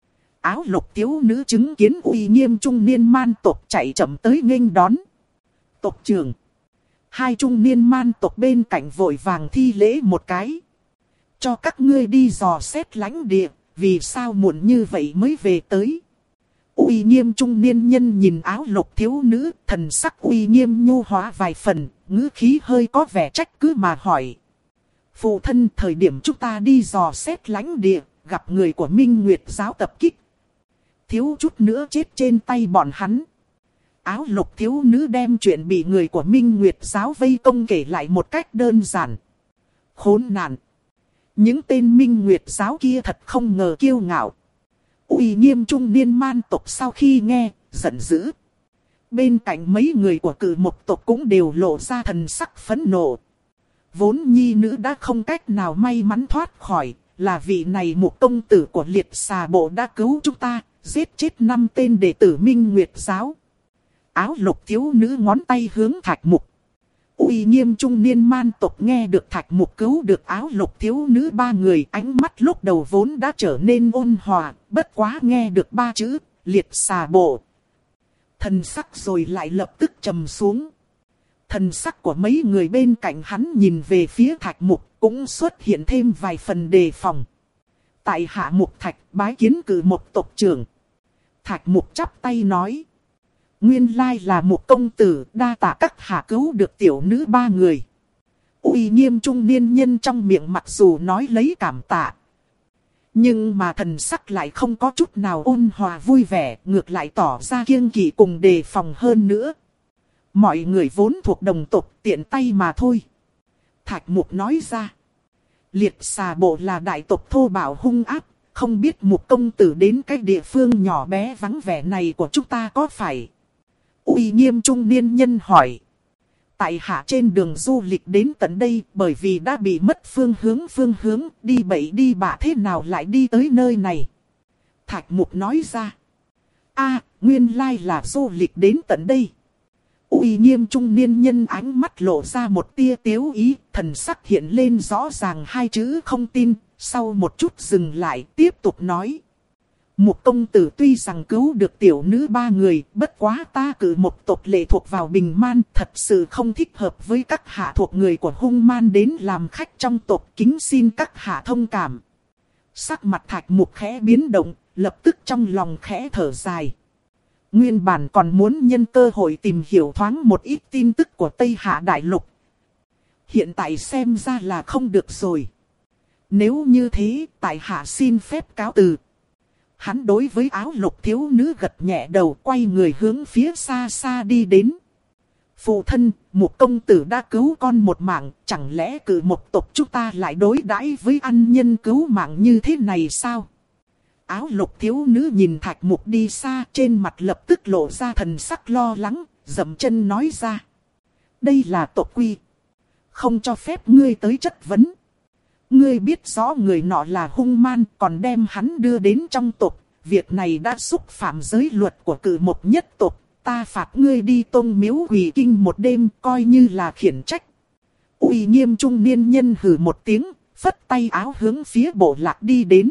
Speaker 1: Áo lục thiếu nữ chứng kiến uy nghiêm trung niên man tộc chạy chậm tới nghênh đón. Tộc trưởng. Hai trung niên man tộc bên cạnh vội vàng thi lễ một cái. Cho các ngươi đi dò xét lãnh địa, vì sao muộn như vậy mới về tới. Uy nghiêm trung niên nhân nhìn áo lục thiếu nữ, thần sắc uy nghiêm nhu hóa vài phần, ngữ khí hơi có vẻ trách cứ mà hỏi. Phụ thân, thời điểm chúng ta đi dò xét lãnh địa, gặp người của Minh Nguyệt giáo tập kích. Thiếu chút nữa chết trên tay bọn hắn. Áo lục thiếu nữ đem chuyện bị người của Minh Nguyệt giáo vây công kể lại một cách đơn giản. Khốn nạn. Những tên Minh Nguyệt giáo kia thật không ngờ kiêu ngạo. Uy nghiêm trung niên man tộc sau khi nghe, giận dữ. Bên cạnh mấy người của cự một tộc cũng đều lộ ra thần sắc phẫn nộ. Vốn nhi nữ đã không cách nào may mắn thoát khỏi, là vị này một công tử của liệt xà bộ đã cứu chúng ta, giết chết năm tên đệ tử Minh Nguyệt giáo. Áo lục thiếu nữ ngón tay hướng Thạch Mục. Uy nghiêm trung niên man tộc nghe được Thạch Mục cứu được áo lục thiếu nữ ba người, ánh mắt lúc đầu vốn đã trở nên ôn hòa, bất quá nghe được ba chữ, liệt xà bộ. Thần sắc rồi lại lập tức trầm xuống. Thần sắc của mấy người bên cạnh hắn nhìn về phía Thạch Mục cũng xuất hiện thêm vài phần đề phòng. Tại hạ Mục Thạch bái kiến cử một tộc trưởng. Thạch Mục chắp tay nói. Nguyên lai là một công tử, đa tạ các hạ cứu được tiểu nữ ba người. Uy nghiêm trung niên nhân trong miệng mặc dù nói lấy cảm tạ, nhưng mà thần sắc lại không có chút nào ôn hòa vui vẻ, ngược lại tỏ ra kiêng kỵ cùng đề phòng hơn nữa. Mọi người vốn thuộc đồng tộc, tiện tay mà thôi. Thạch Mục nói ra. Liệt xà bộ là đại tộc thô bạo hung ác, không biết một công tử đến cái địa phương nhỏ bé vắng vẻ này của chúng ta có phải? Uy nghiêm trung niên nhân hỏi. tại hạ trên đường du lịch đến tận đây bởi vì đã bị mất phương hướng phương hướng, đi bậy đi bạ thế nào lại đi tới nơi này. Thạch Mục nói ra. A, nguyên lai là du lịch đến tận đây. Uy Nghiêm trung niên nhân ánh mắt lộ ra một tia tiếu ý, thần sắc hiện lên rõ ràng hai chữ không tin, sau một chút dừng lại tiếp tục nói. Mục công tử tuy rằng cứu được tiểu nữ ba người, bất quá ta cử một tộc lệ thuộc vào Bình Man, thật sự không thích hợp với các hạ thuộc người của Hung Man đến làm khách trong tộc, kính xin các hạ thông cảm. Sắc mặt Thạch Mục khẽ biến động, lập tức trong lòng khẽ thở dài. Nguyên bản còn muốn nhân cơ hội tìm hiểu thoáng một ít tin tức của Tây Hạ Đại Lục. Hiện tại xem ra là không được rồi. Nếu như thế, tại hạ xin phép cáo từ. Hắn đối với áo lục thiếu nữ gật nhẹ đầu, quay người hướng phía xa xa đi đến. Phụ thân, Mục công tử đã cứu con một mạng, chẳng lẽ cử một tộc chúng ta lại đối đãi với ân nhân cứu mạng như thế này sao? Áo lục thiếu nữ nhìn Thạch Mục đi xa, trên mặt lập tức lộ ra thần sắc lo lắng, dậm chân nói ra. Đây là tộc quy. Không cho phép ngươi tới chất vấn. Ngươi biết rõ người nọ là Hung Man, còn đem hắn đưa đến trong tộc. Việc này đã xúc phạm giới luật của cử một nhất tộc. Ta phạt ngươi đi tôn miếu quỳ kinh một đêm, coi như là khiển trách. Uy Nghiêm trung niên nhân hừ một tiếng, phất tay áo hướng phía bộ lạc đi đến.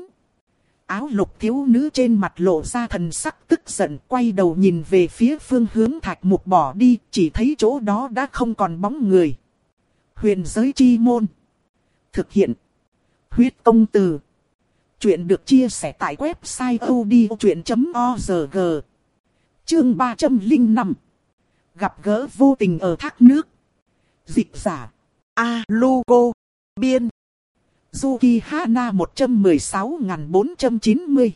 Speaker 1: Áo lục thiếu nữ trên mặt lộ ra thần sắc tức giận, quay đầu nhìn về phía phương hướng Thạch Mục bỏ đi, chỉ thấy chỗ đó đã không còn bóng người. Huyền giới chi môn. Thực hiện. Huyết công từ. Chuyện được chia sẻ tại website odchuyện chấm org. Chương ba trăm lẻ năm. Gặp gỡ vô tình ở thác nước. Dịch giả. A-lu-cô. Biên. Yuki Hana một trăm mười sáu nghìn bốn trăm chín mươi.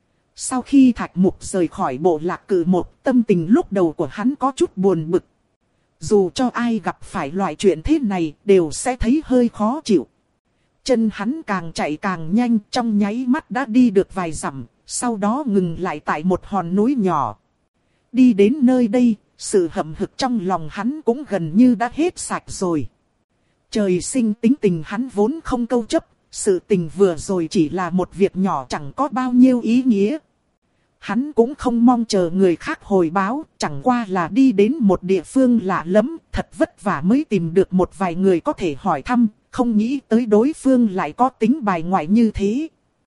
Speaker 1: Sau khi Thạch Mục rời khỏi bộ lạc cử một, tâm tình lúc đầu của hắn có chút buồn bực. Dù cho ai gặp phải loại chuyện thế này đều sẽ thấy hơi khó chịu. Chân hắn càng chạy càng nhanh, trong nháy mắt đã đi được vài dặm, sau đó ngừng lại tại một hòn núi nhỏ. Đi đến nơi đây, sự hậm hực trong lòng hắn cũng gần như đã hết sạch rồi. Trời sinh tính tình hắn vốn không câu chấp, sự tình vừa rồi chỉ là một việc nhỏ chẳng có bao nhiêu ý nghĩa. Hắn cũng không mong chờ người khác hồi báo, chẳng qua là đi đến một địa phương lạ lẫm, thật vất vả mới tìm được một vài người có thể hỏi thăm, không nghĩ tới đối phương lại có tính bài ngoại như thế.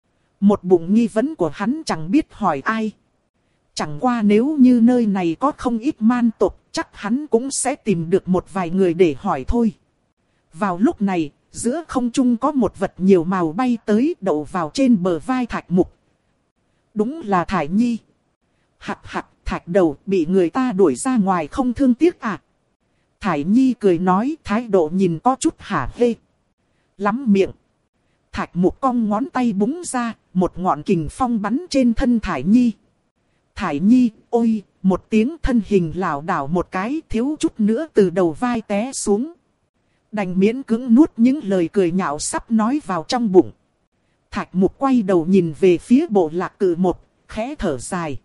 Speaker 1: Một bụng nghi vấn của hắn chẳng biết hỏi ai. Chẳng qua nếu như nơi này có không ít man tộc, chắc hắn cũng sẽ tìm được một vài người để hỏi thôi. Vào lúc này, giữa không trung có một vật nhiều màu bay tới đậu vào trên bờ vai Thạch Mục. Đúng là Thải Nhi. Hạc hạc, Thạch đầu bị người ta đuổi ra ngoài không thương tiếc à? Thải Nhi cười nói, thái độ nhìn có chút hả hê. Lắm miệng. Thạch Mục cong ngón tay búng ra, một ngọn kình phong bắn trên thân Thải Nhi. Thải Nhi, ôi, một tiếng thân hình lảo đảo một cái, thiếu chút nữa từ đầu vai té xuống. Đành miễn cưỡng nuốt những lời cười nhạo sắp nói vào trong bụng. Thạch Mục quay đầu nhìn về phía bộ lạc cử một, khẽ thở dài.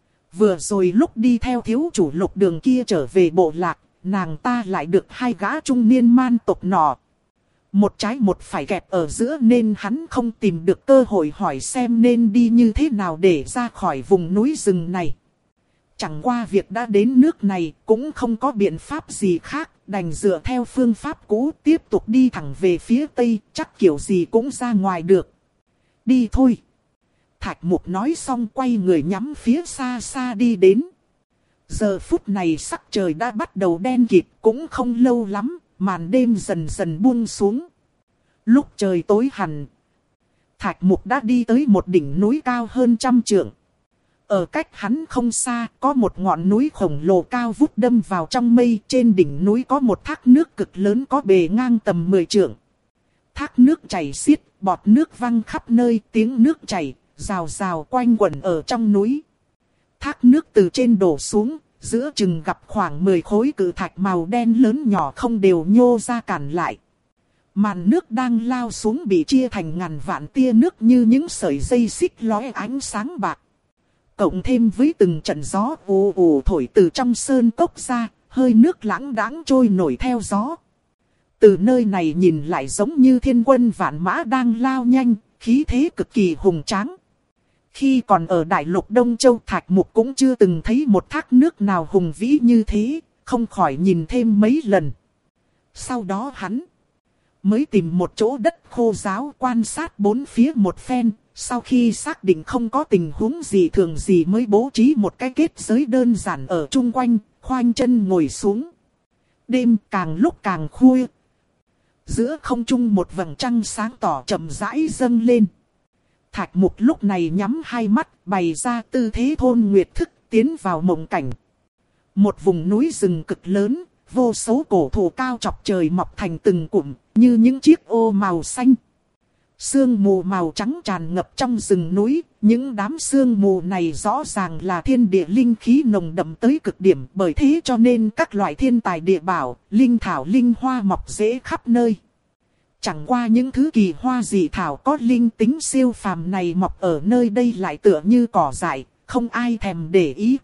Speaker 1: Vừa rồi lúc đi theo thiếu chủ Lục Đường kia trở về bộ lạc, nàng ta lại được hai gã trung niên man tộc nọ. Một trái một phải kẹp ở giữa nên hắn không tìm được cơ hội hỏi xem nên đi như thế nào để ra khỏi vùng núi rừng này. Chẳng qua việc đã đến nước này cũng không có biện pháp gì khác, đành dựa theo phương pháp cũ tiếp tục đi thẳng về phía tây, chắc kiểu gì cũng ra ngoài được. Đi thôi. Thạch Mục nói xong quay người nhắm phía xa xa đi đến. Giờ phút này sắc trời đã bắt đầu đen kịt, cũng không lâu lắm, màn đêm dần dần buông xuống. Lúc trời tối hẳn, Thạch Mục đã đi tới một đỉnh núi cao hơn trăm trượng. Ở cách hắn không xa, có một ngọn núi khổng lồ cao vút đâm vào trong mây. Trên đỉnh núi có một thác nước cực lớn có bề ngang tầm mười trượng. Thác nước chảy xiết, bọt nước văng khắp nơi, tiếng nước chảy, rào rào quanh quẩn ở trong núi. Thác nước từ trên đổ xuống, giữa chừng gặp khoảng mười khối cự thạch màu đen lớn nhỏ không đều nhô ra cản lại. Màn nước đang lao xuống bị chia thành ngàn vạn tia nước như những sợi dây xích lóe ánh sáng bạc. Cộng thêm với từng trận gió ù ù thổi từ trong sơn cốc ra, hơi nước lãng đãng trôi nổi theo gió. Từ nơi này nhìn lại giống như thiên quân vạn mã đang lao nhanh, khí thế cực kỳ hùng tráng. Khi còn ở đại lục Đông Châu, Thạch Mục cũng chưa từng thấy một thác nước nào hùng vĩ như thế, không khỏi nhìn thêm mấy lần. Sau đó hắn mới tìm một chỗ đất khô ráo quan sát bốn phía một phen, sau khi xác định không có tình huống gì thường gì mới bố trí một cái kết giới đơn giản ở chung quanh, khoanh chân ngồi xuống. Đêm càng lúc càng khuya. Giữa không trung một vầng trăng sáng tỏ chậm rãi dâng lên. Thạch Mục lúc này nhắm hai mắt, bày ra tư thế thôn nguyệt thức, tiến vào mộng cảnh. Một vùng núi rừng cực lớn, vô số cổ thụ cao chọc trời mọc thành từng cụm, như những chiếc ô màu xanh. Sương mù màu trắng tràn ngập trong rừng núi, những đám sương mù này rõ ràng là thiên địa linh khí nồng đậm tới cực điểm, bởi thế cho nên các loại thiên tài địa bảo, linh thảo linh hoa mọc rễ khắp nơi. Chẳng qua những thứ kỳ hoa dị thảo có linh tính siêu phàm này mọc ở nơi đây lại tựa như cỏ dại, không ai thèm để ý.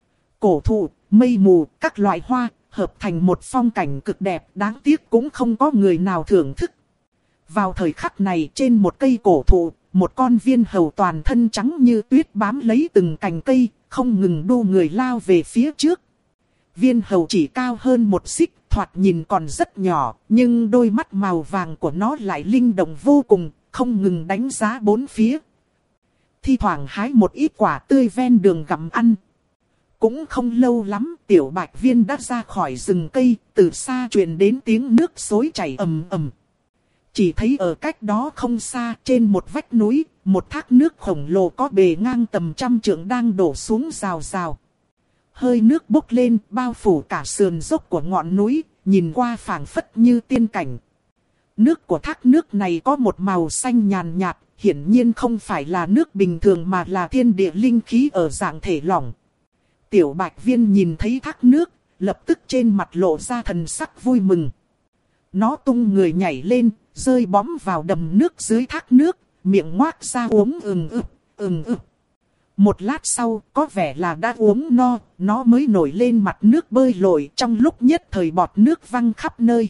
Speaker 1: Cổ thụ, mây mù, các loại hoa, hợp thành một phong cảnh cực đẹp, đáng tiếc cũng không có người nào thưởng thức. Vào thời khắc này, trên một cây cổ thụ, một con viên hầu toàn thân trắng như tuyết bám lấy từng cành cây, không ngừng đu người lao về phía trước. Viên hầu chỉ cao hơn một xích, thoạt nhìn còn rất nhỏ, nhưng đôi mắt màu vàng của nó lại linh động vô cùng, không ngừng đánh giá bốn phía. Thi thoảng hái một ít quả tươi ven đường gặm ăn. Cũng không lâu lắm, tiểu bạch viên đã ra khỏi rừng cây, từ xa truyền đến tiếng nước xối chảy ầm ầm. Chỉ thấy ở cách đó không xa, trên một vách núi, một thác nước khổng lồ có bề ngang tầm trăm trượng đang đổ xuống rào rào. Hơi nước bốc lên, bao phủ cả sườn dốc của ngọn núi, nhìn qua phảng phất như tiên cảnh. Nước của thác nước này có một màu xanh nhàn nhạt, hiển nhiên không phải là nước bình thường mà là thiên địa linh khí ở dạng thể lỏng. Tiểu bạch viên nhìn thấy thác nước, lập tức trên mặt lộ ra thần sắc vui mừng. Nó tung người nhảy lên, rơi bõm vào đầm nước dưới thác nước, miệng ngoác ra uống ừng ực, ừng ực. Một lát sau, có vẻ là đã uống no, nó mới nổi lên mặt nước bơi lội, trong lúc nhất thời bọt nước văng khắp nơi.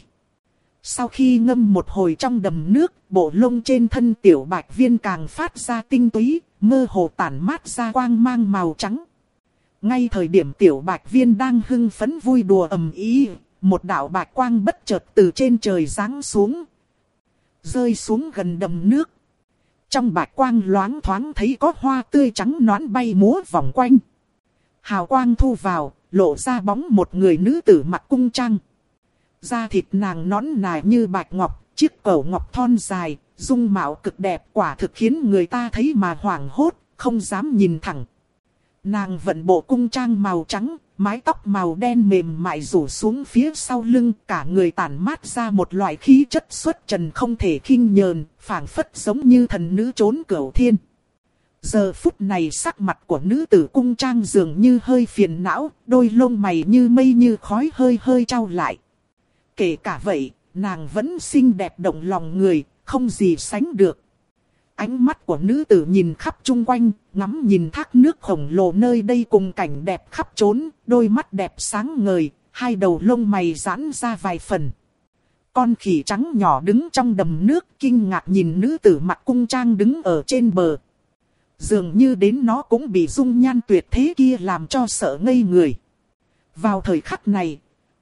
Speaker 1: Sau khi ngâm một hồi trong đầm nước, bộ lông trên thân tiểu bạch viên càng phát ra tinh túy, mơ hồ tản mát ra quang mang màu trắng. Ngay thời điểm tiểu bạch viên đang hưng phấn vui đùa ầm ĩ, một đạo bạch quang bất chợt từ trên trời giáng xuống, rơi xuống gần đầm nước. Trong bạch quang loáng thoáng thấy có hoa tươi trắng nõn bay múa vòng quanh. Hào quang thu vào, lộ ra bóng một người nữ tử mặc cung trang. Da thịt nàng nõn nà như bạch ngọc, chiếc cổ ngọc thon dài, dung mạo cực đẹp, quả thực khiến người ta thấy mà hoảng hốt, không dám nhìn thẳng. Nàng vận bộ cung trang màu trắng, mái tóc màu đen mềm mại rủ xuống phía sau lưng, cả người tản mát ra một loại khí chất xuất trần không thể khinh nhờn, phảng phất giống như thần nữ trốn cửu thiên. Giờ phút này sắc mặt của nữ tử cung trang dường như hơi phiền não, đôi lông mày như mây như khói hơi hơi trao lại. Kể cả vậy, nàng vẫn xinh đẹp động lòng người, không gì sánh được. Ánh mắt của nữ tử nhìn khắp chung quanh, ngắm nhìn thác nước khổng lồ nơi đây cùng cảnh đẹp khắp trốn, đôi mắt đẹp sáng ngời, hai đầu lông mày giãn ra vài phần. Con khỉ trắng nhỏ đứng trong đầm nước kinh ngạc nhìn nữ tử mặc cung trang đứng ở trên bờ. Dường như đến nó cũng bị dung nhan tuyệt thế kia làm cho sợ ngây người. Vào thời khắc này,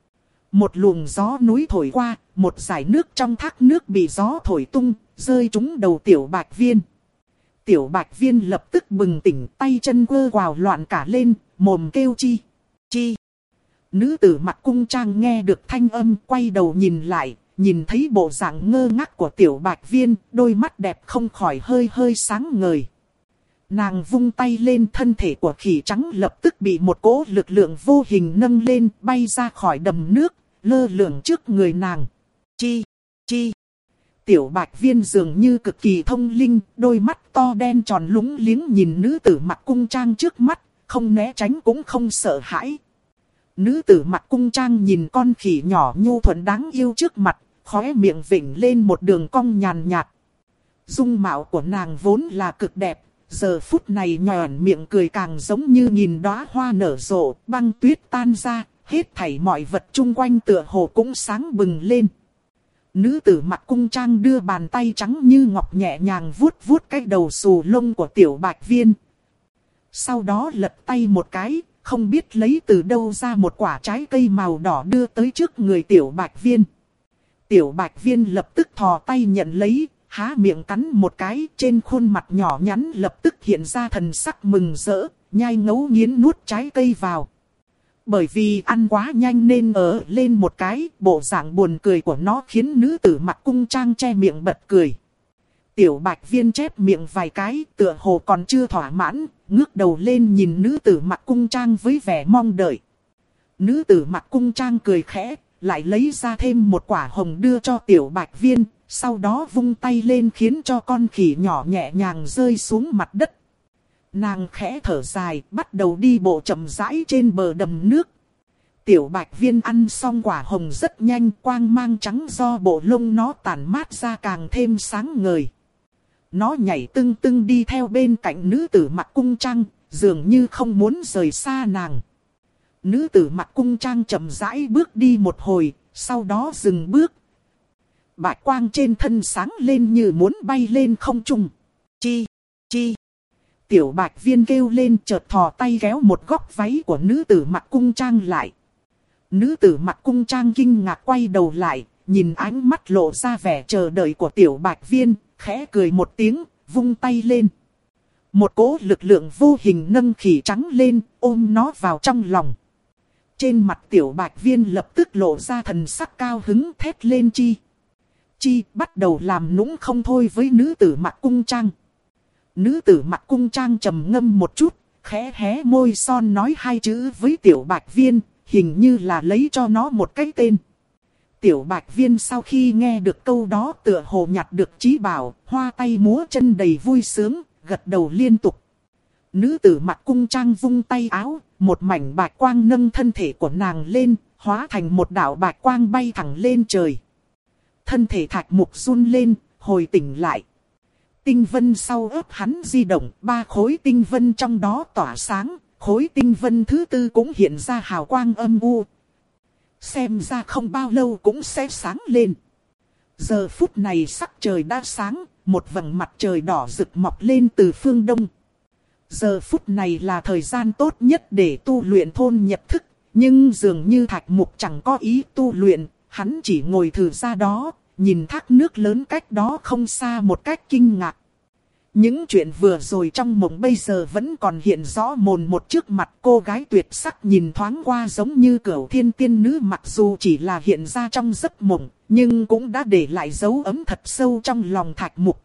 Speaker 1: một luồng gió núi thổi qua, một dải nước trong thác nước bị gió thổi tung, rơi trúng đầu tiểu bạch viên. Tiểu bạch viên lập tức bừng tỉnh, tay chân quơ quào loạn cả lên, mồm kêu chi, chi. Nữ tử mặc cung trang nghe được thanh âm, quay đầu nhìn lại, nhìn thấy bộ dạng ngơ ngác của tiểu bạch viên, đôi mắt đẹp không khỏi hơi hơi sáng ngời. Nàng vung tay lên, thân thể của khỉ trắng lập tức bị một cỗ lực lượng vô hình nâng lên, bay ra khỏi đầm nước, lơ lửng trước người nàng. Chi, chi. Tiểu bạch viên dường như cực kỳ thông linh, đôi mắt to đen tròn lúng liếng nhìn nữ tử mặc cung trang trước mắt, không né tránh cũng không sợ hãi. Nữ tử mặc cung trang nhìn con khỉ nhỏ nhu thuận đáng yêu trước mặt, khóe miệng vểnh lên một đường cong nhàn nhạt. Dung mạo của nàng vốn là cực đẹp, giờ phút này nhòn miệng cười càng giống như nghìn đóa hoa nở rộ, băng tuyết tan ra, hết thảy mọi vật chung quanh tựa hồ cũng sáng bừng lên. Nữ tử mặc cung trang đưa bàn tay trắng như ngọc nhẹ nhàng vuốt vuốt cái đầu xù lông của Tiểu Bạch Viên. Sau đó lật tay một cái, không biết lấy từ đâu ra một quả trái cây màu đỏ đưa tới trước người Tiểu Bạch Viên. Tiểu Bạch Viên lập tức thò tay nhận lấy, há miệng cắn một cái, trên khuôn mặt nhỏ nhắn lập tức hiện ra thần sắc mừng rỡ, nhai ngấu nghiến nuốt trái cây vào. Bởi vì ăn quá nhanh nên ở lên một cái, bộ dạng buồn cười của nó khiến nữ tử mặc cung trang che miệng bật cười. Tiểu Bạch Viên chép miệng vài cái, tựa hồ còn chưa thỏa mãn, ngước đầu lên nhìn nữ tử mặc cung trang với vẻ mong đợi. Nữ tử mặc cung trang cười khẽ, lại lấy ra thêm một quả hồng đưa cho Tiểu Bạch Viên, sau đó vung tay lên khiến cho con khỉ nhỏ nhẹ nhàng rơi xuống mặt đất. Nàng khẽ thở dài, bắt đầu đi bộ chậm rãi trên bờ đầm nước. Tiểu Bạch Viên ăn xong quả hồng rất nhanh, quang mang trắng do bộ lông nó tản mát ra càng thêm sáng ngời. Nó nhảy tưng tưng đi theo bên cạnh nữ tử mặc cung trang, dường như không muốn rời xa nàng. Nữ tử mặc cung trang chậm rãi bước đi một hồi, sau đó dừng bước. Bạch quang trên thân sáng lên như muốn bay lên không trung. Chi, chi. Tiểu Bạch Viên kêu lên, chợt thò tay kéo một góc váy của nữ tử mặc cung trang lại. Nữ tử mặc cung trang kinh ngạc quay đầu lại, nhìn ánh mắt lộ ra vẻ chờ đợi của Tiểu Bạch Viên, khẽ cười một tiếng, vung tay lên. Một cỗ lực lượng vô hình nâng khỉ trắng lên, ôm nó vào trong lòng. Trên mặt Tiểu Bạch Viên lập tức lộ ra thần sắc cao hứng, thét lên chi. Chi bắt đầu làm nũng không thôi với nữ tử mặc cung trang. Nữ tử mặc cung trang trầm ngâm một chút, khẽ hé môi son nói hai chữ với Tiểu Bạch Viên, hình như là lấy cho nó một cái tên. Tiểu Bạch Viên sau khi nghe được câu đó tựa hồ nhặt được trí bảo, hoa tay múa chân đầy vui sướng, gật đầu liên tục. Nữ tử mặc cung trang vung tay áo, một mảnh bạch quang nâng thân thể của nàng lên, hóa thành một đạo bạch quang bay thẳng lên trời. Thân thể Thạch Mục run lên, hồi tỉnh lại. Tinh vân sau ớt hắn di động, ba khối tinh vân trong đó tỏa sáng, khối tinh vân thứ tư cũng hiện ra hào quang âm u. Xem ra không bao lâu cũng sẽ sáng lên. Giờ phút này sắc trời đã sáng, một vầng mặt trời đỏ rực mọc lên từ phương đông. Giờ phút này là thời gian tốt nhất để tu luyện thôn nhập thức, nhưng dường như Thạch Mục chẳng có ý tu luyện, hắn chỉ ngồi thử ra đó, nhìn thác nước lớn cách đó không xa một cách kinh ngạc. Những chuyện vừa rồi trong mộng bây giờ vẫn còn hiện rõ mồn một trước mặt. Cô gái tuyệt sắc nhìn thoáng qua giống như Cửu Thiên Tiên Nữ, mặc dù chỉ là hiện ra trong giấc mộng, nhưng cũng đã để lại dấu ấn thật sâu trong lòng Thạch Mục.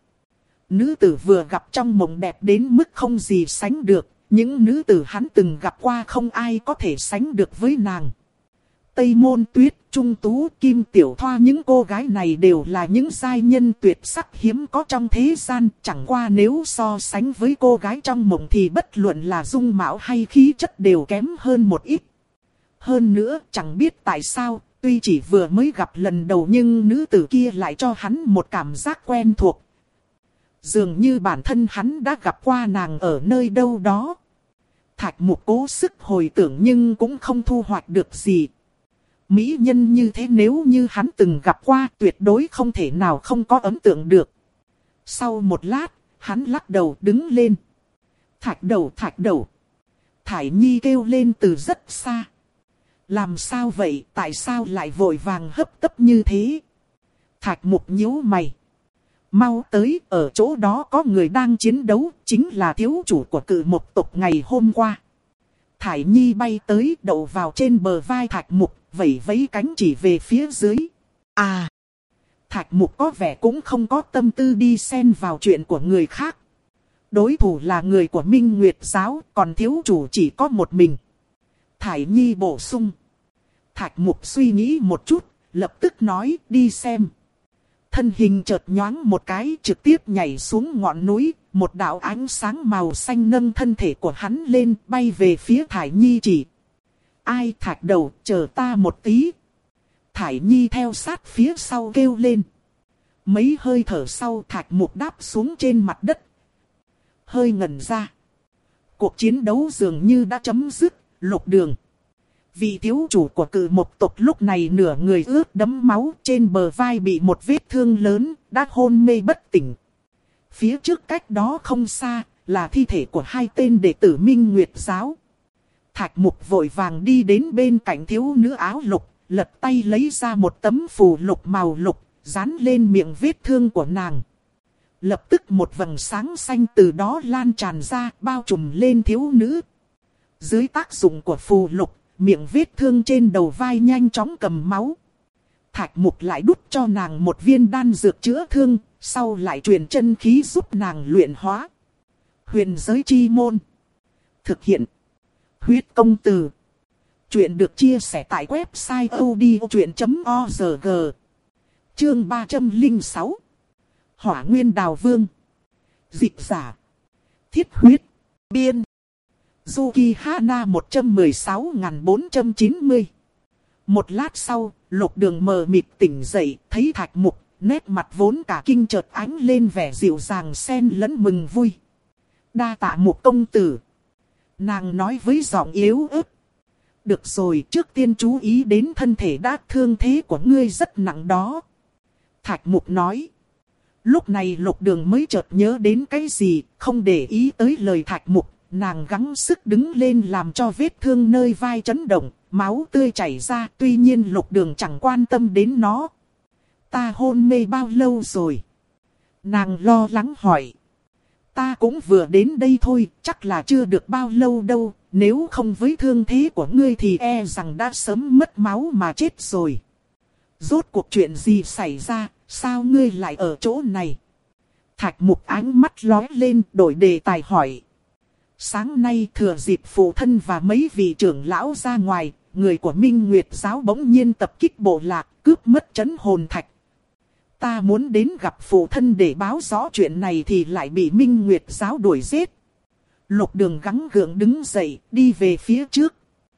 Speaker 1: Nữ tử vừa gặp trong mộng đẹp đến mức không gì sánh được, những nữ tử hắn từng gặp qua không ai có thể sánh được với nàng. Tây Môn Tuyết, Trung Tú, Kim Tiểu Thoa, những cô gái này đều là những giai nhân tuyệt sắc hiếm có trong thế gian. Chẳng qua nếu so sánh với cô gái trong mộng thì bất luận là dung mạo hay khí chất đều kém hơn một ít. Hơn nữa chẳng biết tại sao, tuy chỉ vừa mới gặp lần đầu nhưng nữ tử kia lại cho hắn một cảm giác quen thuộc. Dường như bản thân hắn đã gặp qua nàng ở nơi đâu đó. Thạch Mục cố sức hồi tưởng nhưng cũng không thu hoạch được gì. Mỹ nhân như thế nếu như hắn từng gặp qua tuyệt đối không thể nào không có ấn tượng được. Sau một lát, hắn lắc đầu đứng lên. Thạch đầu, thạch đầu. Thải Nhi kêu lên từ rất xa. Làm sao vậy, tại sao lại vội vàng hấp tấp như thế? Thạch Mục nhíu mày. Mau tới, ở chỗ đó có người đang chiến đấu, chính là thiếu chủ của Cự Mộc tộc ngày hôm qua. Thải Nhi bay tới đậu vào trên bờ vai Thạch Mục, vẫy vẫy cánh chỉ về phía dưới. À! Thạch Mục có vẻ cũng không có tâm tư đi xen vào chuyện của người khác. Đối thủ là người của Minh Nguyệt Giáo, còn thiếu chủ chỉ có một mình. Thải Nhi bổ sung. Thạch Mục suy nghĩ một chút, lập tức nói đi xem. Thân hình chợt nhoáng một cái trực tiếp nhảy xuống ngọn núi, một đạo ánh sáng màu xanh nâng thân thể của hắn lên bay về phía Thải Nhi chỉ. Ai Thạch đầu, chờ ta một tí. Thải Nhi theo sát phía sau kêu lên. Mấy hơi thở sau Thạch Mục đáp xuống trên mặt đất. Hơi ngẩn ra. Cuộc chiến đấu dường như đã chấm dứt, Lục Đường. Vị thiếu chủ của Cự Mộc tộc lúc này nửa người ướt đẫm máu, trên bờ vai bị một vết thương lớn, đã hôn mê bất tỉnh. Phía trước cách đó không xa, là thi thể của hai tên đệ tử Minh Nguyệt giáo. Thạch Mục vội vàng đi đến bên cạnh thiếu nữ áo lục, lật tay lấy ra một tấm phù lục màu lục, dán lên miệng vết thương của nàng. Lập tức một vầng sáng xanh từ đó lan tràn ra, bao trùm lên thiếu nữ. Dưới tác dụng của phù lục, miệng vết thương trên đầu vai nhanh chóng cầm máu. Thạch Mục lại đút cho nàng một viên đan dược chữa thương, sau lại truyền chân khí giúp nàng luyện hóa. Huyền giới chi môn. Thực hiện. Huyết công từ. Chuyện được chia sẻ tại website odchuyện chấm org. Chương ba trăm lẻ sáu. Hỏa Nguyên Đào Vương. Dịch giả. Thiết huyết. Biên. Yukihana một trăm mười sáu nghìn bốn trăm chín mươi. Một lát sau, Lục Đường mờ mịt tỉnh dậy, thấy Thạch Mục, nét mặt vốn cả kinh chợt ánh lên vẻ dịu dàng xen lẫn mừng vui. Đa tạ Mục công tử. Nàng nói với giọng yếu ớt. Được rồi, trước tiên chú ý đến thân thể đã thương thế của ngươi rất nặng đó. Thạch Mục nói. Lúc này Lục Đường mới chợt nhớ đến cái gì, không để ý tới lời Thạch Mục. Nàng gắng sức đứng lên làm cho vết thương nơi vai chấn động, máu tươi chảy ra, tuy nhiên Lục Đường chẳng quan tâm đến nó. Ta hôn mê bao lâu rồi? Nàng lo lắng hỏi. Ta cũng vừa đến đây thôi, chắc là chưa được bao lâu đâu, nếu không với thương thế của ngươi thì e rằng đã sớm mất máu mà chết rồi. Rốt cuộc chuyện gì xảy ra, sao ngươi lại ở chỗ này? Thạch Mục ánh mắt lóe lên, đổi đề tài hỏi. Sáng nay thừa dịp phụ thân và mấy vị trưởng lão ra ngoài, người của Minh Nguyệt giáo bỗng nhiên tập kích bộ lạc, cướp mất trấn hồn thạch. Ta muốn đến gặp phụ thân để báo rõ chuyện này thì lại bị Minh Nguyệt giáo đuổi giết. Lục Đường gắng gượng đứng dậy, đi về phía trước.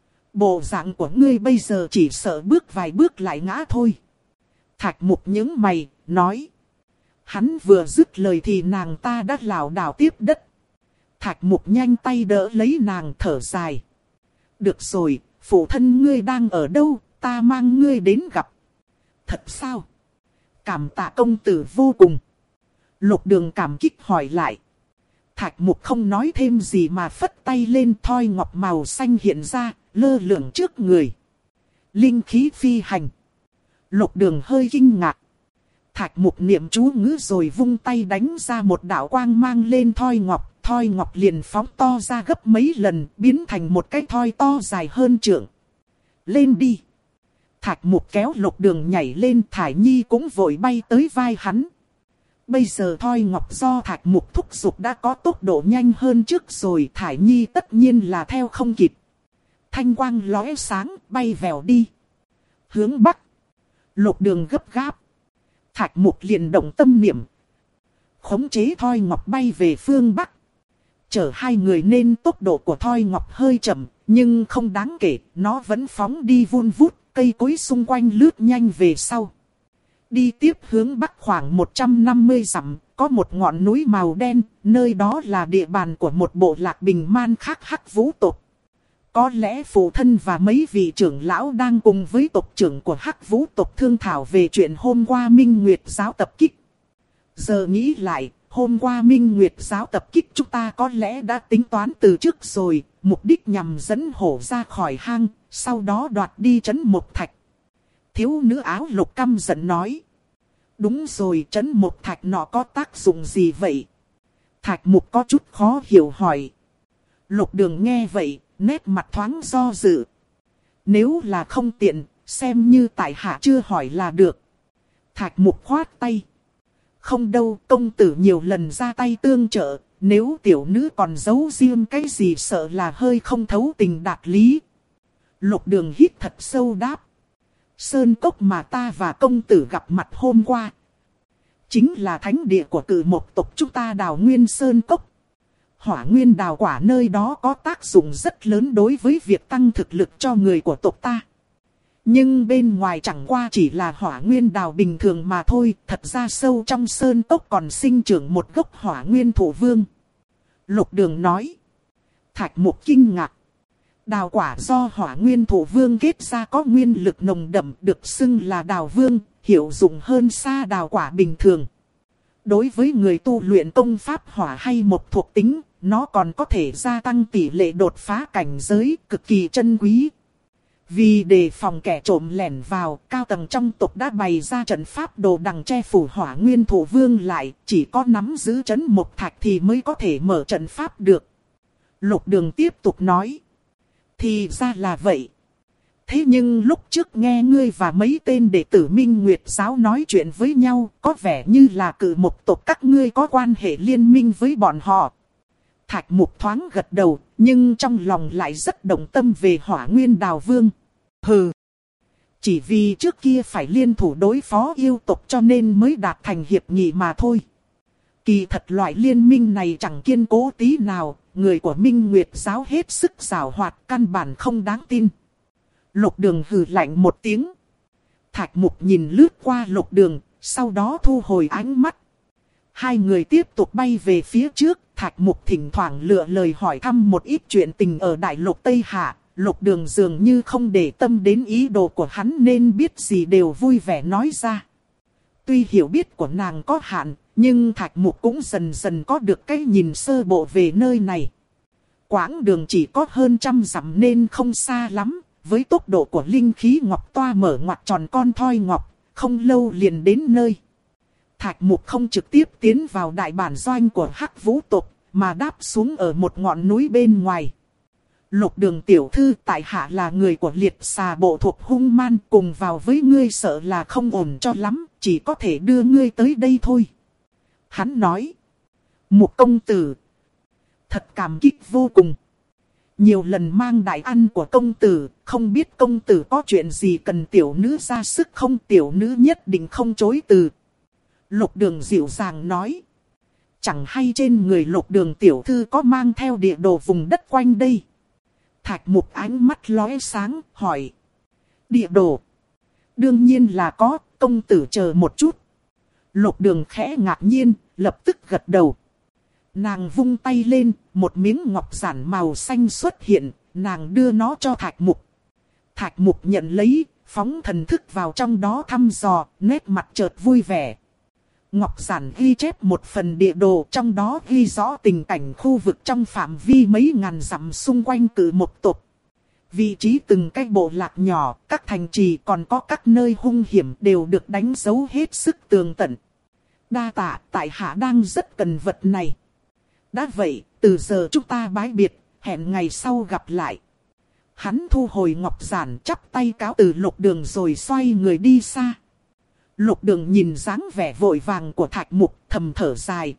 Speaker 1: Bộ dạng của ngươi bây giờ chỉ sợ bước vài bước lại ngã thôi. Thạch Mục nhướng mày, nói. Hắn vừa dứt lời thì nàng ta đã lảo đảo tiếp đất. Thạch Mục nhanh tay đỡ lấy nàng, thở dài. Được rồi, phụ thân ngươi đang ở đâu, ta mang ngươi đến gặp. Thật sao? Cảm tạ công tử vô cùng. Lục Đường cảm kích hỏi lại. Thạch Mục không nói thêm gì mà phất tay lên, thoi ngọc màu xanh hiện ra, lơ lửng trước người. Linh khí phi hành. Lục Đường hơi kinh ngạc. Thạch Mục niệm chú ngữ rồi vung tay đánh ra một đạo quang mang lên thoi ngọc. Thoi ngọc liền phóng to ra gấp mấy lần, biến thành một cái thoi to dài hơn trượng. Lên đi. Thạch Mục kéo Lục Đường nhảy lên, Thải Nhi cũng vội bay tới vai hắn. Bây giờ thoi ngọc do Thạch Mục thúc giục đã có tốc độ nhanh hơn trước rồi, Thải Nhi tất nhiên là theo không kịp. Thanh quang lóe sáng, bay vèo đi. Hướng bắc. Lục Đường gấp gáp. Thạch Mục liền động tâm niệm. Khống chế thoi ngọc bay về phương bắc. Chở hai người nên tốc độ của thoi ngọc hơi chậm, nhưng không đáng kể, nó vẫn phóng đi vun vút, cây cối xung quanh lướt nhanh về sau. Đi tiếp hướng bắc khoảng một trăm năm mươi dặm, có một ngọn núi màu đen, nơi đó là địa bàn của một bộ lạc bình man khác Hắc Vũ tộc. Có lẽ phụ thân và mấy vị trưởng lão đang cùng với tộc trưởng của Hắc Vũ tộc thương thảo về chuyện hôm qua Minh Nguyệt giáo tập kích. Giờ nghĩ lại, hôm qua Minh Nguyệt giáo tập kích chúng ta có lẽ đã tính toán từ trước rồi, mục đích nhằm dẫn hổ ra khỏi hang, sau đó đoạt đi trấn Mộc Thạch. Thiếu nữ áo lục căm giận nói. Đúng rồi, trấn Mộc Thạch nọ có tác dụng gì vậy? Thạch Mục có chút khó hiểu hỏi. Lục Đường nghe vậy, nét mặt thoáng do dự. Nếu là không tiện, xem như tại hạ chưa hỏi là được. Thạch Mục khoát tay. Không đâu, công tử nhiều lần ra tay tương trợ, nếu tiểu nữ còn giấu riêng cái gì sợ là hơi không thấu tình đạt lý. Lục Đường hít thật sâu đáp. Sơn cốc mà ta và công tử gặp mặt hôm qua, chính là thánh địa của Cự Mộc tộc chúng ta đào nguyên sơn cốc. Hỏa nguyên đào quả nơi đó có tác dụng rất lớn đối với việc tăng thực lực cho người của tộc ta. Nhưng bên ngoài chẳng qua chỉ là hỏa nguyên đào bình thường mà thôi, thật ra sâu trong sơn cốc còn sinh trưởng một gốc hỏa nguyên thổ vương. Lục Đường nói. Thạch Mục kinh ngạc. Đào quả do hỏa nguyên thổ vương kết ra có nguyên lực nồng đậm, được xưng là đào vương, hiệu dụng hơn xa đào quả bình thường. Đối với người tu luyện công pháp hỏa hay một thuộc tính, nó còn có thể gia tăng tỷ lệ đột phá cảnh giới, cực kỳ chân quý. Vì đề phòng kẻ trộm lẻn vào, cao tầng trong tộc đã bày ra trận pháp đồ đằng che phủ hỏa nguyên thổ vương lại, chỉ có nắm giữ trấn một thạch thì mới có thể mở trận pháp được. Lục Đường tiếp tục nói. Thì ra là vậy. Thế nhưng lúc trước nghe ngươi và mấy tên đệ tử Minh Nguyệt giáo nói chuyện với nhau, có vẻ như là cự một tộc các ngươi có quan hệ liên minh với bọn họ. Thạch Mục thoáng gật đầu, nhưng trong lòng lại rất động tâm về hỏa nguyên đào vương. Hừ. Chỉ vì trước kia phải liên thủ đối phó yêu tộc cho nên mới đạt thành hiệp nghị mà thôi. Kỳ thật loại liên minh này chẳng kiên cố tí nào, người của Minh Nguyệt giáo hết sức giảo hoạt, căn bản không đáng tin. Lục Đường hừ lạnh một tiếng. Thạch Mục nhìn lướt qua Lục Đường, sau đó thu hồi ánh mắt. Hai người tiếp tục bay về phía trước, Thạch Mục thỉnh thoảng lựa lời hỏi thăm một ít chuyện tình ở Đại Lục Tây Hạ. Lục Đường dường như không để tâm đến ý đồ của hắn nên biết gì đều vui vẻ nói ra. Tuy hiểu biết của nàng có hạn, nhưng Thạch Mục cũng dần dần có được cái nhìn sơ bộ về nơi này. Quãng đường chỉ có hơn trăm dặm nên không xa lắm, với tốc độ của linh khí ngọc toa mở ngoặt tròn con thoi ngọc, không lâu liền đến nơi. Thạch Mục không trực tiếp tiến vào đại bản doanh của Hắc Vũ tộc, mà đáp xuống ở một ngọn núi bên ngoài. Lục Đường tiểu thư, tại hạ là người của liệt xà bộ thuộc hung man, cùng vào với ngươi sợ là không ổn cho lắm, chỉ có thể đưa ngươi tới đây thôi. Hắn nói. Mục công tử. Thật cảm kích vô cùng. Nhiều lần mang đại ăn của công tử, không biết công tử có chuyện gì cần tiểu nữ ra sức không, tiểu nữ nhất định không chối từ. Lục Đường dịu dàng nói. Chẳng hay trên người Lục Đường tiểu thư có mang theo địa đồ vùng đất quanh đây. Thạch Mục ánh mắt lóe sáng, hỏi. Địa đồ? Đương nhiên là có, công tử chờ một chút. Lục Đường khẽ ngạc nhiên, lập tức gật đầu. Nàng vung tay lên, một miếng ngọc giản màu xanh xuất hiện, nàng đưa nó cho Thạch Mục. Thạch Mục nhận lấy, phóng thần thức vào trong đó thăm dò, nét mặt chợt vui vẻ. Ngọc giản ghi chép một phần địa đồ, trong đó ghi rõ tình cảnh khu vực trong phạm vi mấy ngàn dặm xung quanh cự một tộc. Vị trí từng cái bộ lạc nhỏ, các thành trì còn có các nơi hung hiểm đều được đánh dấu hết sức tường tận. Đa tạ, tại hạ đang rất cần vật này. Đã vậy, từ giờ chúng ta bái biệt, hẹn ngày sau gặp lại. Hắn thu hồi ngọc giản, chắp tay cáo từ Lục Đường rồi xoay người đi xa. Lục Đường nhìn dáng vẻ vội vàng của Thạch Mục, thầm thở dài.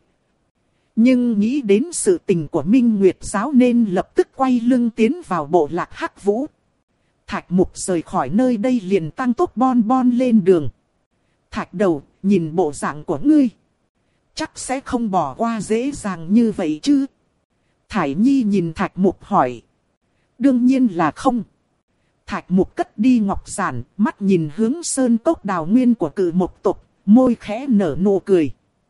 Speaker 1: Nhưng nghĩ đến sự tình của Minh Nguyệt giáo nên lập tức quay lưng tiến vào bộ lạc Hắc Vũ. Thạch Mục rời khỏi nơi đây liền tăng tốc bon bon lên đường. Thạch Đầu, nhìn bộ dạng của ngươi, chắc sẽ không bỏ qua dễ dàng như vậy chứ? Thải Nhi nhìn Thạch Mục hỏi. Đương nhiên là không. Thạch Mục cất đi ngọc giản, mắt nhìn hướng sơn cốc đào nguyên của cự một tộc, môi khẽ nở nụ cười.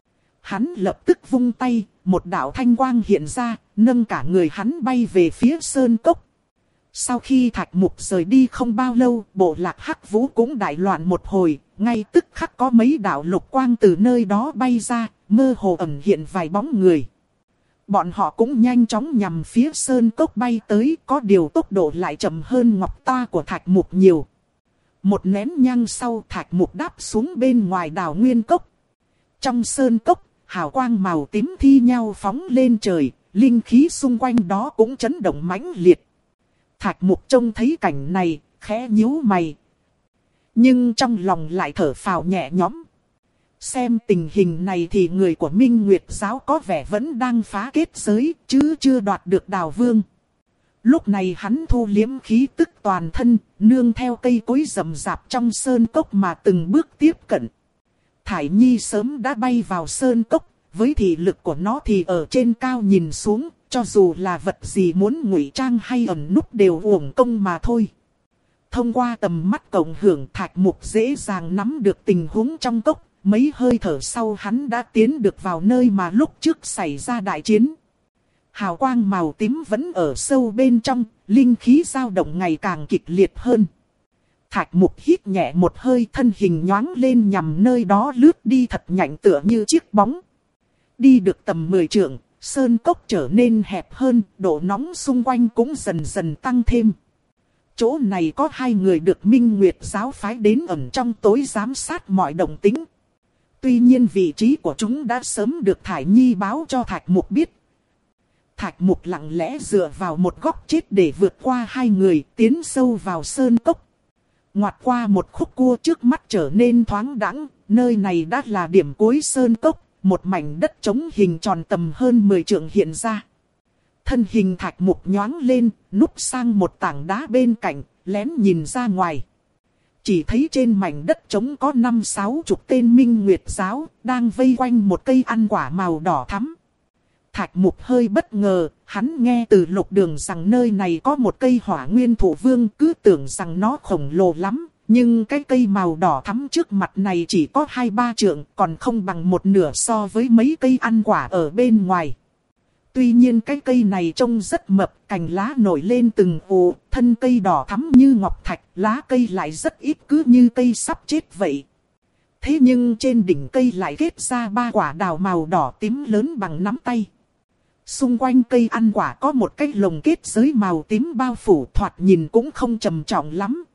Speaker 1: Hắn lập tức vung tay, một đạo thanh quang hiện ra, nâng cả người hắn bay về phía sơn cốc. Sau khi Thạch Mục rời đi không bao lâu, bộ lạc Hắc Vũ cũng đại loạn một hồi, ngay tức khắc có mấy đạo lục quang từ nơi đó bay ra, mơ hồ ẩn hiện vài bóng người. Bọn họ cũng nhanh chóng nhằm phía sơn cốc bay tới, có điều tốc độ lại chậm hơn ngọc ta của Thạch Mục nhiều. Một nén nhang sau, Thạch Mục đáp xuống bên ngoài đào nguyên cốc. Trong sơn cốc, hào quang màu tím thi nhau phóng lên trời, linh khí xung quanh đó cũng chấn động mãnh liệt. Thạch Mục trông thấy cảnh này, khẽ nhíu mày. Nhưng trong lòng lại thở phào nhẹ nhõm. Xem tình hình này thì người của Minh Nguyệt giáo có vẻ vẫn đang phá kết giới, chứ chưa đoạt được đào vương. Lúc này hắn thu liếm khí tức toàn thân, nương theo cây cối rậm rạp trong sơn cốc mà từng bước tiếp cận. Thải Nhi sớm đã bay vào sơn cốc, với thị lực của nó thì ở trên cao nhìn xuống, cho dù là vật gì muốn ngụy trang hay ẩn núp đều uổng công mà thôi. Thông qua tầm mắt cộng hưởng, Thạch Mục dễ dàng nắm được tình huống trong cốc. Mấy hơi thở sau hắn đã tiến được vào nơi mà lúc trước xảy ra đại chiến. Hào quang màu tím vẫn ở sâu bên trong, linh khí dao động ngày càng kịch liệt hơn. Thạch Mục hít nhẹ một hơi, thân hình nhoáng lên nhằm nơi đó lướt đi thật nhanh tựa như chiếc bóng. Đi được tầm mười trượng, sơn cốc trở nên hẹp hơn, độ nóng xung quanh cũng dần dần tăng thêm. Chỗ này có hai người được Minh Nguyệt giáo phái đến ẩn trong tối giám sát mọi động tĩnh. Tuy nhiên vị trí của chúng đã sớm được Thải Nhi báo cho Thạch Mục biết. Thạch Mục lặng lẽ dựa vào một góc chết để vượt qua hai người, tiến sâu vào sơn cốc. Ngoặt qua một khúc cua, trước mắt trở nên thoáng đãng, nơi này đã là điểm cuối sơn cốc, một mảnh đất trống hình tròn tầm hơn mười trượng hiện ra. Thân hình Thạch Mục nhoáng lên, núp sang một tảng đá bên cạnh, lén nhìn ra ngoài. Chỉ thấy trên mảnh đất trống có năm sáu chục tên Minh Nguyệt giáo, đang vây quanh một cây ăn quả màu đỏ thắm. Thạch Mục hơi bất ngờ, hắn nghe từ Lục Đường rằng nơi này có một cây hỏa nguyên thụ vương, cứ tưởng rằng nó khổng lồ lắm. Nhưng cái cây màu đỏ thắm trước mặt này chỉ có hai ba trượng, còn không bằng một nửa so với mấy cây ăn quả ở bên ngoài. Tuy nhiên cái cây này trông rất mập, cành lá nổi lên từng ụ, thân cây đỏ thắm như ngọc thạch, lá cây lại rất ít, cứ như cây sắp chết vậy. Thế nhưng trên đỉnh cây lại kết ra ba quả đào màu đỏ tím lớn bằng nắm tay. Xung quanh cây ăn quả có một cái lồng kết giới màu tím bao phủ, thoạt nhìn cũng không trầm trọng lắm,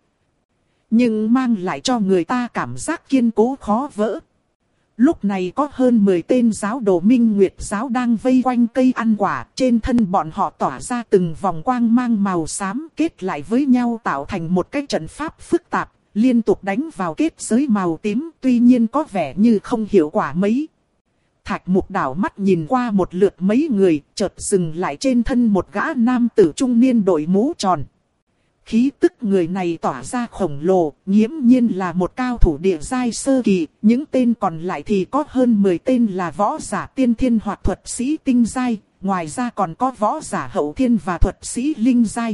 Speaker 1: nhưng mang lại cho người ta cảm giác kiên cố khó vỡ. Lúc này có hơn mười tên giáo đồ Minh Nguyệt giáo đang vây quanh cây ăn quả, trên thân bọn họ tỏa ra từng vòng quang mang màu xám kết lại với nhau tạo thành một cái trận pháp phức tạp, liên tục đánh vào kết giới màu tím, tuy nhiên có vẻ như không hiệu quả mấy. Thạch Mục đảo mắt nhìn qua một lượt mấy người, chợt dừng lại trên thân một gã nam tử trung niên đội mũ tròn. Khí tức người này tỏa ra khổng lồ, nghiễm nhiên là một cao thủ địa giai sơ kỳ, những tên còn lại thì có hơn mười tên là võ giả tiên thiên hoặc thuật sĩ tinh giai, ngoài ra còn có võ giả hậu thiên và thuật sĩ linh giai.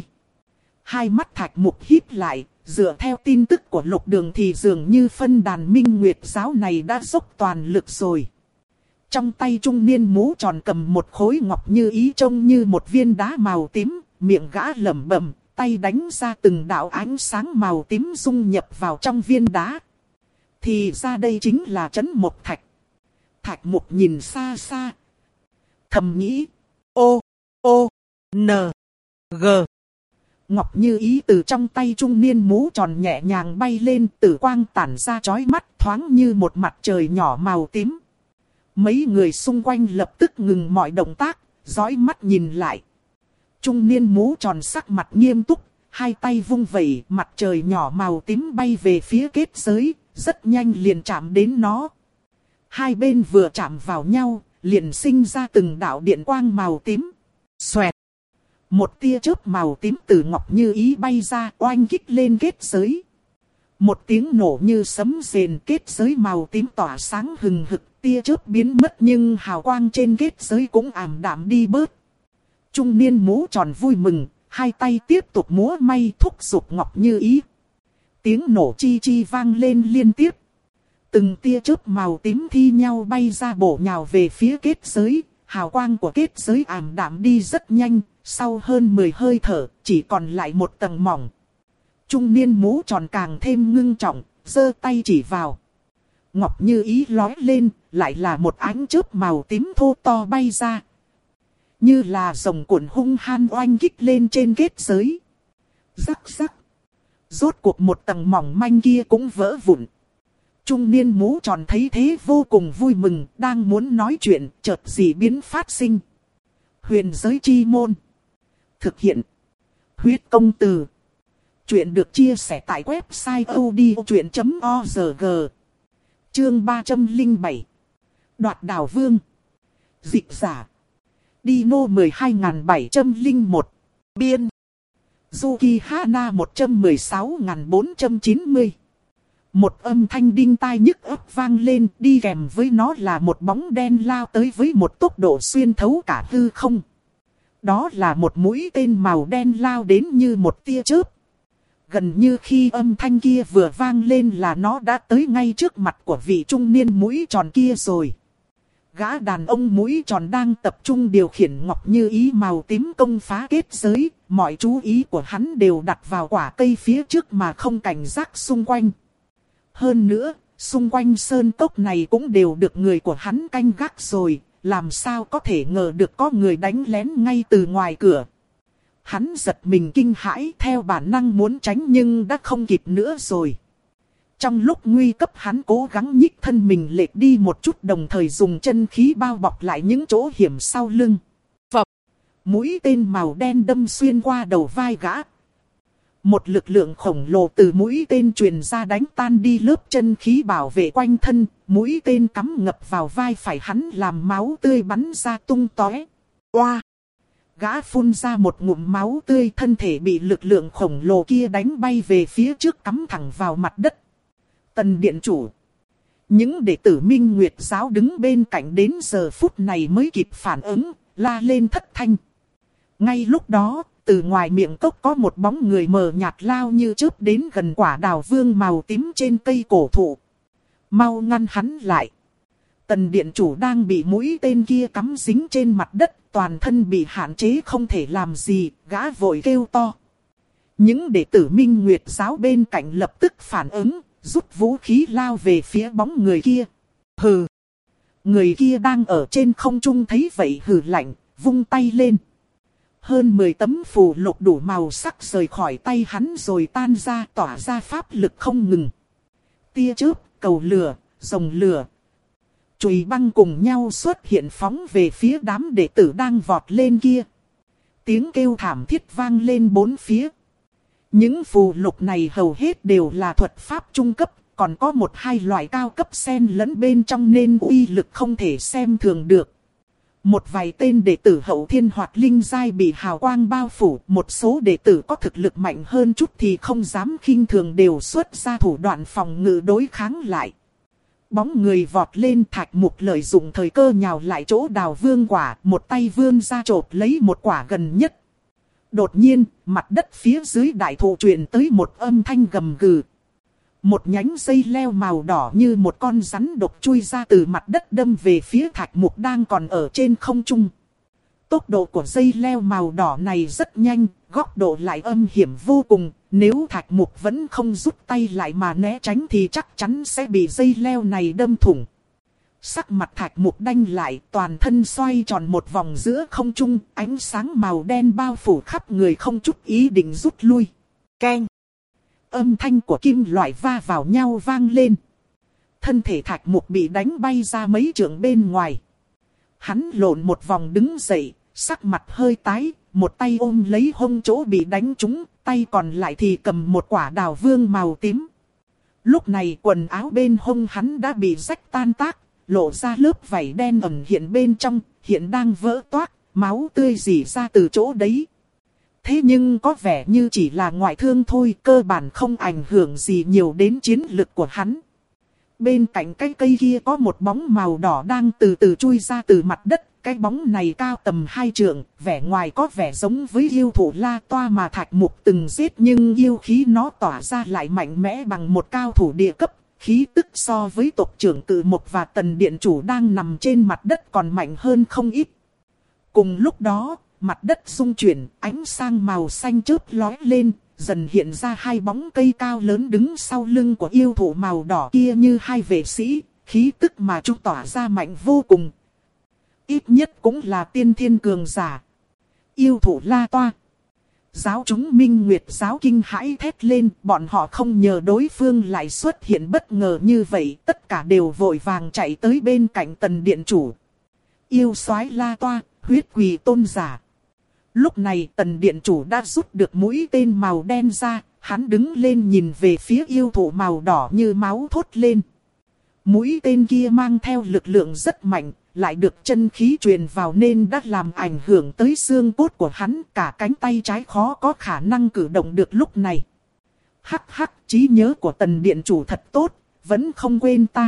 Speaker 1: Hai mắt Thạch Mục híp lại, dựa theo tin tức của Lục Đường thì dường như phân đàn Minh Nguyệt giáo này đã dốc toàn lực rồi. Trong tay trung niên mũ tròn cầm một khối ngọc như ý trông như một viên đá màu tím, miệng gã lẩm bẩm, tay đánh ra từng đạo ánh sáng màu tím dung nhập vào trong viên đá. Thì ra đây chính là trấn Mộc Thạch. Thạch Mục nhìn xa xa, thầm nghĩ, ô, ô, n, g. Ngọc như ý từ trong tay trung niên mũ tròn nhẹ nhàng bay lên, tử quang tản ra chói mắt, thoáng như một mặt trời nhỏ màu tím. Mấy người xung quanh lập tức ngừng mọi động tác, dõi mắt nhìn lại. Trung niên mũ tròn sắc mặt nghiêm túc, hai tay vung vẩy, mặt trời nhỏ màu tím bay về phía kết giới, rất nhanh liền chạm đến nó. Hai bên vừa chạm vào nhau, liền sinh ra từng đạo điện quang màu tím. Xoẹt! Một tia chớp màu tím từ ngọc như ý bay ra, oanh kích lên kết giới. Một tiếng nổ như sấm rền, kết giới màu tím tỏa sáng hừng hực, tia chớp biến mất nhưng hào quang trên kết giới cũng ảm đạm đi bớt. Trung niên mũ tròn vui mừng, hai tay tiếp tục múa may thúc giục ngọc như ý. Tiếng nổ chi chi vang lên liên tiếp. Từng tia chớp màu tím thi nhau bay ra bổ nhào về phía kết giới, hào quang của kết giới ảm đạm đi rất nhanh, sau hơn mười hơi thở, chỉ còn lại một tầng mỏng. Trung niên mũ tròn càng thêm ngưng trọng, giơ tay chỉ vào. Ngọc như ý lói lên, lại là một ánh chớp màu tím thô to bay ra. Như là rồng cuộn hung hăng oanh kích lên trên kết giới. Rắc rắc. Rốt cuộc một tầng mỏng manh kia cũng vỡ vụn. Trung niên mũ tròn thấy thế vô cùng vui mừng, đang muốn nói chuyện, chợt dị biến phát sinh. Huyền giới chi môn. Thực hiện. Huyết công từ. Chuyện được chia sẻ tại website odchuyện chấm org. Chương ba trăm lẻ bảy. Đoạt đảo vương. Dịch giả. Dino mười hai nghìn bảy trăm lẻ một. Biên. Yuki Hana một trăm mười sáu nghìn bốn trăm chín mươi. Một âm thanh đinh tai nhức óc vang lên, đi kèm với nó là một bóng đen lao tới với một tốc độ xuyên thấu cả hư không. Đó là một mũi tên màu đen lao đến như một tia chớp. Gần như khi âm thanh kia vừa vang lên là nó đã tới ngay trước mặt của vị trung niên mũi tròn kia rồi. Gã đàn ông mũi tròn đang tập trung điều khiển ngọc như ý màu tím công phá kết giới. Mọi chú ý của hắn đều đặt vào quả cây phía trước mà không cảnh giác xung quanh. Hơn nữa, xung quanh sơn cốc này cũng đều được người của hắn canh gác rồi. Làm sao có thể ngờ được có người đánh lén ngay từ ngoài cửa. Hắn giật mình kinh hãi theo bản năng muốn tránh nhưng đã không kịp nữa rồi. Trong lúc nguy cấp hắn cố gắng nhích thân mình lệch đi một chút, đồng thời dùng chân khí bao bọc lại những chỗ hiểm sau lưng. Phập! Mũi tên màu đen đâm xuyên qua đầu vai gã. Một lực lượng khổng lồ từ mũi tên truyền ra đánh tan đi lớp chân khí bảo vệ quanh thân. Mũi tên cắm ngập vào vai phải hắn làm máu tươi bắn ra tung tóe. Oa! Gã phun ra một ngụm máu tươi, thân thể bị lực lượng khổng lồ kia đánh bay về phía trước, cắm thẳng vào mặt đất. Tần điện chủ. Những đệ tử Minh Nguyệt giáo đứng bên cạnh đến giờ phút này mới kịp phản ứng, la lên thất thanh. Ngay lúc đó, từ ngoài miệng cốc có một bóng người mờ nhạt lao như chớp đến gần quả đào vương màu tím trên cây cổ thụ. Mau ngăn hắn lại. Tần điện chủ đang bị mũi tên kia cắm dính trên mặt đất, toàn thân bị hạn chế không thể làm gì, gã vội kêu to. Những đệ tử Minh Nguyệt giáo bên cạnh lập tức phản ứng, rút vũ khí lao về phía bóng người kia. Hừ! Người kia đang ở trên không trung thấy vậy hừ lạnh, vung tay lên. Hơn mười tấm phù lục đủ màu sắc rời khỏi tay hắn rồi tan ra, tỏa ra pháp lực không ngừng. Tia chớp, cầu lửa, rồng lửa, chùy băng cùng nhau xuất hiện phóng về phía đám đệ tử đang vọt lên kia. Tiếng kêu thảm thiết vang lên bốn phía. Những phù lục này hầu hết đều là thuật pháp trung cấp, còn có một hai loại cao cấp xen lẫn bên trong nên uy lực không thể xem thường được. Một vài tên đệ tử hậu thiên hoạt linh giai bị hào quang bao phủ, một số đệ tử có thực lực mạnh hơn chút thì không dám khinh thường, đều xuất ra thủ đoạn phòng ngự đối kháng lại. Bóng người vọt lên, Thạch Mục lợi dụng thời cơ nhào lại chỗ đào vương quả, một tay vươn ra chộp lấy một quả gần nhất. Đột nhiên, mặt đất phía dưới đại thụ truyền tới một âm thanh gầm gừ. Một nhánh dây leo màu đỏ như một con rắn độc chui ra từ mặt đất đâm về phía Thạch Mục đang còn ở trên không trung. Tốc độ của dây leo màu đỏ này rất nhanh, góc độ lại âm hiểm vô cùng. Nếu Thạch Mục vẫn không rút tay lại mà né tránh thì chắc chắn sẽ bị dây leo này đâm thủng. Sắc mặt Thạch Mục đanh lại, toàn thân xoay tròn một vòng giữa không trung, ánh sáng màu đen bao phủ khắp người, không chút ý định rút lui. Keng! Âm thanh của kim loại va vào nhau vang lên. Thân thể Thạch Mục bị đánh bay ra mấy trượng bên ngoài. Hắn lộn một vòng đứng dậy, sắc mặt hơi tái, một tay ôm lấy hông chỗ bị đánh trúng, tay còn lại thì cầm một quả đào vương màu tím. Lúc này quần áo bên hông hắn đã bị rách tan tác, lộ ra lớp vảy đen ẩn hiện bên trong, hiện đang vỡ toác, máu tươi rỉ ra từ chỗ đấy. Thế nhưng có vẻ như chỉ là ngoại thương thôi, cơ bản không ảnh hưởng gì nhiều đến chiến lực của hắn. Bên cạnh cái cây kia có một bóng màu đỏ đang từ từ chui ra từ mặt đất. Cái bóng này cao tầm hai trượng, vẻ ngoài có vẻ giống với yêu thụ La Toa mà Thạch Mục từng giết, nhưng yêu khí nó tỏa ra lại mạnh mẽ bằng một cao thủ địa cấp. Khí tức so với tộc trưởng Cự Mộc và Tần điện chủ đang nằm trên mặt đất còn mạnh hơn không ít. Cùng lúc đó, mặt đất rung chuyển, ánh sang màu xanh chớp lóe lên, dần hiện ra hai bóng cây cao lớn đứng sau lưng của yêu thụ màu đỏ kia như hai vệ sĩ, khí tức mà chúng tỏa ra mạnh vô cùng. Ít nhất cũng là tiên thiên cường giả. Yêu thụ La Toa. Giáo chúng Minh Nguyệt giáo kinh hãi thét lên, bọn họ không ngờ đối phương lại xuất hiện bất ngờ như vậy, tất cả đều vội vàng chạy tới bên cạnh Tần điện chủ. Yêu soái La Toa, huyết quỳ tôn giả. Lúc này Tần điện chủ đã rút được mũi tên màu đen ra, hắn đứng lên nhìn về phía yêu thụ màu đỏ như máu thốt lên. Mũi tên kia mang theo lực lượng rất mạnh, lại được chân khí truyền vào nên đã làm ảnh hưởng tới xương cốt của hắn, cả cánh tay trái khó có khả năng cử động được lúc này. Hắc hắc, trí nhớ của Tần điện chủ thật tốt, vẫn không quên ta.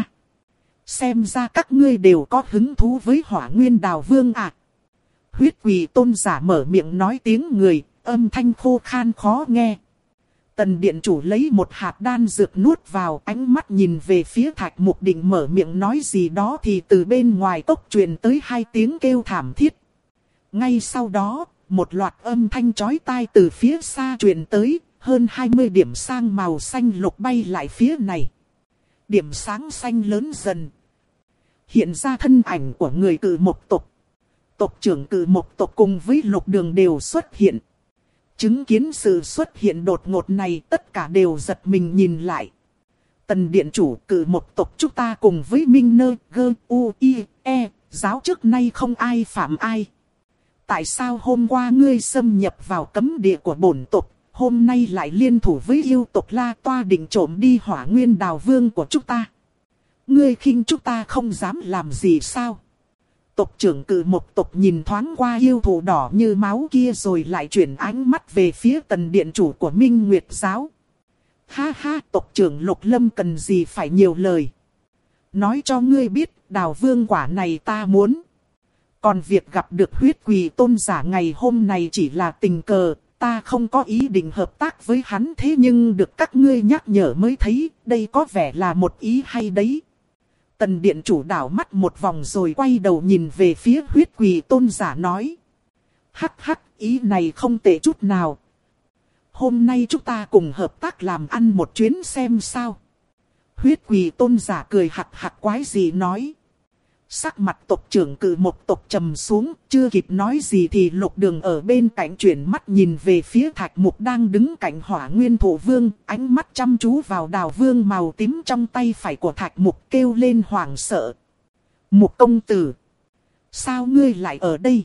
Speaker 1: Xem ra các ngươi đều có hứng thú với Hỏa Nguyên Đào Vương à. Huyết quỳ tôn giả mở miệng nói tiếng người, âm thanh khô khan khó nghe. Tần điện chủ lấy một hạt đan dược nuốt vào, ánh mắt nhìn về phía Thạch Mục định mở miệng nói gì đó thì từ bên ngoài cốc truyền tới hai tiếng kêu thảm thiết. Ngay sau đó, một loạt âm thanh chói tai từ phía xa truyền tới, hơn hai mươi điểm sáng màu xanh lục bay lại phía này. Điểm sáng xanh lớn dần. Hiện ra thân ảnh của người Cự Mộc tộc. Tộc trưởng Cự Mộc tộc cùng với Lục Đường đều xuất hiện. Chứng kiến sự xuất hiện đột ngột này, tất cả đều giật mình nhìn lại. Tần điện chủ, Cự Mộc tộc chúng ta cùng với Minh Nơ, Gơ, U, I, E, giáo trước nay không ai phạm ai. Tại sao hôm qua ngươi xâm nhập vào cấm địa của bổn tộc, hôm nay lại liên thủ với yêu tộc La Toa định trộm đi Hỏa Nguyên Đào Vương của chúng ta? Ngươi khinh chúng ta không dám làm gì sao? Tộc trưởng Cự Mộc tộc nhìn thoáng qua yêu thú đỏ như máu kia rồi lại chuyển ánh mắt về phía tần điện chủ của Minh Nguyệt giáo. Ha ha, tộc trưởng Lục Lâm cần gì phải nhiều lời. Nói cho ngươi biết, Đào Vương quả này ta muốn. Còn việc gặp được huyết quỷ tôn giả ngày hôm này chỉ là tình cờ, ta không có ý định hợp tác với hắn, thế nhưng được các ngươi nhắc nhở mới thấy, đây có vẻ là một ý hay đấy. Tần điện chủ đảo mắt một vòng rồi quay đầu nhìn về phía huyết quỷ tôn giả nói. Hắc hắc, ý này không tệ chút nào. Hôm nay chúng ta cùng hợp tác làm ăn một chuyến xem sao. Huyết quỷ tôn giả cười hắc hắc quái gì nói. Sắc mặt tộc trưởng Cự Mộc tộc trầm xuống, chưa kịp nói gì thì Lục Đường ở bên cạnh chuyển mắt nhìn về phía Thạch Mục đang đứng cạnh Hỏa Nguyên Thổ Vương, ánh mắt chăm chú vào đào vương màu tím trong tay phải của Thạch Mục, kêu lên hoảng sợ. Mục công tử, sao ngươi lại ở đây?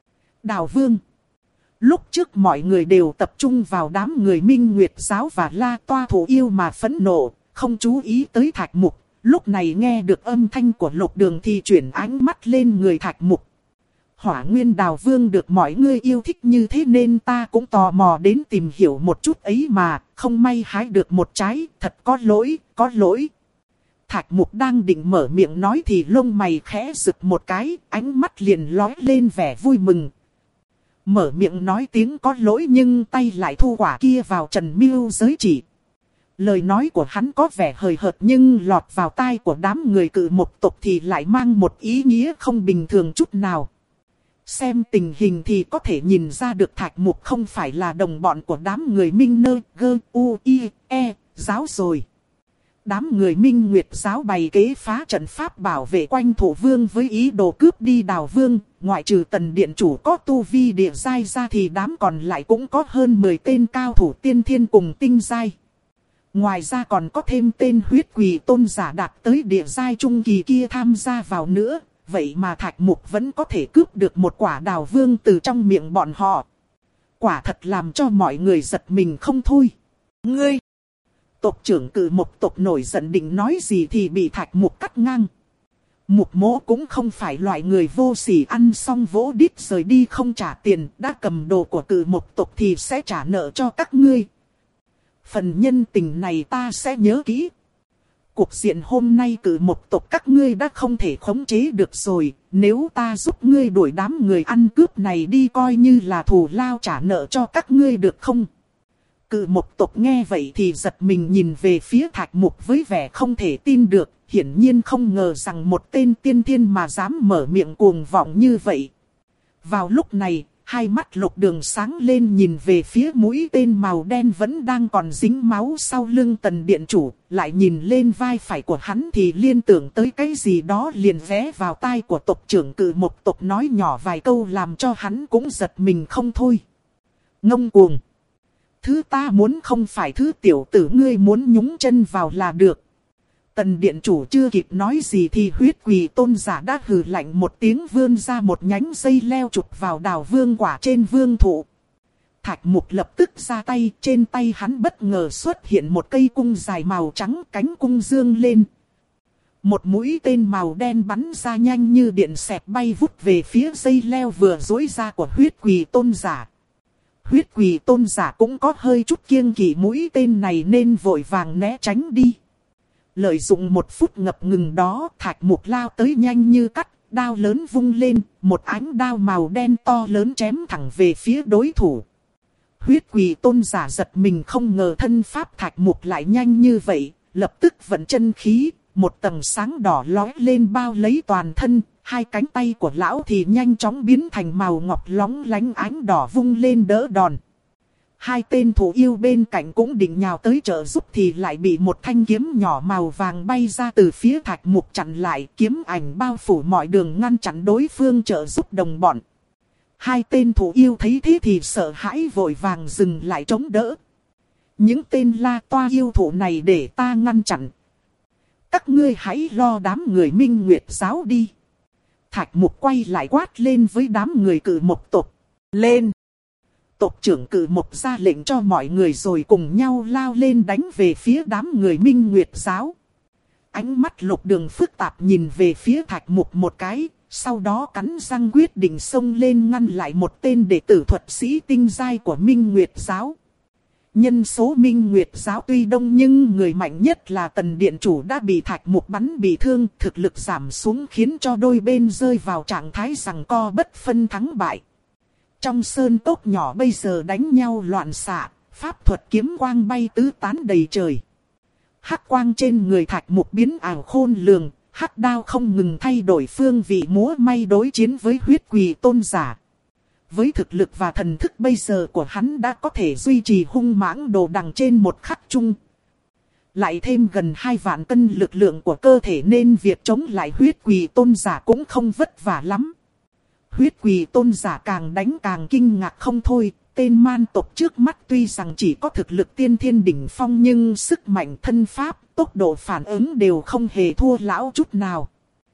Speaker 1: Đào vương. Lúc trước mọi người đều tập trung vào đám người Minh Nguyệt giáo và La Toa Thủ yêu mà phẫn nộ, không chú ý tới Thạch Mục. Lúc này nghe được âm thanh của Lục Đường thì chuyển ánh mắt lên người Thạch Mục. Hỏa Nguyên Đào Vương được mọi người yêu thích như thế nên ta cũng tò mò đến tìm hiểu một chút ấy mà, không may hái được một trái, thật có lỗi, có lỗi. Thạch Mục đang định mở miệng nói thì lông mày khẽ rực một cái, ánh mắt liền lóe lên vẻ vui mừng. Mở miệng nói tiếng có lỗi nhưng tay lại thu quả kia vào Trần Miêu giới chỉ. Lời nói của hắn có vẻ hời hợt nhưng lọt vào tai của đám người Cự Mộc tộc thì lại mang một ý nghĩa không bình thường chút nào. Xem tình hình thì có thể nhìn ra được Thạch Mục không phải là đồng bọn của đám người Minh Nơ, Gơ, U, I, E, giáo rồi. Đám người Minh Nguyệt giáo bày kế phá trận pháp bảo vệ quanh Thổ Vương với ý đồ cướp đi Đào Vương. Ngoại trừ Tần điện chủ có tu vi địa giai ra thì đám còn lại cũng có hơn mười tên cao thủ tiên thiên cùng tinh giai. Ngoài ra còn có thêm tên huyết quỷ tôn giả đạt tới địa giai trung kỳ kia tham gia vào nữa. Vậy mà Thạch Mục vẫn có thể cướp được một quả Đào Vương từ trong miệng bọn họ. Quả thật làm cho mọi người giật mình không thôi. Ngươi! Tộc trưởng Cự Mộc tộc nổi giận định nói gì thì bị Thạch Mục cắt ngang. Mục Mỗ cũng không phải loại người vô sỉ ăn xong vỗ đít rời đi không trả tiền. Đã cầm đồ của Cự Mộc tộc thì sẽ trả nợ cho các ngươi. Phần nhân tình này ta sẽ nhớ kỹ. Cuộc diện hôm nay Cự Mộc tộc các ngươi đã không thể khống chế được rồi. Nếu ta giúp ngươi đuổi đám người ăn cướp này đi coi như là thù lao trả nợ cho các ngươi được không? Cự Mộc tộc nghe vậy thì giật mình nhìn về phía Thạch Mục với vẻ không thể tin được. Hiển nhiên không ngờ rằng một tên tiên thiên mà dám mở miệng cuồng vọng như vậy. Vào lúc này, hai mắt Lục Đường sáng lên nhìn về phía mũi tên màu đen vẫn đang còn dính máu sau lưng Tần điện chủ. Lại nhìn lên vai phải của hắn thì liên tưởng tới cái gì đó liền vé vào tai của tộc trưởng Cự Mộc tộc nói nhỏ vài câu làm cho hắn cũng giật mình không thôi. Ngông cuồng. Thứ ta muốn không phải thứ tiểu tử ngươi muốn nhúng chân vào là được. Tần điện chủ chưa kịp nói gì thì huyết quỷ tôn giả đã hừ lạnh một tiếng vươn ra một nhánh dây leo chụp vào Đào Vương quả trên vương thụ. Thạch Mục lập tức ra tay, trên tay hắn bất ngờ xuất hiện một cây cung dài màu trắng, cánh cung dương lên. Một mũi tên màu đen bắn ra nhanh như điện xẹt bay vút về phía dây leo vừa duỗi ra của huyết quỷ tôn giả. Huyết quỷ tôn giả cũng có hơi chút kiêng kỵ mũi tên này nên vội vàng né tránh đi. Lợi dụng một phút ngập ngừng đó, Thạch Mục lao tới nhanh như cắt, đao lớn vung lên, một ánh đao màu đen to lớn chém thẳng về phía đối thủ. Huyết quỷ tôn giả giật mình, không ngờ thân pháp Thạch Mục lại nhanh như vậy, lập tức vận chân khí, một tầng sáng đỏ lóe lên bao lấy toàn thân, hai cánh tay của lão thì nhanh chóng biến thành màu ngọc lóng lánh ánh đỏ vung lên đỡ đòn. Hai tên thủ yêu bên cạnh cũng định nhào tới trợ giúp thì lại bị một thanh kiếm nhỏ màu vàng bay ra từ phía Thạch Mục chặn lại, kiếm ảnh bao phủ mọi đường ngăn chặn đối phương trợ giúp đồng bọn. Hai tên thủ yêu thấy thế thì sợ hãi vội vàng dừng lại chống đỡ. Những tên la toa yêu thủ này để ta ngăn chặn. Các ngươi hãy lo đám người Minh Nguyệt giáo đi. Thạch Mục quay lại quát lên với đám người Cự Mộc tộc. Lên! Tộc trưởng Cự Mộc ra lệnh cho mọi người rồi cùng nhau lao lên đánh về phía đám người Minh Nguyệt giáo. Ánh mắt Lục Đường phức tạp nhìn về phía Thạch Mục một cái, sau đó cắn răng quyết định xông lên ngăn lại một tên đệ tử thuật sĩ tinh giai của Minh Nguyệt giáo. Nhân số Minh Nguyệt giáo tuy đông nhưng người mạnh nhất là Tần Điện Chủ đã bị Thạch Mục bắn bị thương, thực lực giảm xuống khiến cho đôi bên rơi vào trạng thái giằng co bất phân thắng bại. Trong sơn cốc nhỏ bây giờ đánh nhau loạn xạ, pháp thuật kiếm quang bay tứ tán đầy trời. Hắc quang trên người Thạch Mục biến ảo khôn lường, hắc đao không ngừng thay đổi phương vị múa may đối chiến với huyết quỷ tôn giả. Với thực lực và thần thức bây giờ của hắn đã có thể duy trì hung mãng đồ đằng trên một khắc chung. Lại thêm gần hai vạn cân lực lượng của cơ thể nên việc chống lại huyết quỷ tôn giả cũng không vất vả lắm. Huyết quỷ tôn giả càng đánh càng kinh ngạc không thôi. Tên man tộc trước mắt tuy rằng chỉ có thực lực tiên thiên đỉnh phong nhưng sức mạnh thân pháp, tốc độ phản ứng đều không hề thua lão chút nào.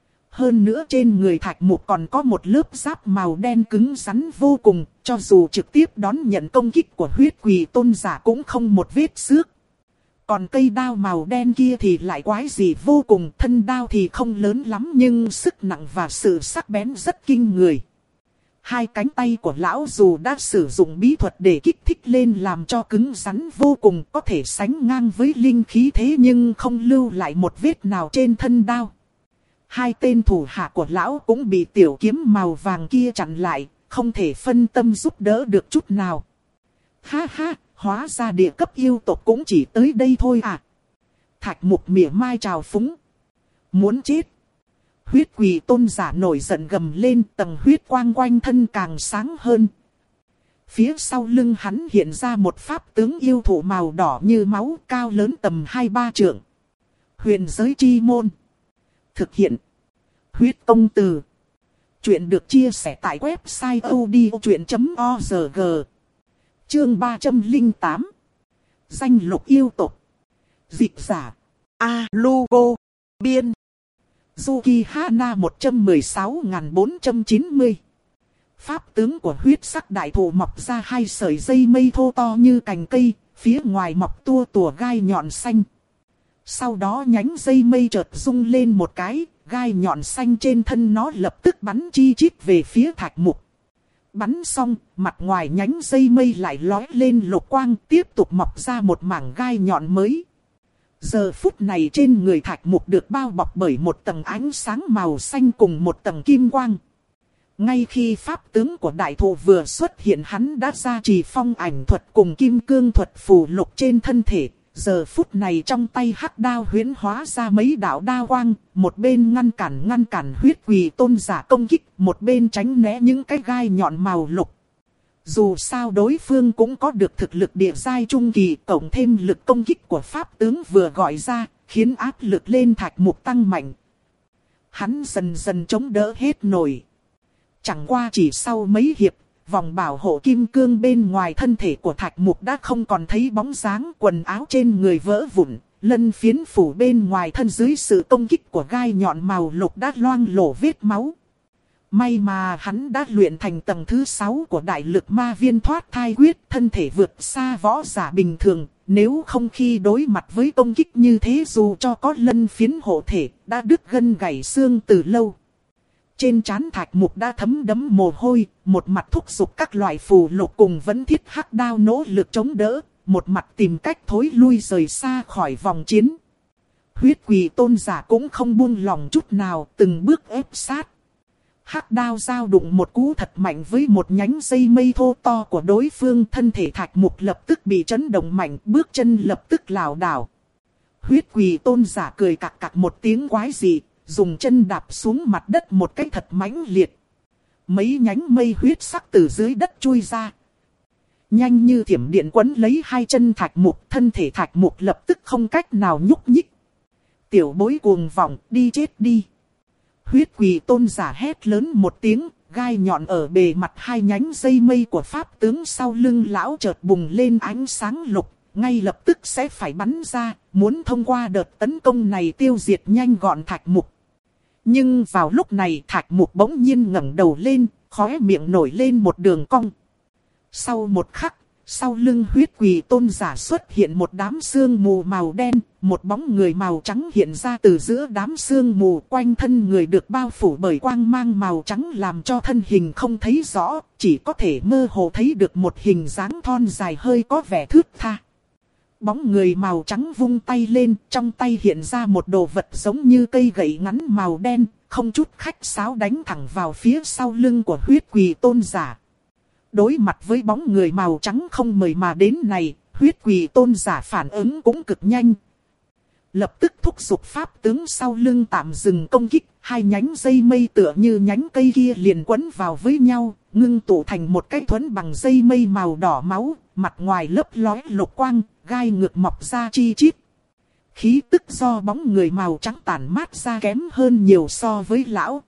Speaker 1: Hơn nữa trên người Thạch Mục còn có một lớp giáp màu đen cứng rắn vô cùng, cho dù trực tiếp đón nhận công kích của huyết quỷ tôn giả cũng không một vết xước. Còn cây đao màu đen kia thì lại quái dị vô cùng, thân đao thì không lớn lắm nhưng sức nặng và sự sắc bén rất kinh người. Hai cánh tay của lão dù đã sử dụng bí thuật để kích thích lên làm cho cứng rắn vô cùng, có thể sánh ngang với linh khí thế nhưng không lưu lại một vết nào trên thân đao. Hai tên thủ hạ của lão cũng bị tiểu kiếm màu vàng kia chặn lại, không thể phân tâm giúp đỡ được chút nào. Ha ha, hóa ra địa cấp yêu tộc cũng chỉ tới đây thôi à. Thạch Mục mỉa mai trào phúng. Muốn chết. Huyết quỷ tôn giả nổi giận gầm lên, tầng huyết quang quanh thân càng sáng hơn. Phía sau lưng hắn hiện ra một pháp tướng yêu thụ màu đỏ như máu, cao lớn tầm hai ba trượng. Huyền giới chi môn. Thực hiện. Huyết công từ. Chuyện được chia sẻ tại website odchuyện chấm org. Chương ba trăm lẻ tám. Danh lục yêu tộc. Dịch giả. A-lu-cô. Biên. Zuki Hana một trăm mười sáu nghìn bốn trăm chín mươi. Pháp tướng của huyết sắc đại thụ mọc ra hai sợi dây mây thô to như cành cây, phía ngoài mọc tua tủa gai nhọn xanh. Sau đó nhánh dây mây chợt rung lên một cái, gai nhọn xanh trên thân nó lập tức bắn chi chít về phía Thạch Mục. Bắn xong, mặt ngoài nhánh dây mây lại lói lên lục quang, tiếp tục mọc ra một mảng gai nhọn mới. Giờ phút này trên người Thạch Mục được bao bọc bởi một tầng ánh sáng màu xanh cùng một tầng kim quang. Ngay khi pháp tướng của đại thụ vừa xuất hiện hắn đã gia trì phong ảnh thuật cùng kim cương thuật phù lục trên thân thể. Giờ phút này trong tay hắc đao huyễn hóa ra mấy đạo đao quang, một bên ngăn cản ngăn cản huyết quỷ tôn giả công kích, một bên tránh né những cái gai nhọn màu lục. Dù sao đối phương cũng có được thực lực địa giai trung kỳ, cộng thêm lực công kích của pháp tướng vừa gọi ra, khiến áp lực lên Thạch Mục tăng mạnh. Hắn dần dần chống đỡ hết nổi. Chẳng qua chỉ sau mấy hiệp, vòng bảo hộ kim cương bên ngoài thân thể của Thạch Mục đã không còn thấy bóng dáng, quần áo trên người vỡ vụn, lân phiến phủ bên ngoài thân dưới sự công kích của gai nhọn màu lục đã loang lổ vết máu. May mà hắn đã luyện thành tầng thứ sáu của đại lực ma viên thoát thai quyết, thân thể vượt xa võ giả bình thường, nếu không khi đối mặt với công kích như thế dù cho có lân phiến hộ thể, đã đứt gân gãy xương từ lâu. Trên trán Thạch Mục đã thấm đẫm mồ hôi, một mặt thúc giục các loại phù lục cùng vấn thiết hắc đao nỗ lực chống đỡ, một mặt tìm cách thối lui rời xa khỏi vòng chiến. Huyết quỷ tôn giả cũng không buông lòng chút nào, từng bước ép sát. Hắc đao giao đụng một cú thật mạnh với một nhánh dây mây thô to của đối phương, thân thể Thạch Mục lập tức bị chấn động mạnh, bước chân lập tức lảo đảo. Huyết Quỳ Tôn giả cười cặc cặc một tiếng quái dị, dùng chân đạp xuống mặt đất một cái thật mãnh liệt. Mấy nhánh mây huyết sắc từ dưới đất chui ra. Nhanh như thiểm điện quấn lấy hai chân Thạch Mục, thân thể Thạch Mục lập tức không cách nào nhúc nhích. Tiểu bối cuồng vọng, đi chết đi. Huyết Quỳ Tôn giả hét lớn một tiếng, gai nhọn ở bề mặt hai nhánh dây mây của pháp tướng sau lưng lão chợt bùng lên ánh sáng lục, ngay lập tức sẽ phải bắn ra, muốn thông qua đợt tấn công này tiêu diệt nhanh gọn Thạch Mục. Nhưng vào lúc này Thạch Mục bỗng nhiên ngẩng đầu lên, khóe miệng nổi lên một đường cong. Sau một khắc, sau lưng Huyết Quỳ Tôn giả xuất hiện một đám sương mù màu đen, một bóng người màu trắng hiện ra từ giữa đám sương mù, quanh thân người được bao phủ bởi quang mang màu trắng làm cho thân hình không thấy rõ, chỉ có thể mơ hồ thấy được một hình dáng thon dài hơi có vẻ thướt tha. Bóng người màu trắng vung tay lên, trong tay hiện ra một đồ vật giống như cây gậy ngắn màu đen, không chút khách sáo đánh thẳng vào phía sau lưng của Huyết Quỳ Tôn giả. Đối mặt với bóng người màu trắng không mời mà đến này, Huyết Quỳ Tôn giả phản ứng cũng cực nhanh. Lập tức thúc giục pháp tướng sau lưng tạm dừng công kích, hai nhánh dây mây tựa như nhánh cây kia liền quấn vào với nhau, ngưng tụ thành một cái thuẫn bằng dây mây màu đỏ máu, mặt ngoài lấp lóe lục quang, gai ngược mọc ra chi chít. Khí tức do bóng người màu trắng tản mát ra kém hơn nhiều so với lão.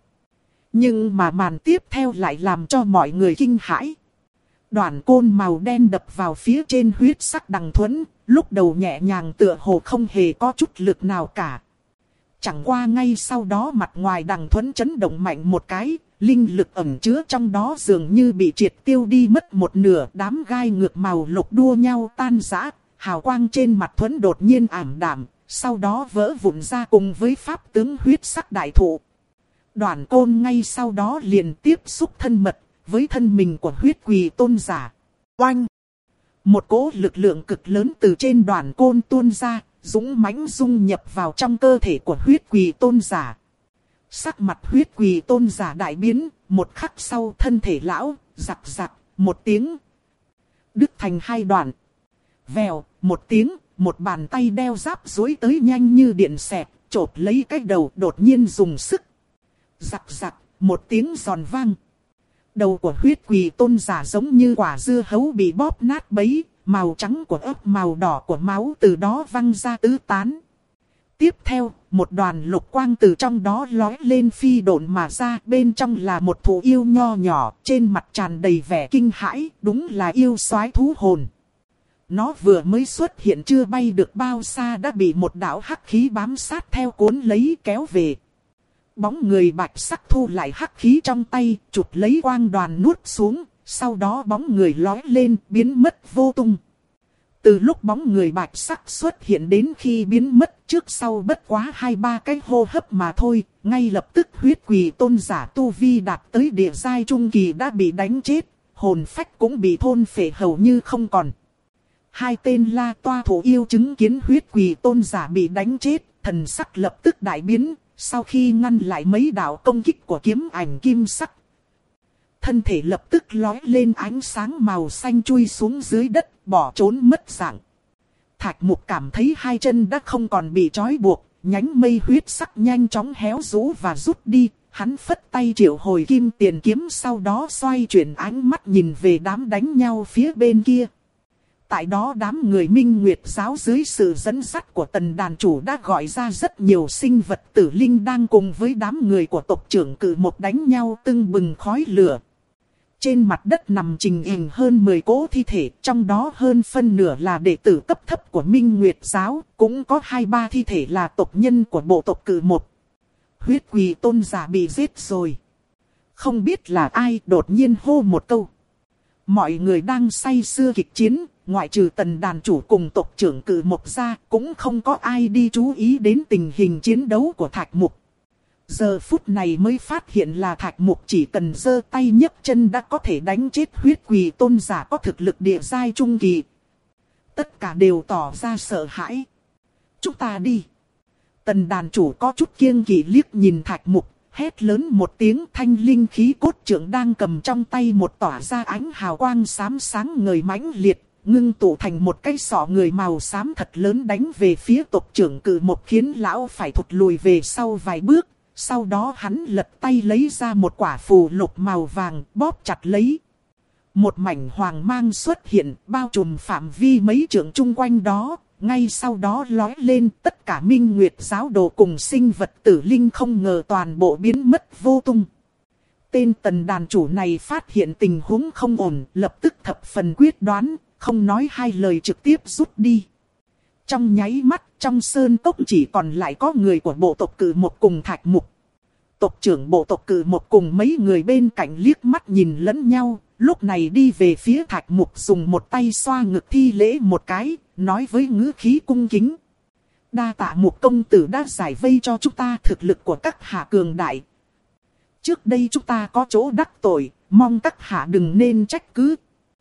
Speaker 1: Nhưng mà màn tiếp theo lại làm cho mọi người kinh hãi. Đoạn côn màu đen đập vào phía trên huyết sắc đằng thuẫn, lúc đầu nhẹ nhàng tựa hồ không hề có chút lực nào cả. Chẳng qua ngay sau đó mặt ngoài đằng thuẫn chấn động mạnh một cái, linh lực ẩn chứa trong đó dường như bị triệt tiêu đi mất một nửa, đám gai ngược màu lục đua nhau tan rã, hào quang trên mặt thuẫn đột nhiên ảm đạm, sau đó vỡ vụn ra cùng với pháp tướng huyết sắc đại thụ. Đoạn côn ngay sau đó liền tiếp xúc thân mật với thân mình của Huyết Quỳ Tôn giả. Oanh! Một cỗ lực lượng cực lớn từ trên đoạn côn tuôn ra, dũng mãnh dung nhập vào trong cơ thể của Huyết Quỳ Tôn giả. Sắc mặt Huyết Quỳ Tôn giả đại biến, một khắc sau thân thể lão, giặc giặc, một tiếng. Đứt thành hai đoạn. Vèo, một tiếng, một bàn tay đeo giáp dối tới nhanh như điện xẹt, chộp lấy cái đầu đột nhiên dùng sức. Giặc giặc, một tiếng giòn vang. Đầu của Huyết Quỳ Tôn giả giống như quả dưa hấu bị bóp nát bấy, màu trắng của ớt màu đỏ của máu từ đó văng ra tứ tán. Tiếp theo, một đoàn lục quang từ trong đó lói lên phi độn mà ra, bên trong là một thú yêu nho nhỏ, trên mặt tràn đầy vẻ kinh hãi, đúng là yêu soái thú hồn. Nó vừa mới xuất hiện chưa bay được bao xa đã bị một đạo hắc khí bám sát theo cuốn lấy kéo về. Bóng người bạch sắc thu lại hắc khí trong tay, chụp lấy quang đoàn nuốt xuống, sau đó bóng người lói lên, biến mất vô tung. Từ lúc bóng người bạch sắc xuất hiện đến khi biến mất trước sau bất quá hai ba cái hô hấp mà thôi, ngay lập tức Huyết Quỳ Tôn giả tu vi đạt tới địa giai trung kỳ đã bị đánh chết, hồn phách cũng bị thôn phệ hầu như không còn. Hai tên La Toa thổ yêu chứng kiến Huyết Quỳ Tôn giả bị đánh chết, thần sắc lập tức đại biến. Sau khi ngăn lại mấy đạo công kích của kiếm ảnh kim sắc, thân thể lập tức lói lên ánh sáng màu xanh chui xuống dưới đất, bỏ trốn mất dạng. Thạch Mục cảm thấy hai chân đã không còn bị trói buộc, nhánh mây huyết sắc nhanh chóng héo rũ và rút đi. Hắn phất tay triệu hồi kim tiền kiếm, sau đó xoay chuyển ánh mắt nhìn về đám đánh nhau phía bên kia. Tại đó đám người Minh Nguyệt giáo dưới sự dẫn dắt của Tần đàn chủ đã gọi ra rất nhiều sinh vật tử linh đang cùng với đám người của tộc trưởng Cự Một đánh nhau tưng bừng khói lửa. Trên mặt đất nằm trình hình hơn mười cỗ thi thể, trong đó hơn phân nửa là đệ tử cấp thấp của Minh Nguyệt giáo, cũng có hai ba thi thể là tộc nhân của bộ tộc Cự Một. Huyết Quỳ Tôn giả bị giết rồi. Không biết là ai đột nhiên hô một câu. Mọi người đang say sưa kịch chiến, ngoại trừ Tần đàn chủ cùng tộc trưởng Cự Một ra, cũng không có ai đi chú ý đến tình hình chiến đấu của Thạch Mục. Giờ phút này mới phát hiện là Thạch Mục chỉ cần giơ tay nhấc chân đã có thể đánh chết Huyết Quỳ Tôn giả có thực lực địa giai trung kỳ. Tất cả đều tỏ ra sợ hãi. Chúng ta đi. Tần đàn chủ có chút kiêng kỵ liếc nhìn Thạch Mục, hét lớn một tiếng, thanh linh khí cốt trượng đang cầm trong tay một tỏa ra ánh hào quang xám sáng ngời mãnh liệt, ngưng tụ thành một cái sọ người màu xám thật lớn đánh về phía tộc trưởng Cự Mộc, khiến lão phải thụt lùi về sau vài bước. Sau đó hắn lật tay lấy ra một quả phù lục màu vàng, bóp chặt lấy. Một mảnh hoàng mang xuất hiện, bao trùm phạm vi mấy trượng chung quanh đó. Ngay sau đó lói lên, tất cả minh nguyệt giáo đồ cùng sinh vật tử linh không ngờ toàn bộ biến mất vô tung. Tên tần đàn chủ này phát hiện tình huống không ổn, lập tức thập phần quyết đoán, không nói hai lời trực tiếp rút đi. Trong nháy mắt, trong sơn cốc chỉ còn lại có người của bộ tộc Cự Mộc cùng Thạch Mục. Tộc trưởng bộ tộc Cự Mộc cùng mấy người bên cạnh liếc mắt nhìn lẫn nhau, lúc này đi về phía Thạch Mục, dùng một tay xoa ngực thi lễ một cái, nói với ngữ khí cung kính. Đa tạ Mục công tử đã giải vây cho chúng ta, thực lực của các hạ cường đại. Trước đây chúng ta có chỗ đắc tội, mong các hạ đừng nên trách cứ.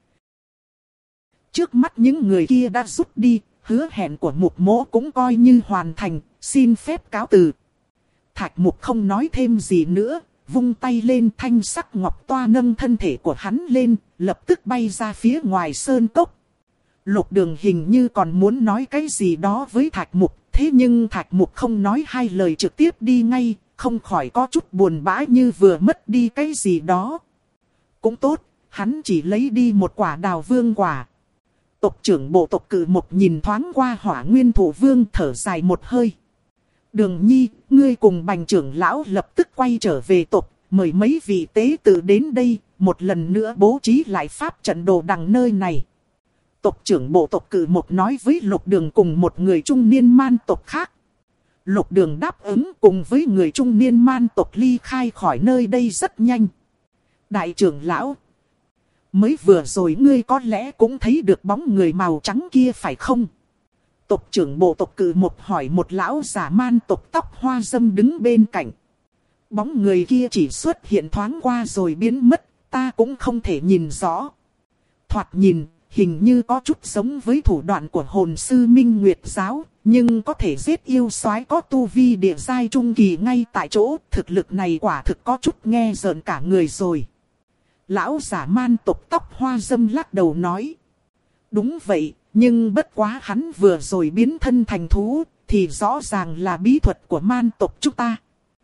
Speaker 1: Trước mắt những người kia đã rút đi, hứa hẹn của Mục mỗ cũng coi như hoàn thành, xin phép cáo từ. Thạch Mục không nói thêm gì nữa, vung tay lên, thanh sắc ngọc toa nâng thân thể của hắn lên, lập tức bay ra phía ngoài sơn cốc. Lục Đường hình như còn muốn nói cái gì đó với Thạch Mục, thế nhưng Thạch Mục không nói hai lời trực tiếp đi ngay, không khỏi có chút buồn bã như vừa mất đi cái gì đó. Cũng tốt, hắn chỉ lấy đi một quả đào vương quả. Tộc trưởng bộ tộc Cự Mộc nhìn thoáng qua Hỏa Nguyên Thụ Vương, thở dài một hơi. Đường Nhi, ngươi cùng Bành trưởng lão lập tức quay trở về tộc, mời mấy vị tế tử đến đây, một lần nữa bố trí lại pháp trận đồ đằng nơi này. Tộc trưởng bộ tộc Cự Mộc nói với Lục Đường cùng một người trung niên man tộc khác. Lục Đường đáp ứng, cùng với người trung niên man tộc ly khai khỏi nơi đây rất nhanh. Đại trưởng lão, mới vừa rồi ngươi có lẽ cũng thấy được bóng người màu trắng kia phải không? Tộc trưởng bộ tộc Cự Mộc hỏi một lão giả man tộc tóc hoa râm đứng bên cạnh. Bóng người kia chỉ xuất hiện thoáng qua rồi biến mất, ta cũng không thể nhìn rõ. Thoạt nhìn, hình như có chút giống với thủ đoạn của hồn sư Minh Nguyệt Giáo, nhưng có thể giết yêu soái có tu vi địa giai trung kỳ ngay tại chỗ, thực lực này quả thực có chút nghe rợn cả người rồi. Lão giả man tộc tóc hoa râm lắc đầu nói. Đúng vậy, nhưng bất quá hắn vừa rồi biến thân thành thú, thì rõ ràng là bí thuật của man tộc chúng ta.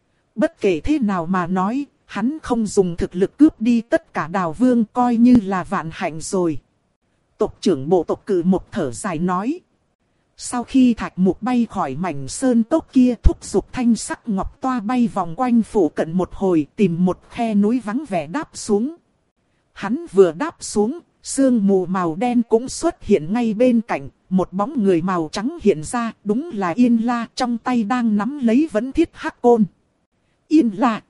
Speaker 1: Bất kể thế nào mà nói, hắn không dùng thực lực cướp đi tất cả đào vương coi như là vạn hạnh rồi. Tộc trưởng bộ tộc Cự Mộc thở dài nói. Sau khi Thạch Mục bay khỏi mảnh sơn cốc kia, thúc giục thanh sắc ngọc toa bay vòng quanh phủ cận một hồi, tìm một khe núi vắng vẻ đáp xuống. Hắn vừa đáp xuống, sương mù màu đen cũng xuất hiện ngay bên cạnh, một bóng người màu trắng hiện ra, đúng là Yên La, trong tay đang nắm lấy vấn thiết hắc côn. Yên La,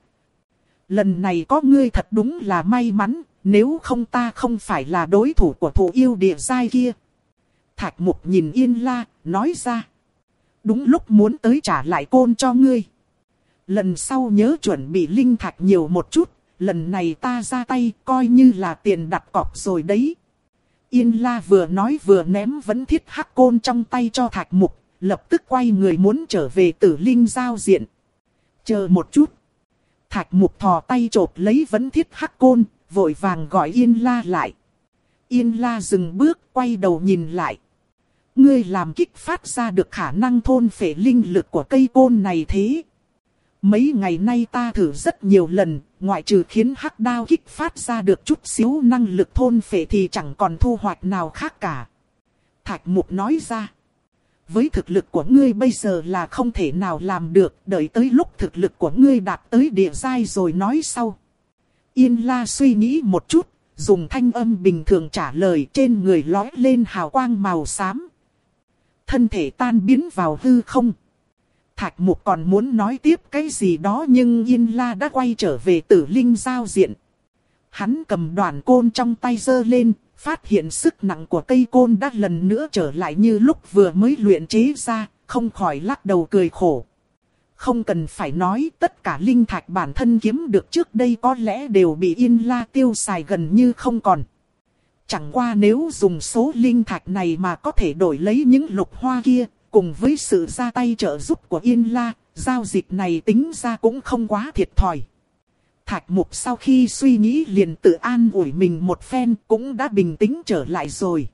Speaker 1: lần này có ngươi thật đúng là may mắn, nếu không ta không phải là đối thủ của thủ yêu địa giai kia. Thạch Mục nhìn Yên La, nói ra. Đúng lúc muốn tới trả lại côn cho ngươi. Lần sau nhớ chuẩn bị linh thạch nhiều một chút, lần này ta ra tay coi như là tiền đặt cọc rồi đấy. Yên La vừa nói vừa ném vấn thiết hắc côn trong tay cho Thạch Mục, lập tức quay người muốn trở về Tử Linh giao diện. Chờ một chút. Thạch Mục thò tay chộp lấy vấn thiết hắc côn, vội vàng gọi Yên La lại. Yên La dừng bước, quay đầu nhìn lại. Ngươi làm kích phát ra được khả năng thôn phệ linh lực của cây côn này thế. Mấy ngày nay ta thử rất nhiều lần, ngoại trừ khiến hắc đao kích phát ra được chút xíu năng lực thôn phệ thì chẳng còn thu hoạch nào khác cả. Thạch Mục nói ra. Với thực lực của ngươi bây giờ là không thể nào làm được, đợi tới lúc thực lực của ngươi đạt tới địa giai rồi nói sau. Yên La suy nghĩ một chút, dùng thanh âm bình thường trả lời, trên người lói lên hào quang màu xám. Thân thể tan biến vào hư không. Thạch Mục còn muốn nói tiếp cái gì đó nhưng Yên La đã quay trở về Tử Linh giao diện. Hắn cầm đoạn côn trong tay giơ lên, phát hiện sức nặng của cây côn đã lần nữa trở lại như lúc vừa mới luyện chế ra, không khỏi lắc đầu cười khổ. Không cần phải nói, tất cả linh thạch bản thân kiếm được trước đây có lẽ đều bị Yên La tiêu xài gần như không còn. Chẳng qua nếu dùng số linh thạch này mà có thể đổi lấy những lục hoa kia, cùng với sự ra tay trợ giúp của Yên La, Giao dịch này tính ra cũng không quá thiệt thòi. Thạch Mục sau khi suy nghĩ liền tự an ủi mình một phen, cũng đã bình tĩnh trở lại rồi.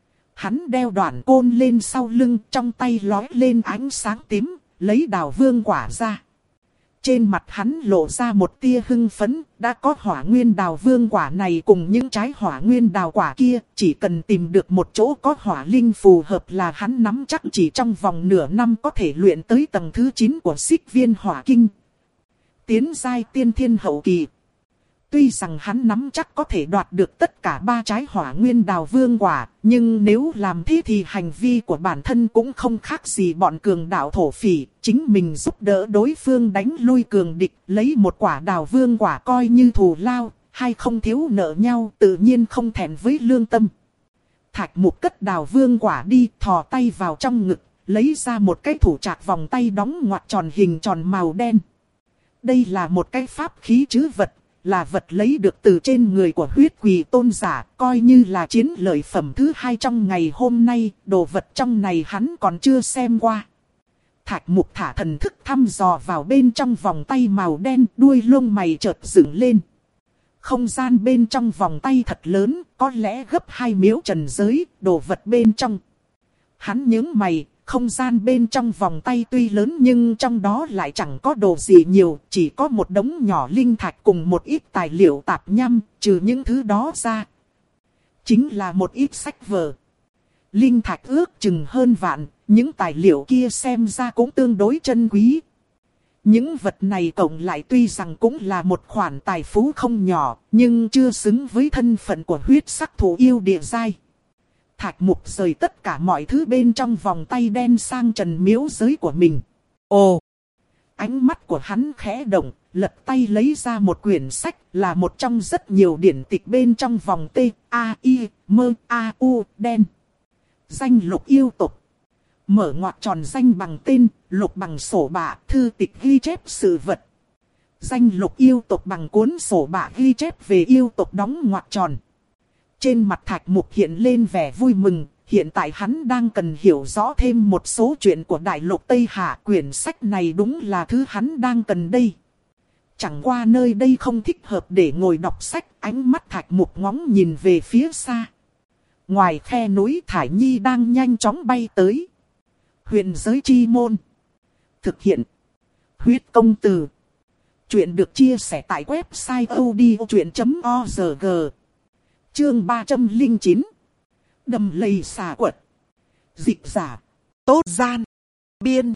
Speaker 1: Hắn đeo đoạn côn lên sau lưng, trong tay lói lên ánh sáng tím, lấy đào vương quả ra. Trên mặt hắn lộ ra một tia hưng phấn, đã có hỏa nguyên đào vương quả này cùng những trái hỏa nguyên đào quả kia, chỉ cần tìm được một chỗ có hỏa linh phù hợp là hắn nắm chắc chỉ trong vòng nửa năm có thể luyện tới tầng thứ chín của Xích Viên Hỏa Kinh. Tiến giai tiên thiên hậu kỳ. Tuy rằng hắn nắm chắc có thể đoạt được tất cả ba trái hỏa nguyên đào vương quả, nhưng nếu làm thế thì hành vi của bản thân cũng không khác gì bọn cường đạo thổ phỉ, chính mình giúp đỡ đối phương đánh lui cường địch, lấy một quả đào vương quả coi như thù lao, hay không thiếu nợ nhau, tự nhiên không thẹn với lương tâm. Thạch Mục cất đào vương quả đi, thò tay vào trong ngực, lấy ra một cái thủ trạc vòng tay đóng ngoặc tròn hình tròn màu đen. Đây là một cái pháp khí trữ vật, là vật lấy được từ trên người của huyết quỷ tôn giả, coi như là chiến lợi phẩm thứ hai trong ngày hôm nay, đồ vật trong này hắn còn chưa xem qua. Thạch Mục thả thần thức thăm dò vào bên trong vòng tay màu đen, đuôi lông mày chợt dựng lên. Không gian bên trong vòng tay thật lớn, có lẽ gấp hai miếu trần giới, đồ vật bên trong. Hắn nhướng mày. Không gian bên trong vòng tay tuy lớn nhưng trong đó lại chẳng có đồ gì nhiều, chỉ có một đống nhỏ linh thạch cùng một ít tài liệu tạp nhăm, trừ những thứ đó ra. Chính là một ít sách vở. Linh thạch ước chừng hơn vạn, những tài liệu kia xem ra cũng tương đối chân quý. Những vật này cộng lại tuy rằng cũng là một khoản tài phú không nhỏ, nhưng chưa xứng với thân phận của huyết sắc thú yêu địa giai. Thạch Mục rời tất cả mọi thứ bên trong vòng tay đen sang trần miếu giới của mình. Ồ! Ánh mắt của hắn khẽ động, lật tay lấy ra một quyển sách, là một trong rất nhiều điển tịch bên trong vòng T, A, I, Mơ, A, U, đen. Danh lục yêu tục. Mở ngoặc tròn danh bằng tên, lục bằng sổ bạ, thư tịch ghi chép sự vật. Danh lục yêu tục bằng cuốn sổ bạ ghi chép về yêu tục đóng ngoặc tròn. Trên mặt Thạch Mục hiện lên vẻ vui mừng, hiện tại hắn đang cần hiểu rõ thêm một số chuyện của Đại Lục Tây Hạ. Quyển sách này đúng là thứ hắn đang cần đây. Chẳng qua nơi đây không thích hợp để ngồi đọc sách, ánh mắt Thạch Mục ngóng nhìn về phía xa. Ngoài khe núi Thải Nhi đang nhanh chóng bay tới. Huyền giới chi môn. Thực hiện. Huyết công từ. Chuyện được chia sẻ tại website odchuyện chấm org. Chương ba trăm lẻ chín. Đầm lầy xà quật. Dịch giả. Tốt gian. Biên.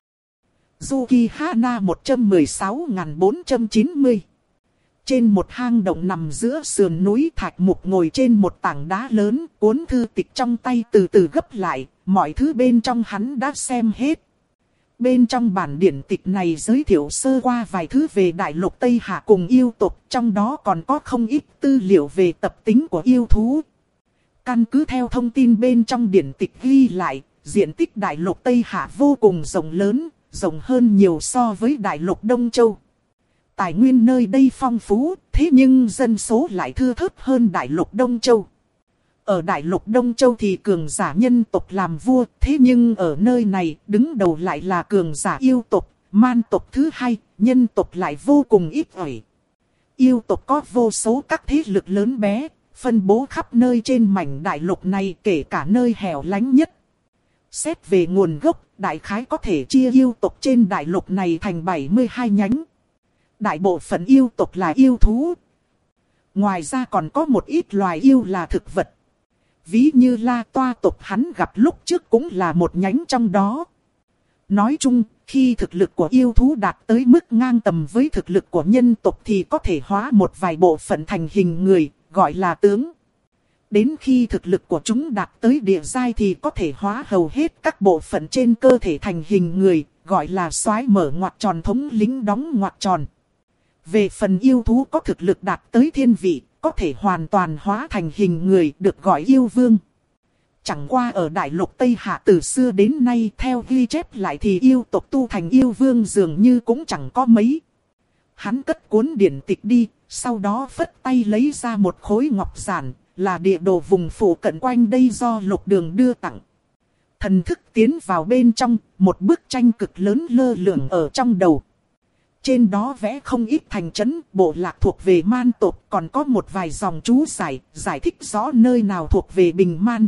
Speaker 1: Yuki Hana một trăm mười sáu nghìn bốn trăm chín mươi. Trên một hang động nằm giữa sườn núi, Thạch Mục ngồi trên một tảng đá lớn, cuốn thư tịch trong tay từ từ gấp lại, mọi thứ bên trong hắn đã xem hết. Bên trong bản điển tịch này giới thiệu sơ qua vài thứ về Đại Lục Tây Hạ cùng yêu tộc, trong đó còn có không ít tư liệu về tập tính của yêu thú. Căn cứ theo thông tin bên trong điển tịch ghi lại, diện tích Đại Lục Tây Hạ vô cùng rộng lớn, rộng hơn nhiều so với Đại Lục Đông Châu. Tài nguyên nơi đây phong phú, thế nhưng dân số lại thưa thớt hơn Đại Lục Đông Châu. Ở Đại Lục Đông Châu thì cường giả nhân tộc làm vua, thế nhưng ở nơi này đứng đầu lại là cường giả yêu tộc, man tộc thứ hai, nhân tộc lại vô cùng ít ỏi. Yêu tộc có vô số các thế lực lớn bé, phân bố khắp nơi trên mảnh đại lục này, kể cả nơi hẻo lánh nhất. Xét về nguồn gốc, đại khái có thể chia yêu tộc trên đại lục này thành bảy mươi hai nhánh. Đại bộ phận yêu tộc là yêu thú. Ngoài ra còn có một ít loài yêu là thực vật. Ví như La Toa tộc hắn gặp lúc trước cũng là một nhánh trong đó. Nói chung, khi thực lực của yêu thú đạt tới mức ngang tầm với thực lực của nhân tộc thì có thể hóa một vài bộ phận thành hình người, gọi là tướng. Đến khi thực lực của chúng đạt tới địa giai thì có thể hóa hầu hết các bộ phận trên cơ thể thành hình người, gọi là soái mở ngoặc tròn thống lĩnh đóng ngoặc tròn. Về phần yêu thú có thực lực đạt tới thiên vị, có thể hoàn toàn hóa thành hình người, được gọi yêu vương. Chẳng qua ở Đại Lục Tây Hạ từ xưa đến nay theo ghi chép lại thì yêu tộc tu thành yêu vương dường như cũng chẳng có mấy. Hắn cất cuốn điển tịch đi, sau đó phất tay lấy ra một khối ngọc giản, là địa đồ vùng phụ cận quanh đây do Lục Đường đưa tặng. Thần thức tiến vào bên trong, một bức tranh cực lớn lơ lửng ở trong đầu. Trên đó vẽ không ít thành trấn, bộ lạc thuộc về man tộc, còn có một vài dòng chú giải, giải thích rõ nơi nào thuộc về bình man,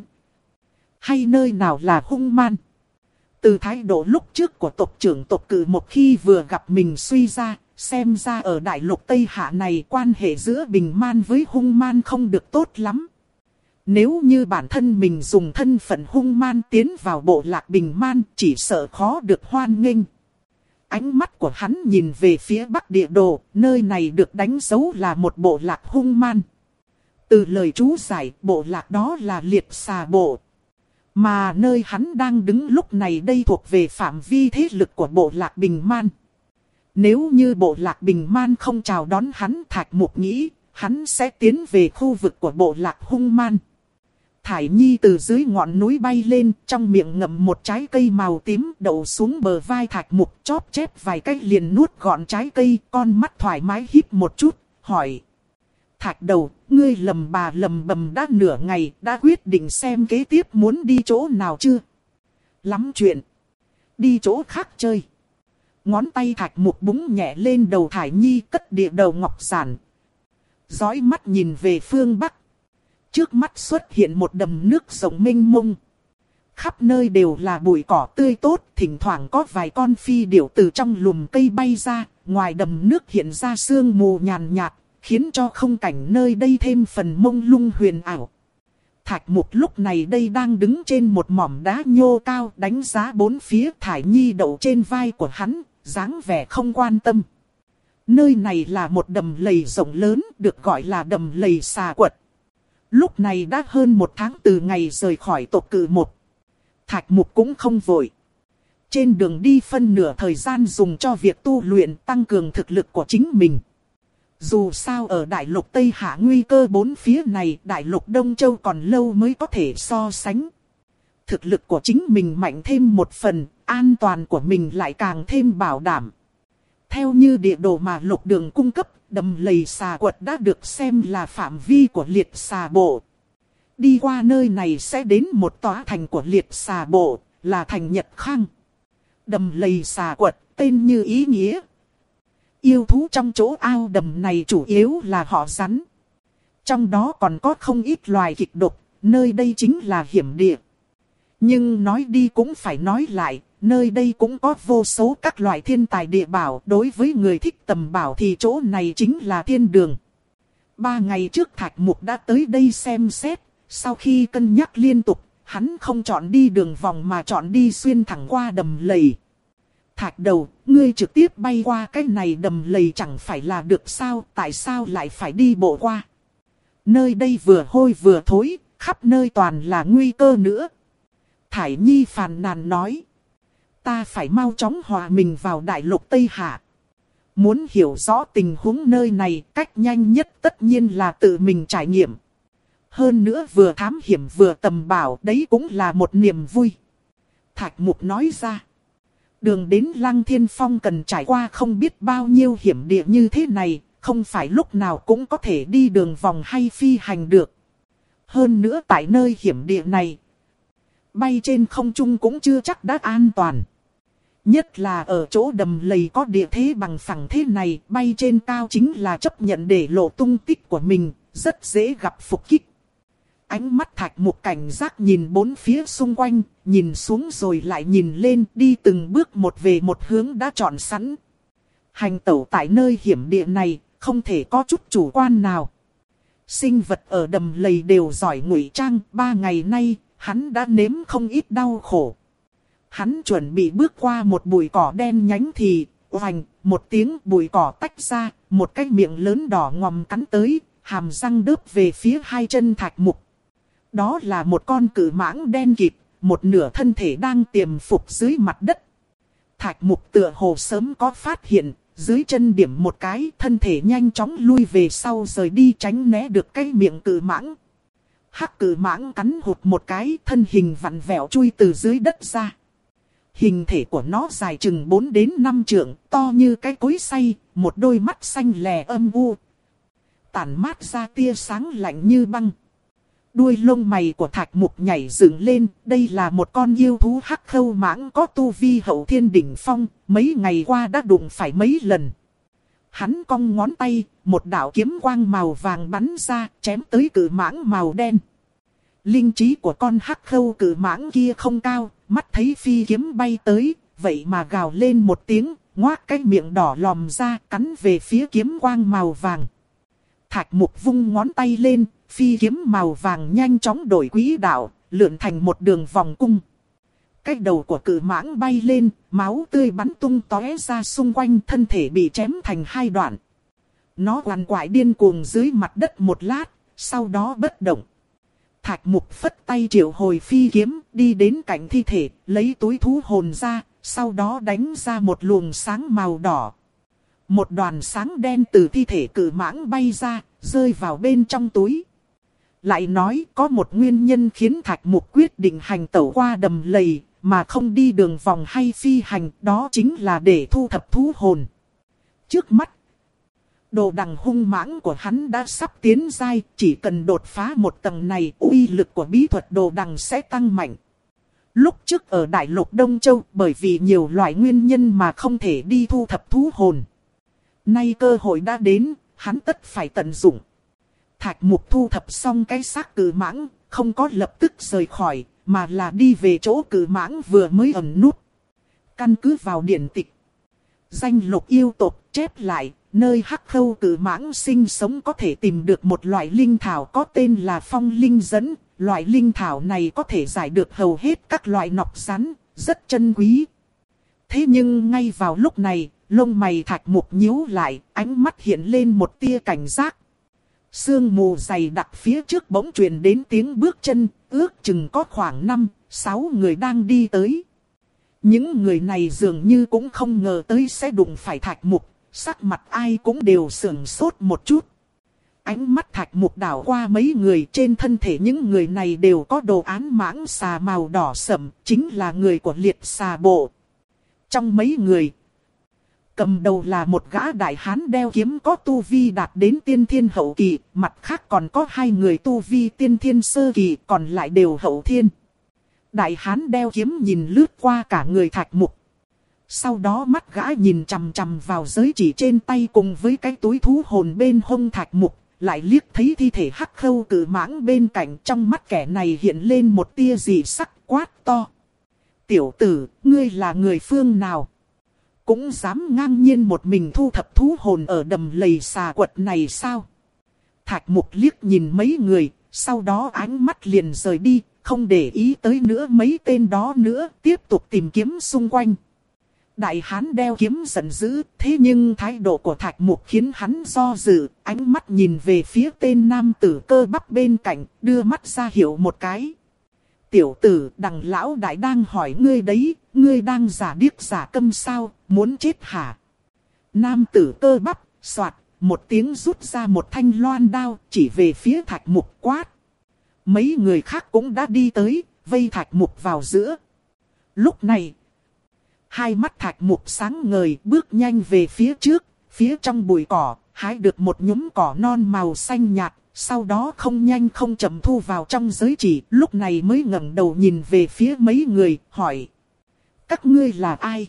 Speaker 1: hay nơi nào là hung man. Từ thái độ lúc trước của tộc trưởng tộc Cự một khi vừa gặp mình suy ra, xem ra ở đại lục Tây Hạ này quan hệ giữa bình man với hung man không được tốt lắm. Nếu như bản thân mình dùng thân phận hung man tiến vào bộ lạc bình man, chỉ sợ khó được hoan nghênh. Ánh mắt của hắn nhìn về phía bắc địa đồ, nơi này được đánh dấu là một bộ lạc hung man. Từ lời chú giải, bộ lạc đó là liệt xà bộ. Mà nơi hắn đang đứng lúc này đây thuộc về phạm vi thế lực của bộ lạc bình man. Nếu như bộ lạc bình man không chào đón hắn, Thạch Mục nghĩ hắn sẽ tiến về khu vực của bộ lạc hung man. Thải Nhi từ dưới ngọn núi bay lên, trong miệng ngậm một trái cây màu tím đậu xuống bờ vai Thạch Mục, chóp chép vài cái liền nuốt gọn trái cây, con mắt thoải mái híp một chút, hỏi. Thạch đầu, ngươi lầm bà lầm bầm đã nửa ngày, đã quyết định xem kế tiếp muốn đi chỗ nào chưa? Lắm chuyện. Đi chỗ khác chơi. Ngón tay Thạch Mục búng nhẹ lên đầu Thải Nhi, cất địa đầu ngọc giản. Dõi mắt nhìn về phương bắc. Trước mắt xuất hiện một đầm nước rộng mênh mông. Khắp nơi đều là bụi cỏ tươi tốt, thỉnh thoảng có vài con phi điểu từ trong lùm cây bay ra, ngoài đầm nước hiện ra sương mù nhàn nhạt, khiến cho không cảnh nơi đây thêm phần mông lung huyền ảo. Thạch Mục lúc này đây đang đứng trên một mỏm đá nhô cao, đánh giá bốn phía. Thải Nhi đậu trên vai của hắn, dáng vẻ không quan tâm. Nơi này là một đầm lầy rộng lớn, được gọi là đầm lầy xà quật. Lúc này đã hơn một tháng từ ngày rời khỏi tộc Cự một. Thạch Mục cũng không vội. Trên đường đi phân nửa thời gian dùng cho việc tu luyện, tăng cường thực lực của chính mình. Dù sao ở đại lục Tây Hạ nguy cơ bốn phía này, đại lục Đông Châu còn lâu mới có thể so sánh. Thực lực của chính mình mạnh thêm một phần, an toàn của mình lại càng thêm bảo đảm. Theo như địa đồ mà Lục Đường cung cấp, đầm lầy xà quật đã được xem là phạm vi của liệt xà bộ. Đi qua nơi này sẽ đến một tòa thành của liệt xà bộ, là thành Nhật Khang. Đầm lầy xà quật, tên như ý nghĩa. Yêu thú trong chỗ ao đầm này chủ yếu là họ rắn. Trong đó còn có không ít loài kịch độc, nơi đây chính là hiểm địa. Nhưng nói đi cũng phải nói lại, nơi đây cũng có vô số các loại thiên tài địa bảo. Đối với người thích tầm bảo thì chỗ này chính là thiên đường. Ba ngày trước Thạch Mục đã tới đây xem xét. Sau khi cân nhắc liên tục, hắn không chọn đi đường vòng mà chọn đi xuyên thẳng qua đầm lầy. Thạch đầu, ngươi trực tiếp bay qua cái này đầm lầy chẳng phải là được sao? Tại sao lại phải đi bộ qua? Nơi đây vừa hôi vừa thối, khắp nơi toàn là nguy cơ nữa. Thải Nhi phàn nàn nói. Ta phải mau chóng hòa mình vào đại lục Tây Hạ. Muốn hiểu rõ tình huống nơi này, cách nhanh nhất tất nhiên là tự mình trải nghiệm. Hơn nữa vừa thám hiểm vừa tầm bảo, đấy cũng là một niềm vui. Thạch Mục nói ra. Đường đến Lăng Thiên Phong cần trải qua không biết bao nhiêu hiểm địa như thế này, không phải lúc nào cũng có thể đi đường vòng hay phi hành được. Hơn nữa tại nơi hiểm địa này, bay trên không trung cũng chưa chắc đã an toàn. Nhất là ở chỗ đầm lầy có địa thế bằng phẳng thế này, bay trên cao chính là chấp nhận để lộ tung tích của mình, rất dễ gặp phục kích. Ánh mắt Thạch Mục cảnh giác nhìn bốn phía xung quanh, nhìn xuống rồi lại nhìn lên, đi từng bước một về một hướng đã chọn sẵn. Hành tẩu tại nơi hiểm địa này, không thể có chút chủ quan nào. Sinh vật ở đầm lầy đều giỏi ngụy trang, ba ngày nay, hắn đã nếm không ít đau khổ. Hắn chuẩn bị bước qua một bụi cỏ đen nhánh thì, oành, một tiếng bụi cỏ tách ra, một cái miệng lớn đỏ ngòm cắn tới, hàm răng đớp về phía hai chân Thạch Mục. Đó là một con cự mãng đen kịt, một nửa thân thể đang tiềm phục dưới mặt đất. Thạch Mục tựa hồ sớm có phát hiện, dưới chân điểm một cái, thân thể nhanh chóng lui về sau rời đi tránh né được cái miệng cự mãng. Hắc cự mãng cắn hụt một cái, thân hình vặn vẹo chui từ dưới đất ra. Hình thể của nó dài chừng bốn đến năm trượng, to như cái cối xay, một đôi mắt xanh lè âm u, tản mát ra tia sáng lạnh như băng. Đuôi lông mày của Thạch Mục nhảy dựng lên, đây là một con yêu thú hắc khâu mãng có tu vi hậu thiên đỉnh phong, mấy ngày qua đã đụng phải mấy lần. Hắn cong ngón tay, một đạo kiếm quang màu vàng bắn ra, chém tới cự mãng màu đen. Linh trí của con hắc khâu cự mãng kia không cao, mắt thấy phi kiếm bay tới, vậy mà gào lên một tiếng, ngoác cái miệng đỏ lòm ra, cắn về phía kiếm quang màu vàng. Thạch Mục vung ngón tay lên, phi kiếm màu vàng nhanh chóng đổi quỹ đạo, lượn thành một đường vòng cung. Cái đầu của cự mãng bay lên, máu tươi bắn tung tóe ra xung quanh, thân thể bị chém thành hai đoạn. Nó quằn quại điên cuồng dưới mặt đất một lát, sau đó bất động. Thạch Mục phất tay triệu hồi phi kiếm, đi đến cạnh thi thể, lấy túi thú hồn ra, sau đó đánh ra một luồng sáng màu đỏ. Một đoàn sáng đen từ thi thể cự mãng bay ra, rơi vào bên trong túi. Lại nói có một nguyên nhân khiến Thạch Mục quyết định hành tẩu qua đầm lầy, mà không đi đường vòng hay phi hành, đó chính là để thu thập thú hồn. Trước mắt, đồ đằng hung mãng của hắn đã sắp tiến giai, chỉ cần đột phá một tầng này, uy lực của bí thuật đồ đằng sẽ tăng mạnh. Lúc trước ở Đại Lục Đông Châu, bởi vì nhiều loại nguyên nhân mà không thể đi thu thập thú hồn. Nay cơ hội đã đến, hắn tất phải tận dụng. Thạch Mục thu thập xong cái xác cự mãng, không có lập tức rời khỏi, mà là đi về chỗ cự mãng vừa mới ẩn núp. Căn cứ vào điển tịch, danh lục yêu tộc chép lại, nơi hắc khâu cự mãng sinh sống có thể tìm được một loại linh thảo có tên là phong linh dẫn. Loại linh thảo này có thể giải được hầu hết các loại nọc rắn, rất chân quý. Thế nhưng ngay vào lúc này, lông mày Thạch Mục nhíu lại, ánh mắt hiện lên một tia cảnh giác. Sương mù dày đặc phía trước bỗng truyền đến tiếng bước chân, ước chừng có khoảng năm, sáu người đang đi tới. Những người này dường như cũng không ngờ tới sẽ đụng phải Thạch Mục, sắc mặt ai cũng đều sửng sốt một chút. Ánh mắt Thạch Mục đảo qua mấy người, trên thân thể những người này đều có đồ án mãng xà màu đỏ sẫm, chính là người của liệt xà bộ. Trong mấy người, cầm đầu là một gã đại hán đeo kiếm có tu vi đạt đến tiên thiên hậu kỳ, mặt khác còn có hai người tu vi tiên thiên sơ kỳ, còn lại đều hậu thiên. Đại hán đeo kiếm nhìn lướt qua cả người Thạch Mục. Sau đó mắt gã nhìn chằm chằm vào giới chỉ trên tay cùng với cái túi thú hồn bên hông Thạch Mục, lại liếc thấy thi thể hắc khâu cự mãng bên cạnh, trong mắt kẻ này hiện lên một tia dị sắc, quát to. Tiểu tử, ngươi là người phương nào? Cũng dám ngang nhiên một mình thu thập thú hồn ở đầm lầy xà quật này sao? Thạch Mục liếc nhìn mấy người, sau đó ánh mắt liền rời đi, không để ý tới nữa mấy tên đó nữa, tiếp tục tìm kiếm xung quanh. Đại hán đeo kiếm giận dữ, thế nhưng thái độ của Thạch Mục khiến hắn do dự, ánh mắt nhìn về phía tên nam tử cơ bắp bên cạnh, đưa mắt ra hiệu một cái. Tiểu tử, đằng lão đại đang hỏi ngươi đấy, ngươi đang giả điếc giả câm sao, muốn chết hả? Nam tử cơ bắp, soạt, một tiếng rút ra một thanh loan đao, chỉ về phía Thạch Mục quát. Mấy người khác cũng đã đi tới, vây Thạch Mục vào giữa. Lúc này, hai mắt Thạch Mục sáng ngời, bước nhanh về phía trước, phía trong bụi cỏ, hái được một nhúm cỏ non màu xanh nhạt, sau đó không nhanh không chậm thu vào trong giới chỉ, lúc này mới ngẩng đầu nhìn về phía mấy người, hỏi. Các ngươi là ai?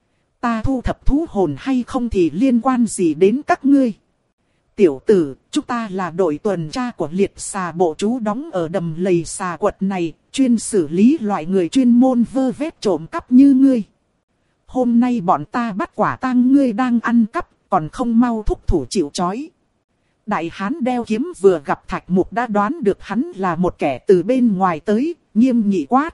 Speaker 1: Ta thu thập thú hồn hay không thì liên quan gì đến các ngươi? Tiểu tử, chúng ta là đội tuần tra của liệt xà bộ trú đóng ở đầm lầy xà quật này, chuyên xử lý loại người chuyên môn vơ vét trộm cắp như ngươi. Hôm nay bọn ta bắt quả tang ngươi đang ăn cắp, còn không mau thúc thủ chịu trói. Đại hán đeo kiếm vừa gặp Thạch Mục đã đoán được hắn là một kẻ từ bên ngoài tới, nghiêm nghị quát.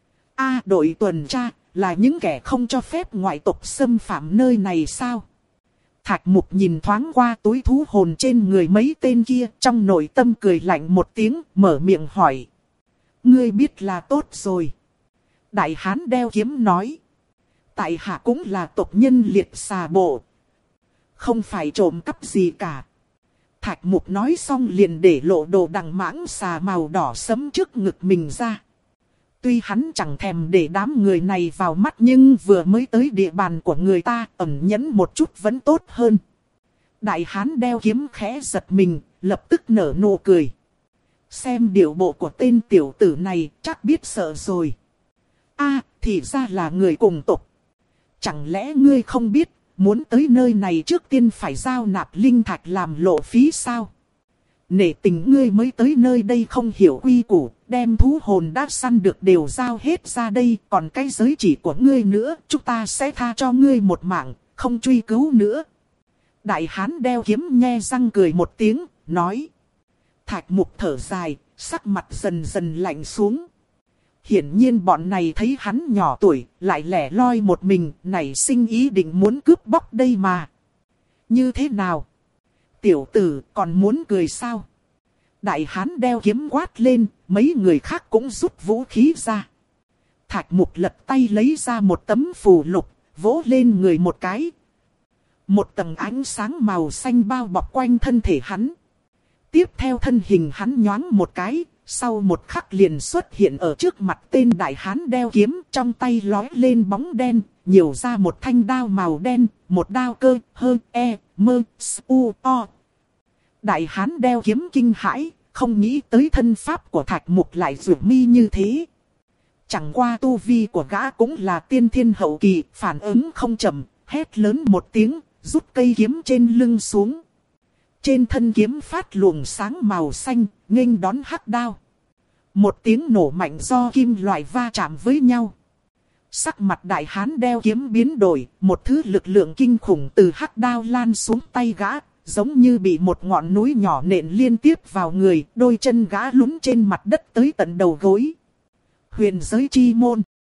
Speaker 1: A, đội tuần tra, là những kẻ không cho phép ngoại tộc xâm phạm nơi này sao? Thạch Mục nhìn thoáng qua túi thú hồn trên người mấy tên kia, trong nội tâm cười lạnh một tiếng, mở miệng hỏi. Ngươi biết là tốt rồi. Đại hán đeo kiếm nói. Tại hạ cũng là tộc nhân liệt xà bộ. Không phải trộm cắp gì cả. Thạch Mục nói xong liền để lộ đồ đằng mãng xà màu đỏ sẫm trước ngực mình ra. Tuy hắn chẳng thèm để đám người này vào mắt nhưng vừa mới tới địa bàn của người ta, ẩn nhẫn một chút vẫn tốt hơn. Đại hán đeo kiếm khẽ giật mình, lập tức nở nụ cười. Xem điệu bộ của tên tiểu tử này chắc biết sợ rồi. A, thì ra là người cùng tộc. Chẳng lẽ ngươi không biết, muốn tới nơi này trước tiên phải giao nạp linh thạch làm lộ phí sao? Nể tình ngươi mới tới nơi đây không hiểu quy củ, đem thú hồn đã săn được đều giao hết ra đây, còn cái giới chỉ của ngươi nữa, chúng ta sẽ tha cho ngươi một mạng, không truy cứu nữa. Đại hán đeo kiếm nhe răng cười một tiếng, nói. Thạch Mục thở dài, sắc mặt dần dần lạnh xuống. Hiển nhiên bọn này thấy hắn nhỏ tuổi, lại lẻ loi một mình, nảy sinh ý định muốn cướp bóc đây mà. Như thế nào? Tiểu tử còn muốn cười sao? Đại hán đeo kiếm quát lên, mấy người khác cũng rút vũ khí ra. Thạch Mục lật tay lấy ra một tấm phù lục, vỗ lên người một cái. Một tầng ánh sáng màu xanh bao bọc quanh thân thể hắn. Tiếp theo thân hình hắn nhoáng một cái, sau một khắc liền xuất hiện ở trước mặt tên đại hán đeo kiếm, trong tay lói lên bóng đen, nhiều ra một thanh đao màu đen, một đao cơ, hơ, e, mơ, u, o. Đại hán đeo kiếm kinh hãi, không nghĩ tới thân pháp của Thạch Mục lại rủi mi như thế. Chẳng qua tu vi của gã cũng là tiên thiên hậu kỳ, phản ứng không chậm, hét lớn một tiếng, rút cây kiếm trên lưng xuống. Trên thân kiếm phát luồng sáng màu xanh, nghênh đón hắc đao. Một tiếng nổ mạnh do kim loại va chạm với nhau. Sắc mặt đại hán đeo kiếm biến đổi, một thứ lực lượng kinh khủng từ hắc đao lan xuống tay gã, giống như bị một ngọn núi nhỏ nện liên tiếp vào người, đôi chân gã lún trên mặt đất tới tận đầu gối. Huyền giới chi môn.